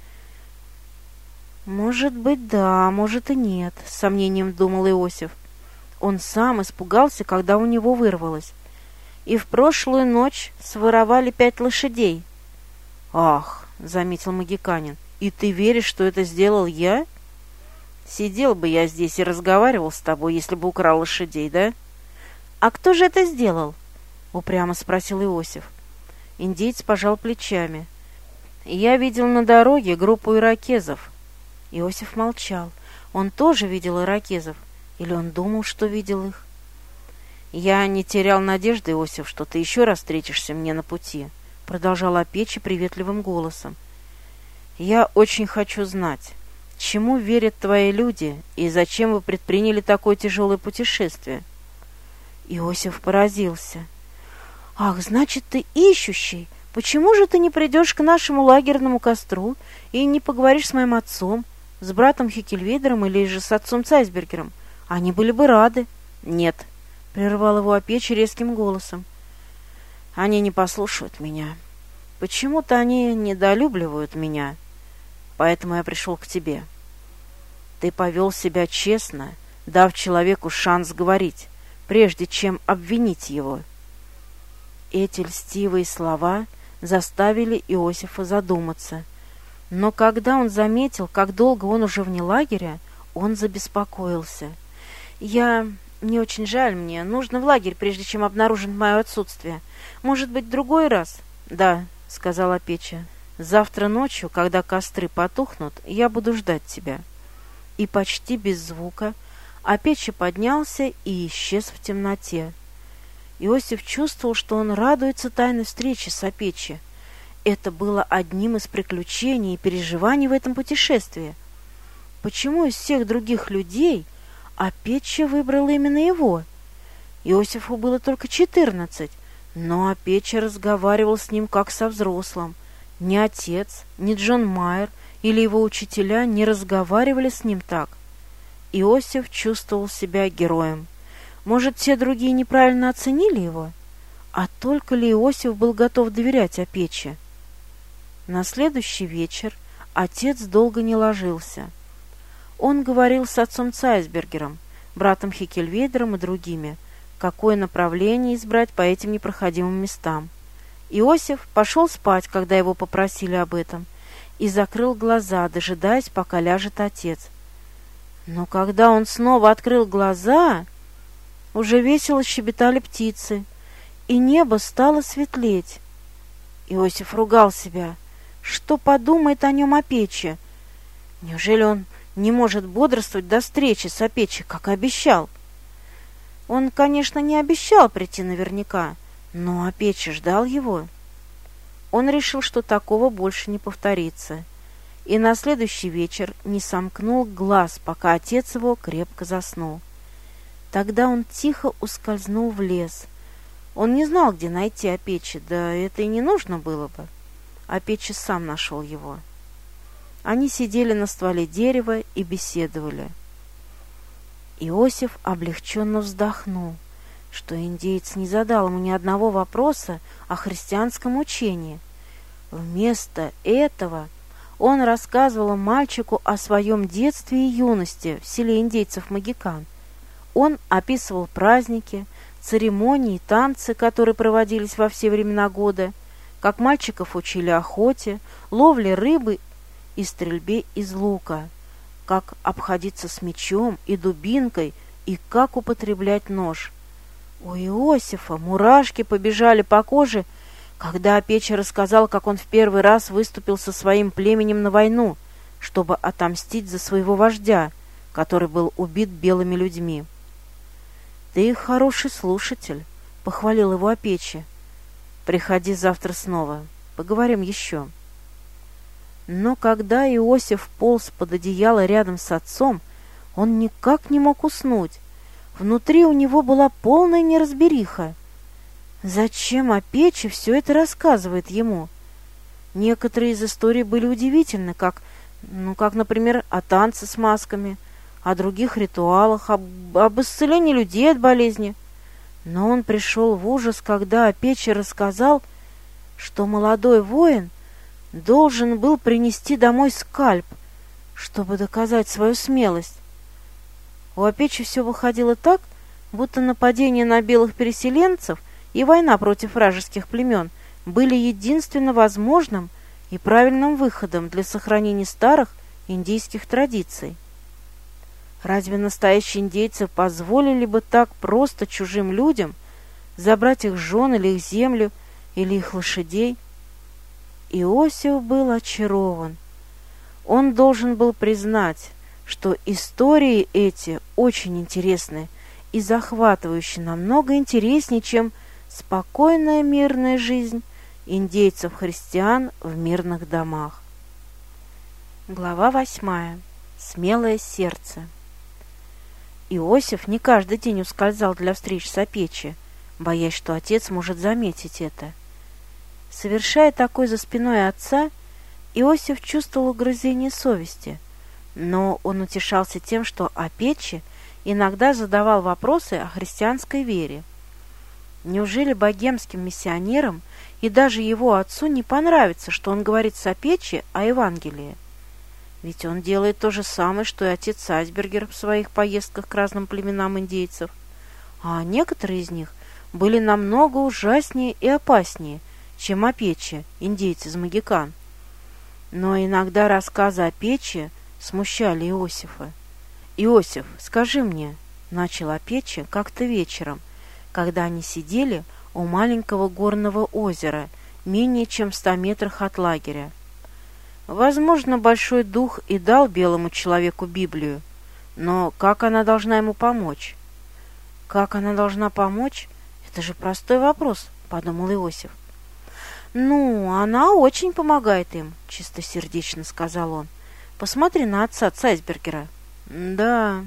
«Может быть, да, может и нет», — с сомнением думал Иосиф. Он сам испугался, когда у него вырвалось. «И в прошлую ночь своровали пять лошадей». «Ах», — заметил Магиканин, — «и ты веришь, что это сделал я? Сидел бы я здесь и разговаривал с тобой, если бы украл лошадей, да?» «А кто же это сделал?» — упрямо спросил Иосиф. Индеец пожал плечами. «Я видел на дороге группу иракезов». Иосиф молчал. Он тоже видел иракезов. Или он думал, что видел их? «Я не терял надежды, Иосиф, что ты еще раз встретишься мне на пути», — продолжал Апеча приветливым голосом. «Я очень хочу знать, чему верят твои люди и зачем вы предприняли такое тяжелое путешествие». Иосиф поразился. «Ах, значит, ты ищущий! Почему же ты не придешь к нашему лагерному костру и не поговоришь с моим отцом, с братом Хекельвейдером или же с отцом Цайсбергером? Они были бы рады». «Нет», — прервал его Апеча резким голосом. «Они не послушают меня. Почему-то они недолюбливают меня, поэтому я пришел к тебе. Ты повел себя честно, дав человеку шанс говорить, прежде чем обвинить его». Эти льстивые слова заставили Иосифа задуматься. Но когда он заметил, как долго он уже вне лагеря, он забеспокоился. «Я... Мне очень жаль, мне нужно в лагерь, прежде чем обнаружат мое отсутствие. Может быть, в другой раз?» «Да», — сказала Апеча. «Завтра ночью, когда костры потухнут, я буду ждать тебя». И почти без звука Апеча поднялся и исчез в темноте. Иосиф чувствовал, что он радуется тайной встрече с Апечей. Это было одним из приключений и переживаний в этом путешествии. Почему из всех других людей Апеча выбрала именно его? Иосифу было только четырнадцать, но Апеча разговаривал с ним как со взрослым. Ни отец, ни Джон Майер или его учителя не разговаривали с ним так. Иосиф чувствовал себя героем. Может, все другие неправильно оценили его? А только ли Иосиф был готов доверять Апече? На следующий вечер отец долго не ложился. Он говорил с отцом Цайсбергером, братом Хекельвейдером и другими, какое направление избрать по этим непроходимым местам. Иосиф пошел спать, когда его попросили об этом, и закрыл глаза, дожидаясь, пока ляжет отец. Но когда он снова открыл глаза, уже весело щебетали птицы, и небо стало светлеть. Иосиф ругал себя. Что подумает о нем Апеча? Неужели он не может бодрствовать до встречи с Апечей, как обещал? Он, конечно, не обещал прийти наверняка, но Апеча ждал его. Он решил, что такого больше не повторится, и на следующий вечер не сомкнул глаз, пока отец его крепко заснул. Тогда он тихо ускользнул в лес. Он не знал, где найти Апеча, да это и не нужно было бы. Апеча сам нашел его. Они сидели на стволе дерева и беседовали. Иосиф облегченно вздохнул, что индеец не задал ему ни одного вопроса о христианском учении. Вместо этого он рассказывал мальчику о своем детстве и юности в селе индейцев Магикан. Он описывал праздники, церемонии, танцы, которые проводились во все времена года, как мальчиков учили охоте, ловле рыбы и стрельбе из лука, как обходиться с мечом и дубинкой и как употреблять нож. У Иосифа мурашки побежали по коже, когда Апеча рассказал, как он в первый раз выступил со своим племенем на войну, чтобы отомстить за своего вождя, который был убит белыми людьми. «Ты хороший слушатель», — похвалил его Апеча. приходи завтра снова, поговорим еще». Но когда Иосиф полз под одеяло рядом с отцом, он никак не мог уснуть. Внутри у него была полная неразбериха. Зачем Апечи все это рассказывает ему? Некоторые из историй были удивительны, как, ну, как, например, о танце с масками, о других ритуалах, об, об исцелении людей от болезни. Но он пришел в ужас, когда Апечи рассказал, что молодой воин должен был принести домой скальп, чтобы доказать свою смелость. У Апечи все выходило так, будто нападение на белых переселенцев и война против вражеских племен были единственно возможным и правильным выходом для сохранения старых индийских традиций. Разве настоящие индейцы позволили бы так просто чужим людям забрать их жен или их землю, или их лошадей? Иосиф был очарован. Он должен был признать, что истории эти очень интересны и захватывающие, намного интереснее, чем спокойная мирная жизнь индейцев-христиан в мирных домах. Глава восьмая. Смелое сердце. Иосиф не каждый день ускользал для встреч с Апечи, боясь, что отец может заметить это. Совершая такое за спиной отца, Иосиф чувствовал угрызение совести, но он утешался тем, что Апечи иногда задавал вопросы о христианской вере. Неужели богемским миссионерам и даже его отцу не понравится, что он говорит с Апечи о Евангелии? Ведь он делает то же самое, что и отец Айсбергер в своих поездках к разным племенам индейцев. А некоторые из них были намного ужаснее и опаснее, чем Апечи, индейцы из Магикан. Но иногда рассказы Апечи смущали Иосифа. «Иосиф, скажи мне», — начал Апечи как-то вечером, когда они сидели у маленького горного озера, менее чем в ста метрах от лагеря. Возможно, Большой Дух и дал белому человеку Библию, но как она должна ему помочь? Как она должна помочь? Это же простой вопрос, подумал Иосиф. Ну, она очень помогает им, чистосердечно сказал он. Посмотри на отца Цайсбергера. Да,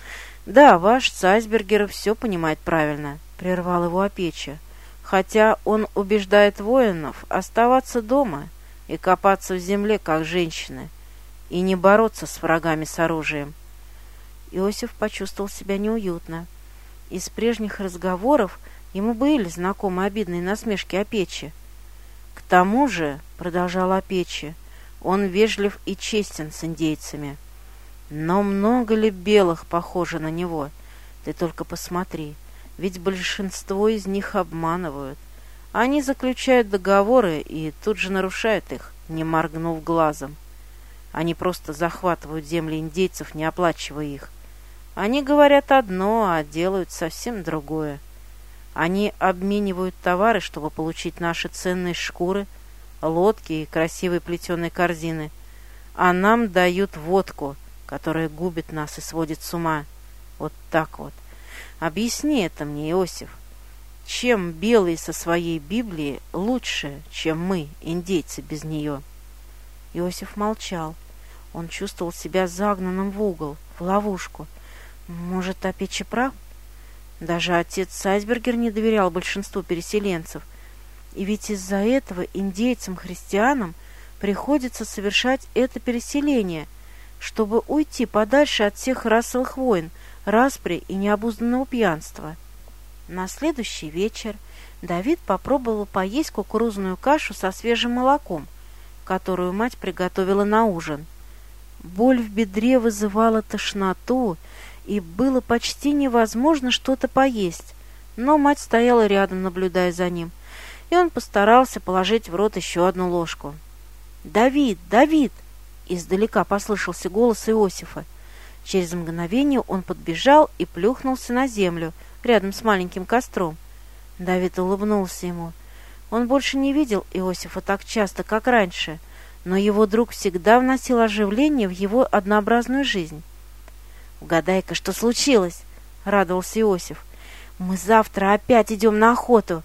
да, ваш Цайсбергер все понимает правильно, прервал его Апечи, хотя он убеждает воинов оставаться дома и копаться в земле, как женщины, и не бороться с врагами с оружием. Иосиф почувствовал себя неуютно. Из прежних разговоров ему были знакомы обидные насмешки Апечи. К тому же, продолжал Апечи, он вежлив и честен с индейцами. Но много ли белых похоже на него? Ты только посмотри, ведь большинство из них обманывают. Они заключают договоры и тут же нарушают их, не моргнув глазом. Они просто захватывают земли индейцев, не оплачивая их. Они говорят одно, а делают совсем другое. Они обменивают товары, чтобы получить наши ценные шкуры, лодки и красивые плетеные корзины, а нам дают водку, которая губит нас и сводит с ума. Вот так вот. Объясни это мне, Иосиф. Чем белые со своей Библией лучше, чем мы, индейцы, без нее? Иосиф молчал. Он чувствовал себя загнанным в угол, в ловушку. Может, Апечи прав? Даже отец Айсбергер не доверял большинству переселенцев. И ведь из-за этого индейцам-христианам приходится совершать это переселение, чтобы уйти подальше от всех расовых войн, распри и необузданного пьянства. На следующий вечер Давид попробовал поесть кукурузную кашу со свежим молоком, которую мать приготовила на ужин. Боль в бедре вызывала тошноту, и было почти невозможно что-то поесть, но мать стояла рядом, наблюдая за ним, и он постарался положить в рот еще одну ложку. «Давид! Давид!» — издалека послышался голос Иосифа. Через мгновение он подбежал и плюхнулся на землю рядом с маленьким костром. Давид улыбнулся ему. Он больше не видел Иосифа так часто, как раньше, но его друг всегда вносил оживление в его однообразную жизнь. «Угадай-ка, что случилось?» — радовался Иосиф. «Мы завтра опять идем на охоту,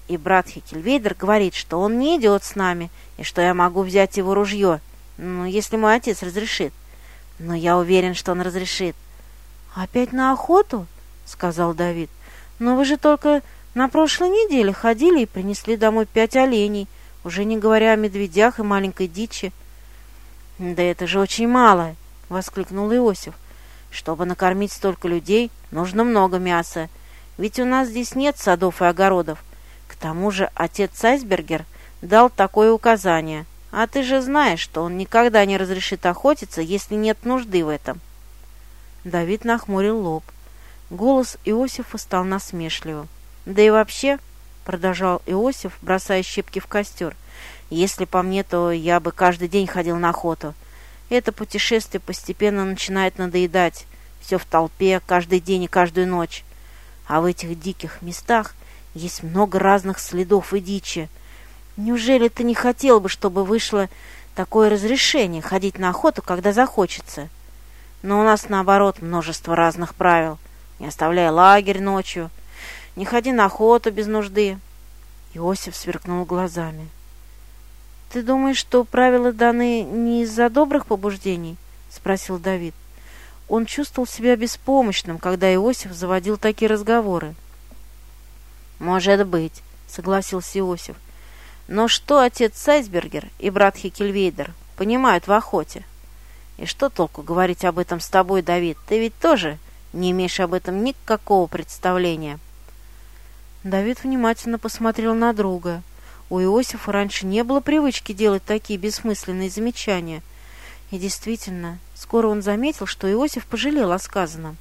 и брат Хекельвейдер говорит, что он не идет с нами, и что я могу взять его ружье, ну, если мой отец разрешит. Но я уверен, что он разрешит». «Опять на охоту?» — сказал Давид. «Но вы же только на прошлой неделе ходили и принесли домой пять оленей, уже не говоря о медведях и маленькой дичи». «Да это же очень мало!» — воскликнул Иосиф. «Чтобы накормить столько людей, нужно много мяса. Ведь у нас здесь нет садов и огородов. К тому же отец Айсбергер дал такое указание. А ты же знаешь, что он никогда не разрешит охотиться, если нет нужды в этом». Давид нахмурил лоб. Голос Иосифа стал насмешливым. «Да и вообще, — продолжал Иосиф, бросая щепки в костер, — если по мне, то я бы каждый день ходил на охоту. Это путешествие постепенно начинает надоедать. Все в толпе, каждый день и каждую ночь. А в этих диких местах есть много разных следов и дичи. Неужели ты не хотел бы, чтобы вышло такое разрешение ходить на охоту, когда захочется? Но у нас, наоборот, множество разных правил. Не оставляй лагерь ночью, не ходи на охоту без нужды». Иосиф сверкнул глазами. «Ты думаешь, что правила даны не из-за добрых побуждений?» — спросил Давид. Он чувствовал себя беспомощным, когда Иосиф заводил такие разговоры. «Может быть», — согласился Иосиф. «Но что отец Айсбергер и брат Хекельвейдер понимают в охоте? И что толку говорить об этом с тобой, Давид? Ты ведь тоже не имеешь об этом никакого представления». Давид внимательно посмотрел на друга. У Иосифа раньше не было привычки делать такие бессмысленные замечания. И действительно, скоро он заметил, что Иосиф пожалел о сказанном.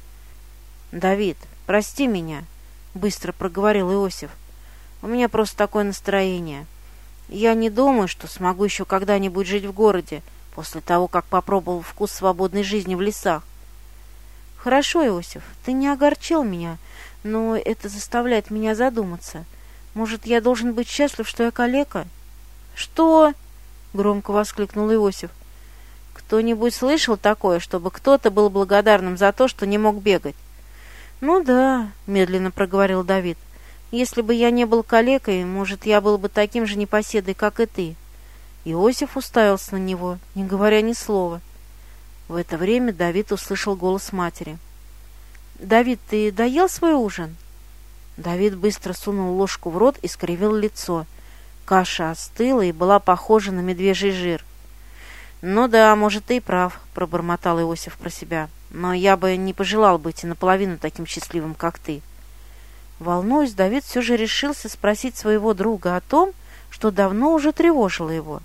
«Давид, прости меня», — быстро проговорил Иосиф. «У меня просто такое настроение. Я не думаю, что смогу еще когда-нибудь жить в городе, после того, как попробовал вкус свободной жизни в лесах». «Хорошо, Иосиф, ты не огорчил меня, но это заставляет меня задуматься. Может, я должен быть счастлив, что я калека?» «Что?» — громко воскликнул Иосиф. «Кто-нибудь слышал такое, чтобы кто-то был благодарным за то, что не мог бегать?» «Ну да», — медленно проговорил Давид. «Если бы я не был калекой, может, я был бы таким же непоседой, как и ты». Иосиф уставился на него, не говоря ни слова. В это время Давид услышал голос матери. «Давид, ты доел свой ужин?» Давид быстро сунул ложку в рот и скривил лицо. Каша остыла и была похожа на медвежий жир. «Ну да, может, ты и прав», — пробормотал Иосиф про себя. «Но я бы не пожелал быть и наполовину таким счастливым, как ты». Волнуясь, Давид все же решился спросить своего друга о том, что давно уже тревожило его.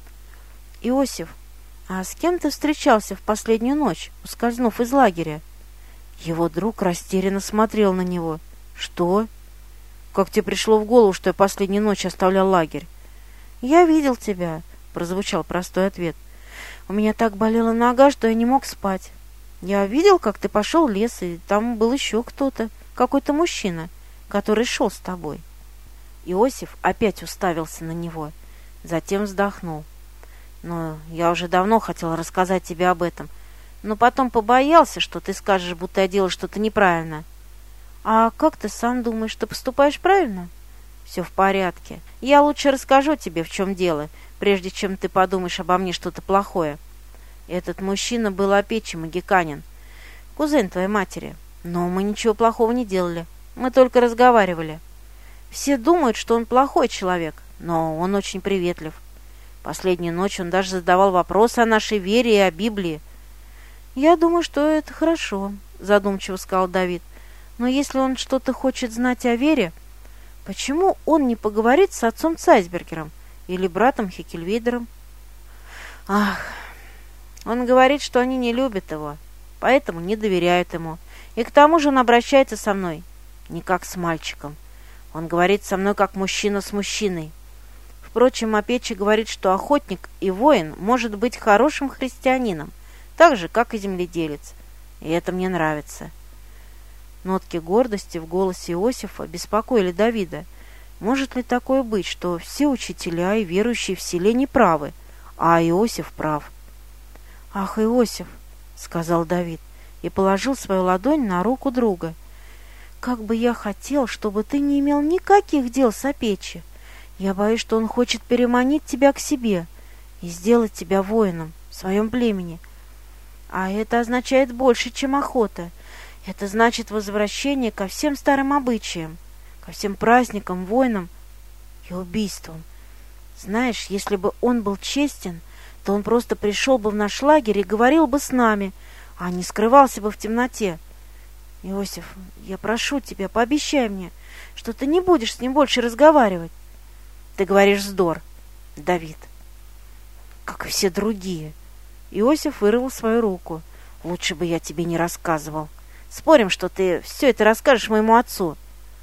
«Иосиф, а с кем ты встречался в последнюю ночь, ускользнув из лагеря?» Его друг растерянно смотрел на него. «Что? Как тебе пришло в голову, что я последнюю ночь оставлял лагерь?» «Я видел тебя», — прозвучал простой ответ. «У меня так болела нога, что я не мог спать. Я видел, как ты пошел в лес, и там был еще кто-то, какой-то мужчина, который шел с тобой». Иосиф опять уставился на него, затем вздохнул. «Но я уже давно хотел рассказать тебе об этом, но потом побоялся, что ты скажешь, будто я делал что-то неправильно». «А как ты сам думаешь, что поступаешь правильно?» «Все в порядке. Я лучше расскажу тебе, в чем дело, прежде чем ты подумаешь обо мне что-то плохое. Этот мужчина был опечий магиканин, кузен твоей матери. Но мы ничего плохого не делали, мы только разговаривали. Все думают, что он плохой человек, но он очень приветлив. Последнюю ночь он даже задавал вопросы о нашей вере и о Библии». «Я думаю, что это хорошо», — задумчиво сказал Давид. «Но если он что-то хочет знать о вере, почему он не поговорит с отцом Айсбергером или братом Хекельвейдером?» «Ах, он говорит, что они не любят его, поэтому не доверяют ему. И к тому же он обращается со мной не как с мальчиком. Он говорит со мной как мужчина с мужчиной. Впрочем, Апечи говорит, что охотник и воин может быть хорошим христианином, так же, как и земледелец. И это мне нравится». Нотки гордости в голосе Иосифа беспокоили Давида. Может ли такое быть, что все учителя и верующие в селе неправы, а Иосиф прав? «Ах, Иосиф!» — сказал Давид и положил свою ладонь на руку друга. как бы я хотел, чтобы ты не имел никаких дел с Апечи. Я боюсь, что он хочет переманить тебя к себе и сделать тебя воином в своем племени. А это означает больше, чем охота. Это значит возвращение ко всем старым обычаям, ко всем праздникам, войнам и убийствам. Знаешь, если бы он был честен, то он просто пришел бы в наш лагерь и говорил бы с нами, а не скрывался бы в темноте. Иосиф, я прошу тебя, пообещай мне, что ты не будешь с ним больше разговаривать. Ты говоришь вздор, Давид, как и все другие. Иосиф вырвал свою руку. Лучше бы я тебе не рассказывал. Спорим, что ты все это расскажешь моему отцу.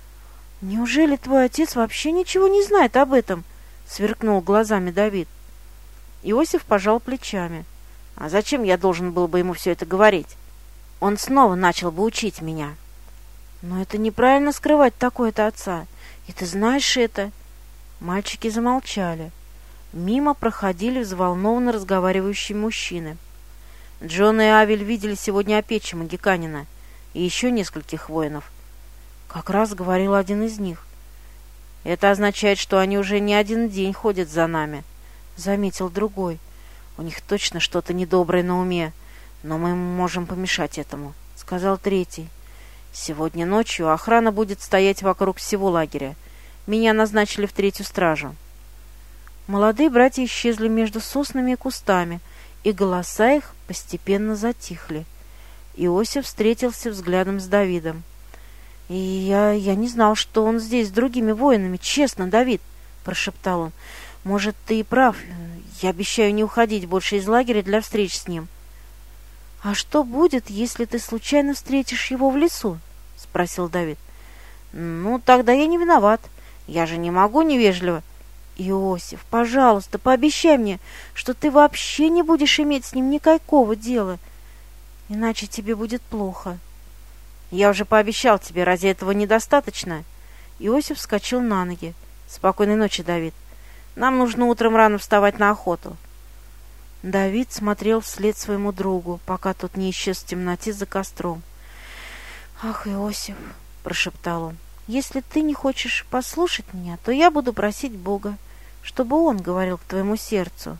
Неужели твой отец вообще ничего не знает об этом? Сверкнул глазами Давид. Иосиф пожал плечами. А зачем я должен был бы ему все это говорить? Он снова начал бы учить меня. Но это неправильно скрывать такое-то отца. И ты знаешь это. Мальчики замолчали. Мимо проходили взволнованно разговаривающие мужчины. Джон и Авель видели сегодня Апечи Магиканина и еще нескольких воинов. Как раз говорил один из них. «Это означает, что они уже не один день ходят за нами», — заметил другой. «У них точно что-то недоброе на уме, но мы можем помешать этому», — сказал третий. «Сегодня ночью охрана будет стоять вокруг всего лагеря. Меня назначили в третью стражу». Молодые братья исчезли между соснами и кустами, и голоса их постепенно затихли. Иосиф встретился взглядом с Давидом. «И я, я не знал, что он здесь с другими воинами. Честно, Давид!» – прошептал он. «Может, ты и прав. Я обещаю не уходить больше из лагеря для встреч с ним». «А что будет, если ты случайно встретишь его в лесу?» – спросил Давид. «Ну, тогда я не виноват. Я же не могу невежливо». «Иосиф, пожалуйста, пообещай мне, что ты вообще не будешь иметь с ним никакого дела, иначе тебе будет плохо». «Я уже пообещал тебе, разве этого недостаточно?» Иосиф вскочил на ноги. «Спокойной ночи, Давид. Нам нужно утром рано вставать на охоту». Давид смотрел вслед своему другу, пока тот не исчез в темноте за костром. «Ах, Иосиф!» – прошептал он. «Если ты не хочешь послушать меня, то я буду просить Бога, чтобы Он говорил к твоему сердцу».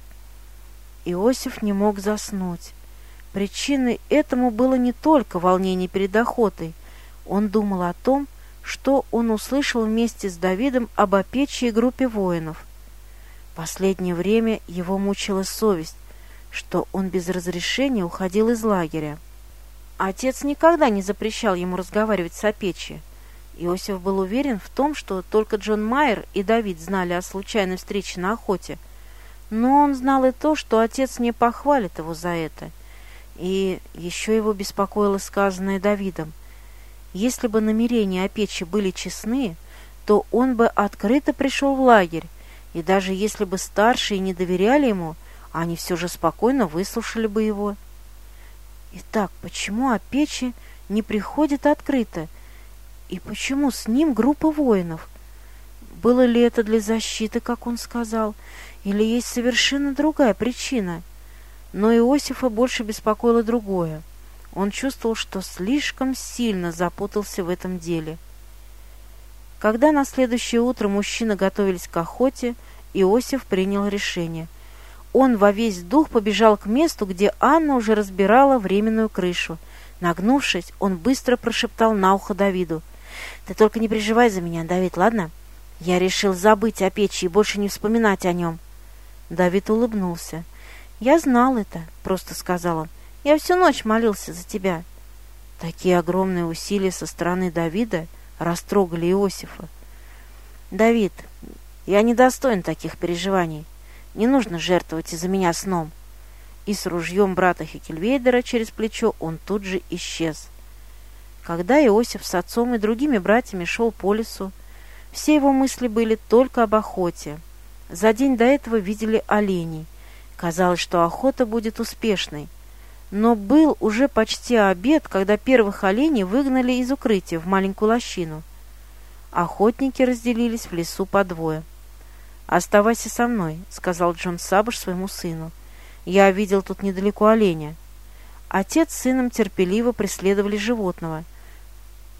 Иосиф не мог заснуть. Причиной этому было не только волнение перед охотой. Он думал о том, что он услышал вместе с Давидом об Апече и группе воинов. Последнее время его мучила совесть, что он без разрешения уходил из лагеря. Отец никогда не запрещал ему разговаривать с Апечи. Иосиф был уверен в том, что только Джон Майер и Давид знали о случайной встрече на охоте. Но он знал и то, что отец не похвалит его за это. И еще его беспокоило сказанное Давидом. Если бы намерения Апечи были честны, то он бы открыто пришел в лагерь, и даже если бы старшие не доверяли ему, они все же спокойно выслушали бы его. Итак, почему Апечи не приходит открыто? И почему с ним группа воинов? Было ли это для защиты, как он сказал, или есть совершенно другая причина? Но Иосифа больше беспокоило другое. Он чувствовал, что слишком сильно запутался в этом деле. Когда на следующее утро мужчины готовились к охоте, Иосиф принял решение. Он во весь дух побежал к месту, где Анна уже разбирала временную крышу. Нагнувшись, он быстро прошептал на ухо Давиду. «Ты только не переживай за меня, Давид, ладно? Я решил забыть о Печи и больше не вспоминать о нем». Давид улыбнулся. «Я знал это», — просто сказал он. «Я всю ночь молился за тебя». Такие огромные усилия со стороны Давида растрогали Иосифа. «Давид, я не достоин таких переживаний. Не нужно жертвовать из-за меня сном». И с ружьем брата Хекельвейдера через плечо он тут же исчез. Когда Иосиф с отцом и другими братьями шел по лесу, все его мысли были только об охоте. За день до этого видели оленей. Казалось, что охота будет успешной. Но был уже почти обед, когда первых оленей выгнали из укрытия в маленькую лощину. Охотники разделились в лесу по двое. «Оставайся со мной», — сказал Джон Саббаш своему сыну. «Я видел тут недалеко оленя». Отец с сыном терпеливо преследовали животного.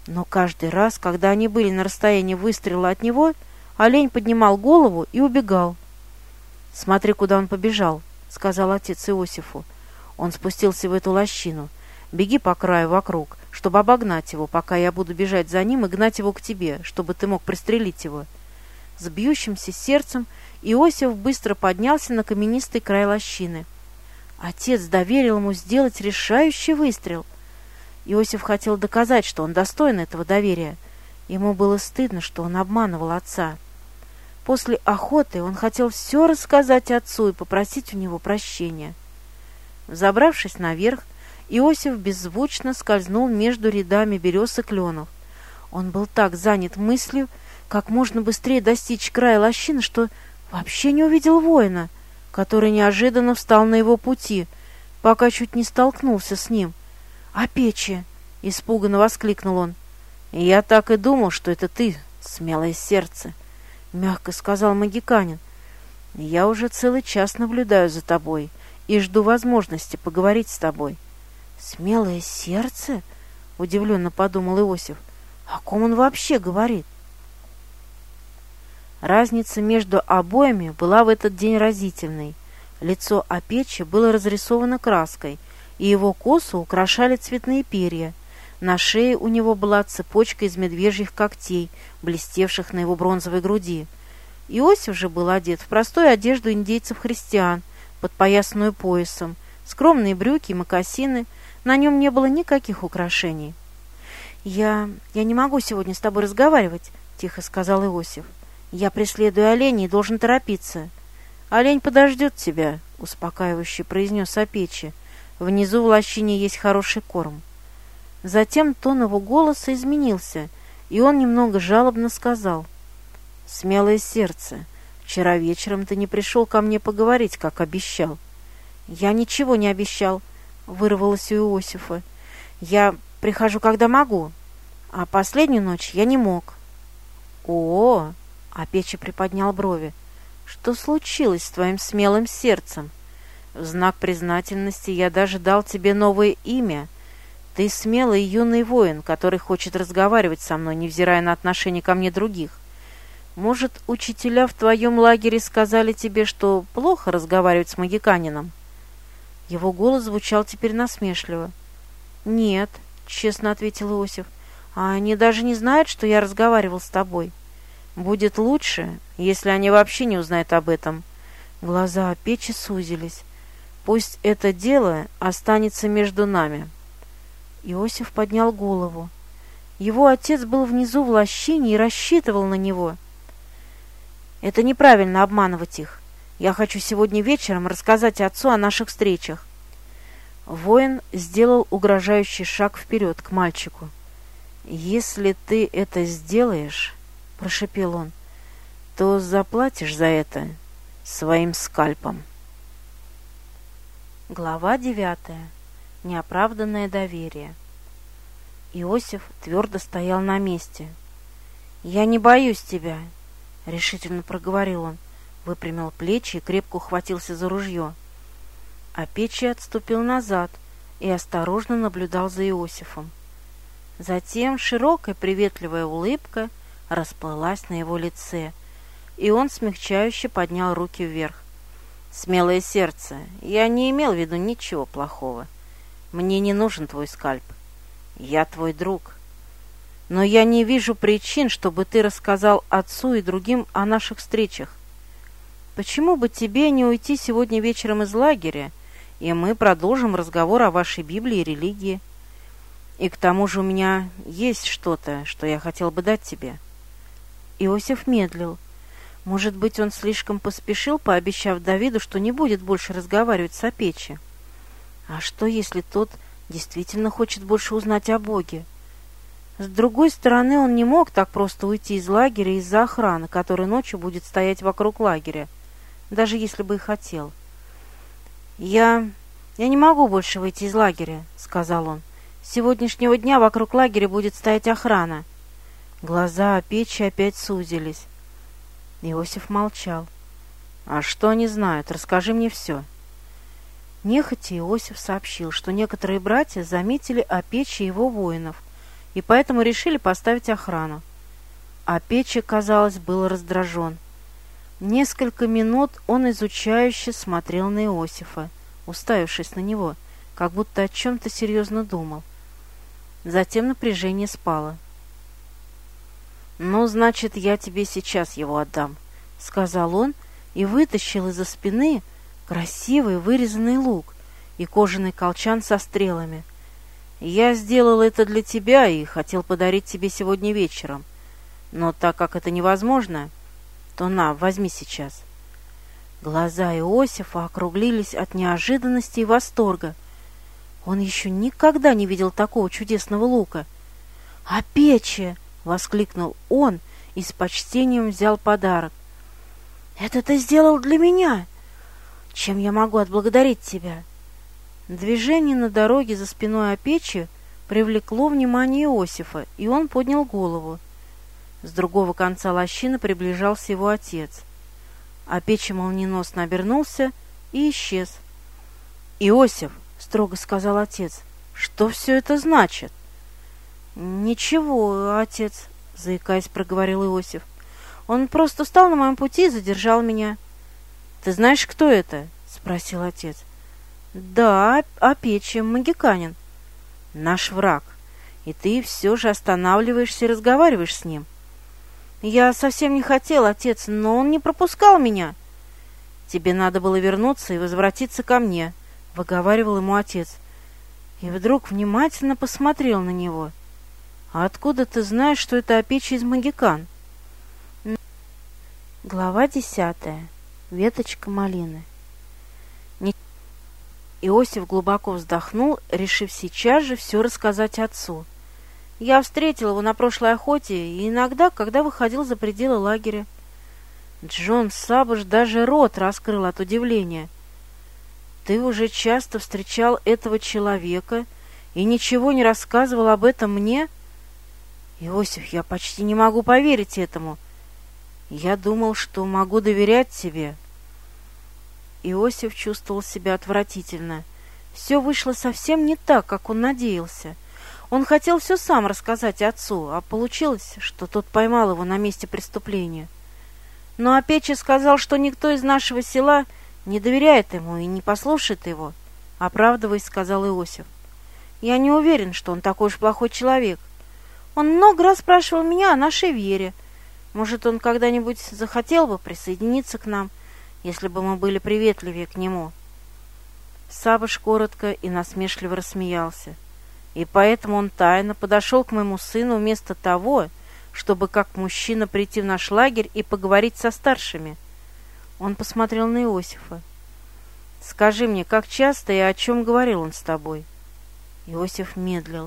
Но каждый раз, когда они были на расстоянии выстрела от него, олень поднимал голову и убегал. «Смотри, куда он побежал», — сказал отец Иосифу. «Он спустился в эту лощину. Беги по краю вокруг, чтобы обогнать его, пока я буду бежать за ним и гнать его к тебе, чтобы ты мог пристрелить его». С бьющимся сердцем Иосиф быстро поднялся на каменистый край лощины. Отец доверил ему сделать решающий выстрел. Иосиф хотел доказать, что он достоин этого доверия. Ему было стыдно, что он обманывал отца. После охоты он хотел все рассказать отцу и попросить у него прощения. Взобравшись наверх, Иосиф беззвучно скользнул между рядами берез и кленов. Он был так занят мыслью, как можно быстрее достичь края лощины, что вообще не увидел воина, который неожиданно встал на его пути, пока чуть не столкнулся с ним. «Апечи!» — испуганно воскликнул он. «Я так и думал, что это ты, смелое сердце», — мягко сказал магиканин. «Я уже целый час наблюдаю за тобой и жду возможности поговорить с тобой». «Смелое сердце?» — удивленно подумал Иосиф. «О ком он вообще говорит?» Разница между обоими была в этот день разительной. Лицо Апечи было разрисовано краской, и его косу украшали цветные перья. На шее у него была цепочка из медвежьих когтей, блестевших на его бронзовой груди. Иосиф же был одет в простую одежду индейцев-христиан, подпоясанную поясом, скромные брюки и мокасины. На нем не было никаких украшений. «Я... я не могу сегодня с тобой разговаривать», — тихо сказал Иосиф. «Я преследую оленя и должен торопиться». «Олень подождет тебя», — успокаивающе произнес Апечи. «Внизу в лощине есть хороший корм». Затем тон его голоса изменился, и он немного жалобно сказал: «Смелое сердце, вчера вечером ты не пришел ко мне поговорить, как обещал». «Я ничего не обещал», — вырвалось у Иосифа. «Я прихожу, когда могу, а последнюю ночь я не мог». «О-о!» — Апечи приподнял брови. «Что случилось с твоим смелым сердцем? В знак признательности я даже дал тебе новое имя. Ты смелый юный воин, который хочет разговаривать со мной, невзирая на отношение ко мне других. Может, учителя в твоем лагере сказали тебе, что плохо разговаривать с магиканином?» Его голос звучал теперь насмешливо. «Нет», — честно ответил Иосиф, — «а они даже не знают, что я разговаривал с тобой». «Будет лучше, если они вообще не узнают об этом». Глаза Апечи сузились. «Пусть это дело останется между нами». Иосиф поднял голову. Его отец был внизу в лощине и рассчитывал на него. «Это неправильно обманывать их. Я хочу сегодня вечером рассказать отцу о наших встречах». Воин сделал угрожающий шаг вперед к мальчику. «Если ты это сделаешь, — прошепел он, — то заплатишь за это своим скальпом». Глава девятая. Неоправданное доверие. Иосиф твердо стоял на месте. «Я не боюсь тебя», — решительно проговорил он, выпрямил плечи и крепко ухватился за ружье. Апечи отступил назад и осторожно наблюдал за Иосифом. Затем широкая приветливая улыбка расплылась на его лице, и он смягчающе поднял руки вверх. «Смелое сердце, я не имел в виду ничего плохого. Мне не нужен твой скальп. Я твой друг. Но я не вижу причин, чтобы ты рассказал отцу и другим о наших встречах. Почему бы тебе не уйти сегодня вечером из лагеря, и мы продолжим разговор о вашей Библии и религии? И к тому же у меня есть что-то, что я хотел бы дать тебе». Иосиф медлил. Может быть, он слишком поспешил, пообещав Давиду, что не будет больше разговаривать с Апечи. А что, если тот действительно хочет больше узнать о Боге? С другой стороны, он не мог так просто уйти из лагеря из-за охраны, которая ночью будет стоять вокруг лагеря, даже если бы и хотел. «Я... я не могу больше выйти из лагеря», — сказал он. «С сегодняшнего дня вокруг лагеря будет стоять охрана». Глаза Апечи опять сузились. Иосиф молчал. «А что они знают? Расскажи мне все». Нехотя Иосиф сообщил, что некоторые братья заметили Апечи и его воинов и поэтому решили поставить охрану. А Печа, казалось, был раздражен. Несколько минут он изучающе смотрел на Иосифа, уставившись на него, как будто о чем-то серьезно думал. Затем напряжение спало. «Ну, значит, я тебе сейчас его отдам», — сказал он и вытащил из-за спины красивый вырезанный лук и кожаный колчан со стрелами. «Я сделал это для тебя и хотел подарить тебе сегодня вечером. Но так как это невозможно, то на, возьми сейчас». Глаза Иосифа округлились от неожиданности и восторга. Он еще никогда не видел такого чудесного лука. «А Пече!» — воскликнул он и с почтением взял подарок. «Это ты сделал для меня? Чем я могу отблагодарить тебя?» Движение на дороге за спиной Апечи привлекло внимание Иосифа, и он поднял голову. С другого конца лощины приближался его отец. Апечи молниеносно обернулся и исчез. «Иосиф!» — строго сказал отец. «Что все это значит?» «Ничего, отец», — заикаясь, проговорил Иосиф. «Он просто встал на моем пути и задержал меня». «Ты знаешь, кто это?» — спросил отец. «Да, Апечи, магиканин». «Наш враг. И ты все же останавливаешься и разговариваешь с ним». «Я совсем не хотел, отец, но он не пропускал меня». «Тебе надо было вернуться и возвратиться ко мне», — выговаривал ему отец. И вдруг внимательно посмотрел на него. «А откуда ты знаешь, что это Апечи из Магикан?» Глава десятая. Веточка малины. Иосиф глубоко вздохнул, решив сейчас же все рассказать отцу. «Я встретил его на прошлой охоте и иногда, когда выходил за пределы лагеря». Джон Саббаш даже рот раскрыл от удивления. «Ты уже часто встречал этого человека и ничего не рассказывал об этом мне?» «Иосиф, я почти не могу поверить этому. Я думал, что могу доверять тебе». Иосиф чувствовал себя отвратительно. Все вышло совсем не так, как он надеялся. Он хотел все сам рассказать отцу, а получилось, что тот поймал его на месте преступления. Но Апечи сказал, что никто из нашего села не доверяет ему и не послушает его, оправдываясь, сказал Иосиф. «Я не уверен, что он такой уж плохой человек. Он много раз спрашивал меня о нашей вере. Может, он когда-нибудь захотел бы присоединиться к нам, если бы мы были приветливее к нему». Саббаш коротко и насмешливо рассмеялся. «И поэтому он тайно подошел к моему сыну вместо того, чтобы как мужчина прийти в наш лагерь и поговорить со старшими». Он посмотрел на Иосифа. «Скажи мне, как часто и о чем говорил он с тобой?» Иосиф медлил.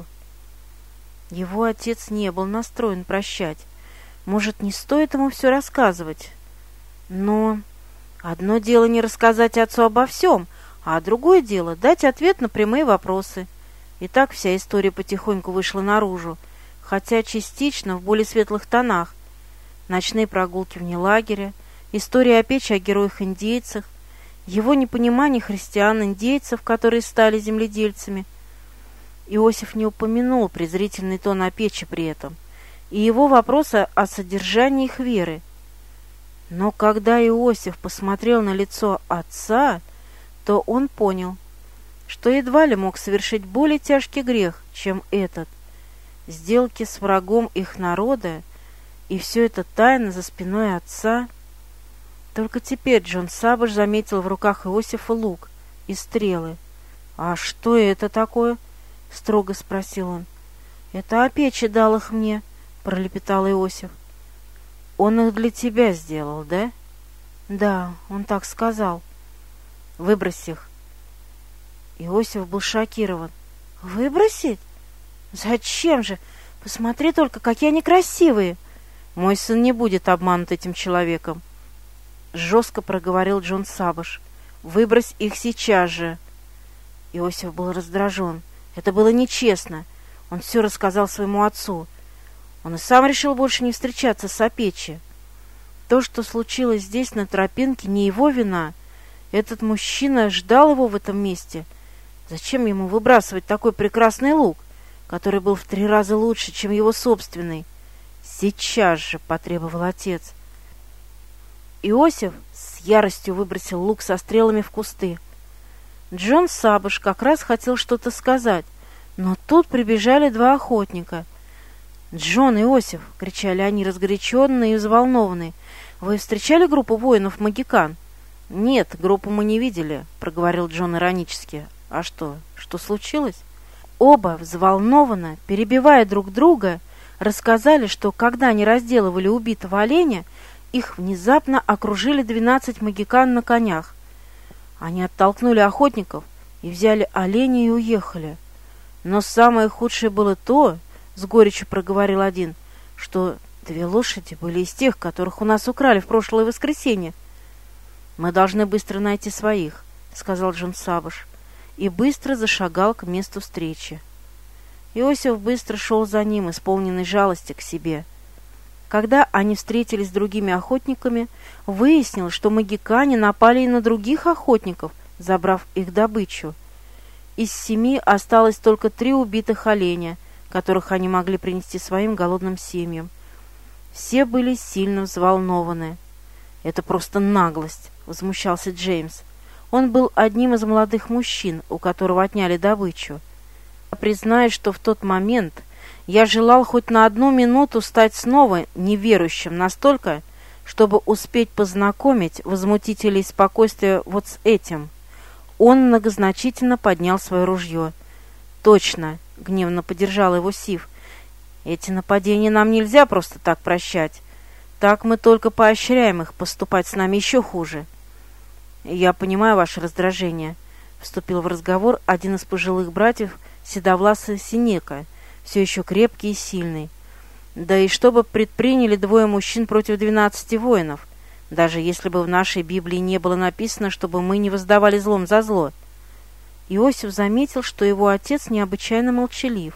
Его отец не был настроен прощать. Может, не стоит ему все рассказывать? Но одно дело не рассказать отцу обо всем, а другое дело дать ответ на прямые вопросы. И так вся история потихоньку вышла наружу, хотя частично в более светлых тонах. Ночные прогулки вне лагеря, история Апечи о героях-индейцах, его непонимание христиан-индейцев, которые стали земледельцами. Иосиф не упомянул презрительный тон Апечи при этом, и его вопросы о содержании их веры. Но когда Иосиф посмотрел на лицо отца, то он понял, что едва ли мог совершить более тяжкий грех, чем этот. Сделки с врагом их народа, и все это тайно за спиной отца. Только теперь Джон Саббаш заметил в руках Иосифа лук и стрелы. «А что это такое?» — строго спросил он. «Это Апечи дал их мне», — пролепетал Иосиф. «Он их для тебя сделал, да?» «Да, он так сказал». «Выбрось их». Иосиф был шокирован. «Выбросить? Зачем же? Посмотри только, какие они красивые!» «Мой сын не будет обманут этим человеком», — жестко проговорил Джон Саббаш. «Выбрось их сейчас же». Иосиф был раздражен. Это было нечестно. Он все рассказал своему отцу. Он и сам решил больше не встречаться с Апечи. То, что случилось здесь на тропинке, не его вина. Этот мужчина ждал его в этом месте. Зачем ему выбрасывать такой прекрасный лук? который был в три раза лучше, чем его собственный. «Сейчас же!» — потребовал отец. Иосиф с яростью выбросил лук со стрелами в кусты. Джон Саббаш как раз хотел что-то сказать, но тут прибежали два охотника. «Джон, Иосиф!» — кричали они, разгоряченные и взволнованные. «Вы встречали группу воинов-магикан?» «Нет, группу мы не видели», — проговорил Джон иронически. «А что? Что случилось?» Оба, взволнованно, перебивая друг друга, рассказали, что когда они разделывали убитого оленя, их внезапно окружили двенадцать магикан на конях. Они оттолкнули охотников и взяли оленя и уехали. Но самое худшее было то, с горечью проговорил один, что две лошади были из тех, которых у нас украли в прошлое воскресенье. «Мы должны быстро найти своих», — сказал Джон Саббаш, и быстро зашагал к месту встречи. Иосиф быстро шел за ним, исполненный жалости к себе. Когда они встретились с другими охотниками, выяснилось, что магикане напали и на других охотников, забрав их добычу. Из семи осталось только три убитых оленя, которых они могли принести своим голодным семьям. Все были сильно взволнованы. «Это просто наглость!» — возмущался Джеймс. Он был одним из молодых мужчин, у которого отняли добычу. Признаюсь, что в тот момент я желал хоть на одну минуту стать снова неверующим настолько, чтобы успеть познакомить возмутителей спокойствия вот с этим. Он многозначительно поднял свое ружье. «Точно!» — гневно поддержал его Сив. «Эти нападения нам нельзя просто так прощать. Так мы только поощряем их поступать с нами еще хуже». «Я понимаю ваше раздражение», — вступил в разговор один из пожилых братьев, седовласый Синека, все еще крепкий и сильный. «Да и что бы предприняли двое мужчин против двенадцати воинов, даже если бы в нашей Библии не было написано, чтобы мы не воздавали злом за зло?» Иосиф заметил, что его отец необычайно молчалив.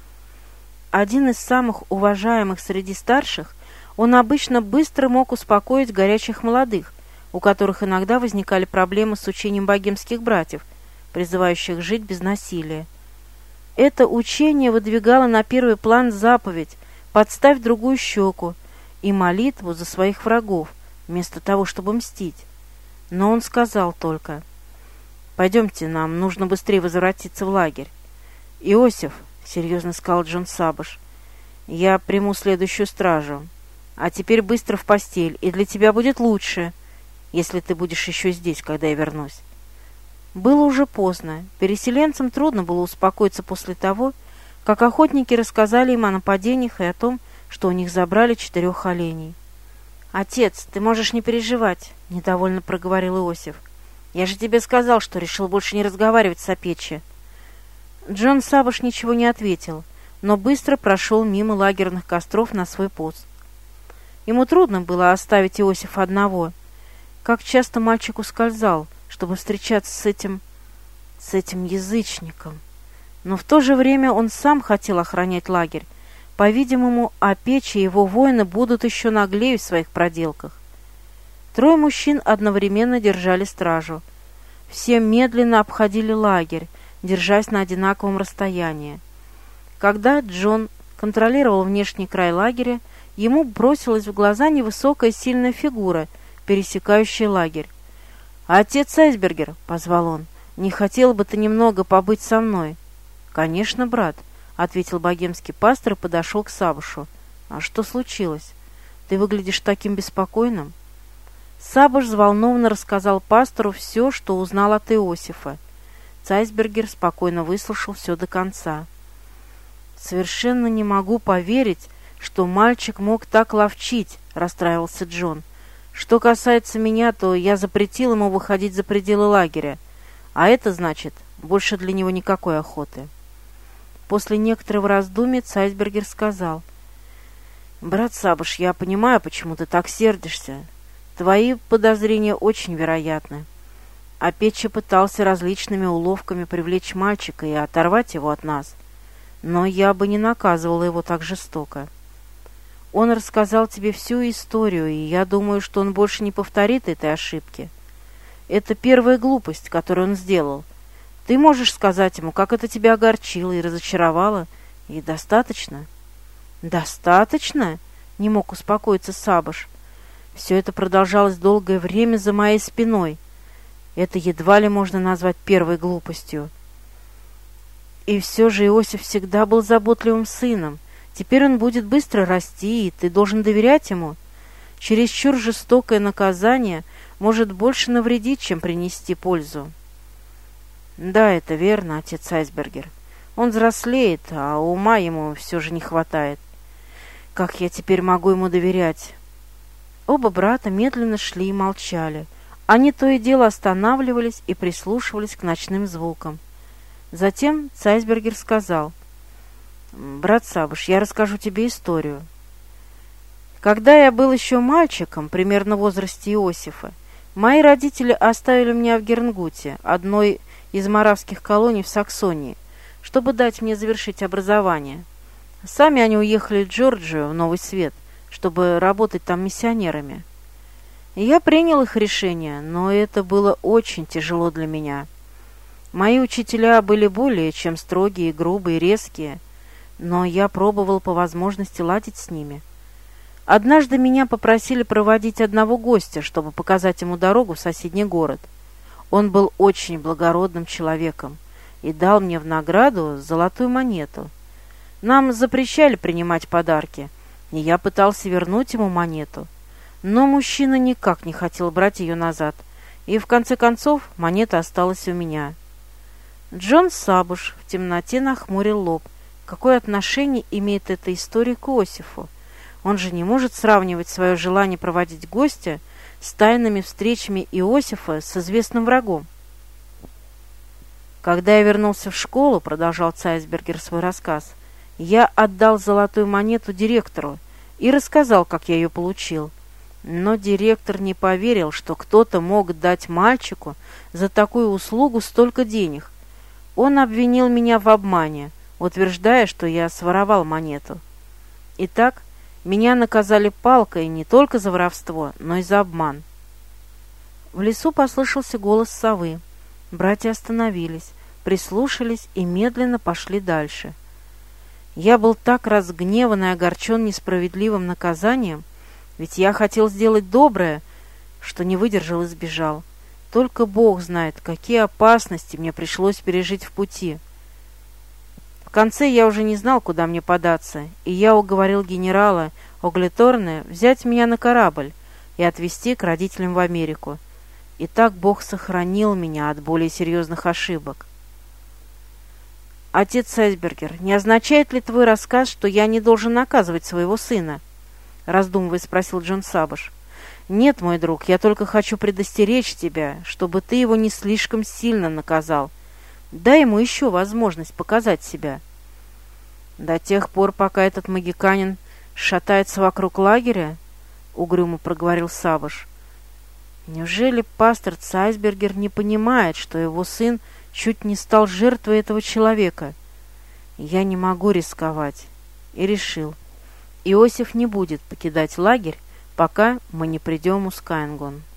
Один из самых уважаемых среди старших, он обычно быстро мог успокоить горячих молодых, у которых иногда возникали проблемы с учением богемских братьев, призывающих жить без насилия. Это учение выдвигало на первый план заповедь «подставь другую щеку» и молитву за своих врагов, вместо того, чтобы мстить. Но он сказал только: «Пойдемте, нам нужно быстрее возвратиться в лагерь». «Иосиф», — серьезно сказал Джон Саббаш, — «я приму следующую стражу. А теперь быстро в постель, и для тебя будет лучше, если ты будешь еще здесь, когда я вернусь». Было уже поздно. Переселенцам трудно было успокоиться после того, как охотники рассказали им о нападениях и о том, что у них забрали четырех оленей. «Отец, ты можешь не переживать», — недовольно проговорил Иосиф. «Я же тебе сказал, что решил больше не разговаривать с Апечи». Джон Саббаш ничего не ответил, но быстро прошел мимо лагерных костров на свой пост. Ему трудно было оставить Иосифа одного. Как часто мальчик ускользал, чтобы встречаться с этим... с этим язычником. Но в то же время он сам хотел охранять лагерь. По-видимому, Апечи и его воины будут еще наглее в своих проделках. Трое мужчин одновременно держали стражу. Все медленно обходили лагерь, держась на одинаковом расстоянии. Когда Джон контролировал внешний край лагеря, ему бросилась в глаза невысокая сильная фигура, пересекающая лагерь. «Отец Айсбергер», — позвал он, — «не хотел бы ты немного побыть со мной?» «Конечно, брат», — ответил богемский пастор и подошел к Саббашу. «А что случилось? Ты выглядишь таким беспокойным». Саббаш взволнованно рассказал пастору все, что узнал от Иосифа. Айсбергер спокойно выслушал все до конца. «Совершенно не могу поверить, что мальчик мог так ловчить», — расстраивался Джон. «Что касается меня, то я запретил ему выходить за пределы лагеря, а это значит, больше для него никакой охоты». После некоторого раздумья Айсбергер сказал: «Брат Саббаш, я понимаю, почему ты так сердишься. Твои подозрения очень вероятны. Апечи пытался различными уловками привлечь мальчика и оторвать его от нас, но я бы не наказывала его так жестоко. Он рассказал тебе всю историю, и я думаю, что он больше не повторит этой ошибки. Это первая глупость, которую он сделал. Ты можешь сказать ему, как это тебя огорчило и разочаровало, И достаточно? Достаточно? Не мог успокоиться Сабыш. Все это продолжалось долгое время за моей спиной. Это едва ли можно назвать первой глупостью. И все же Иосиф всегда был заботливым сыном. Теперь он будет быстро расти, и ты должен доверять ему. Чересчур жестокое наказание может больше навредить, чем принести пользу. Да, это верно, отец Айсбергер. Он взрослеет, а ума ему все же не хватает. Как я теперь могу ему доверять? Оба брата медленно шли и молчали. Они то и дело останавливались и прислушивались к ночным звукам. Затем Цайсбергер сказал: «Брат Сабыш, я расскажу тебе историю. Когда я был еще мальчиком, примерно в возрасте Иосифа, мои родители оставили меня в Гернгуте, одной из моравских колоний в Саксонии, чтобы дать мне завершить образование. Сами они уехали в Джорджию, в Новый Свет, чтобы работать там миссионерами. И я принял их решение, но это было очень тяжело для меня. Мои учителя были более чем строгие, грубые, резкие, но я пробовал по возможности ладить с ними. Однажды меня попросили проводить одного гостя, чтобы показать ему дорогу в соседний город. Он был очень благородным человеком и дал мне в награду золотую монету. Нам запрещали принимать подарки, и я пытался вернуть ему монету. Но мужчина никак не хотел брать ее назад, и в конце концов монета осталась у меня. Джон Сабыш в темноте нахмурил лоб. Какое отношение имеет эта история к Иосифу? Он же не может сравнивать свое желание проводить гостя с тайными встречами Иосифа с известным врагом. «Когда я вернулся в школу, — продолжал Цайсбергер свой рассказ, — я отдал золотую монету директору и рассказал, как я ее получил. Но директор не поверил, что кто-то мог дать мальчику за такую услугу столько денег. Он обвинил меня в обмане, утверждая, что я своровал монету. Итак, меня наказали палкой не только за воровство, но и за обман». В лесу послышался голос совы. Братья остановились, прислушались и медленно пошли дальше. Я был так разгневан и огорчен несправедливым наказанием, ведь я хотел сделать доброе, что не выдержал и сбежал. Только Бог знает, какие опасности мне пришлось пережить в пути. В конце я уже не знал, куда мне податься, и я уговорил генерала Оглеторне взять меня на корабль и отвезти к родителям в Америку. И так Бог сохранил меня от более серьезных ошибок. «Отец Айсбергер, не означает ли твой рассказ, что я не должен наказывать своего сына?» — раздумывая спросил Джон Сабыш. «Нет, мой друг, я только хочу предостеречь тебя, чтобы ты его не слишком сильно наказал. Дай ему еще возможность показать себя». «До тех пор, пока этот магиканин шатается вокруг лагеря?» — угрюмо проговорил Сабыш. «Неужели пастор Цайсбергер не понимает, что его сын чуть не стал жертвой этого человека? Я не могу рисковать». И решил: Иосиф не будет покидать лагерь, пока мы не придем у Скайнгон.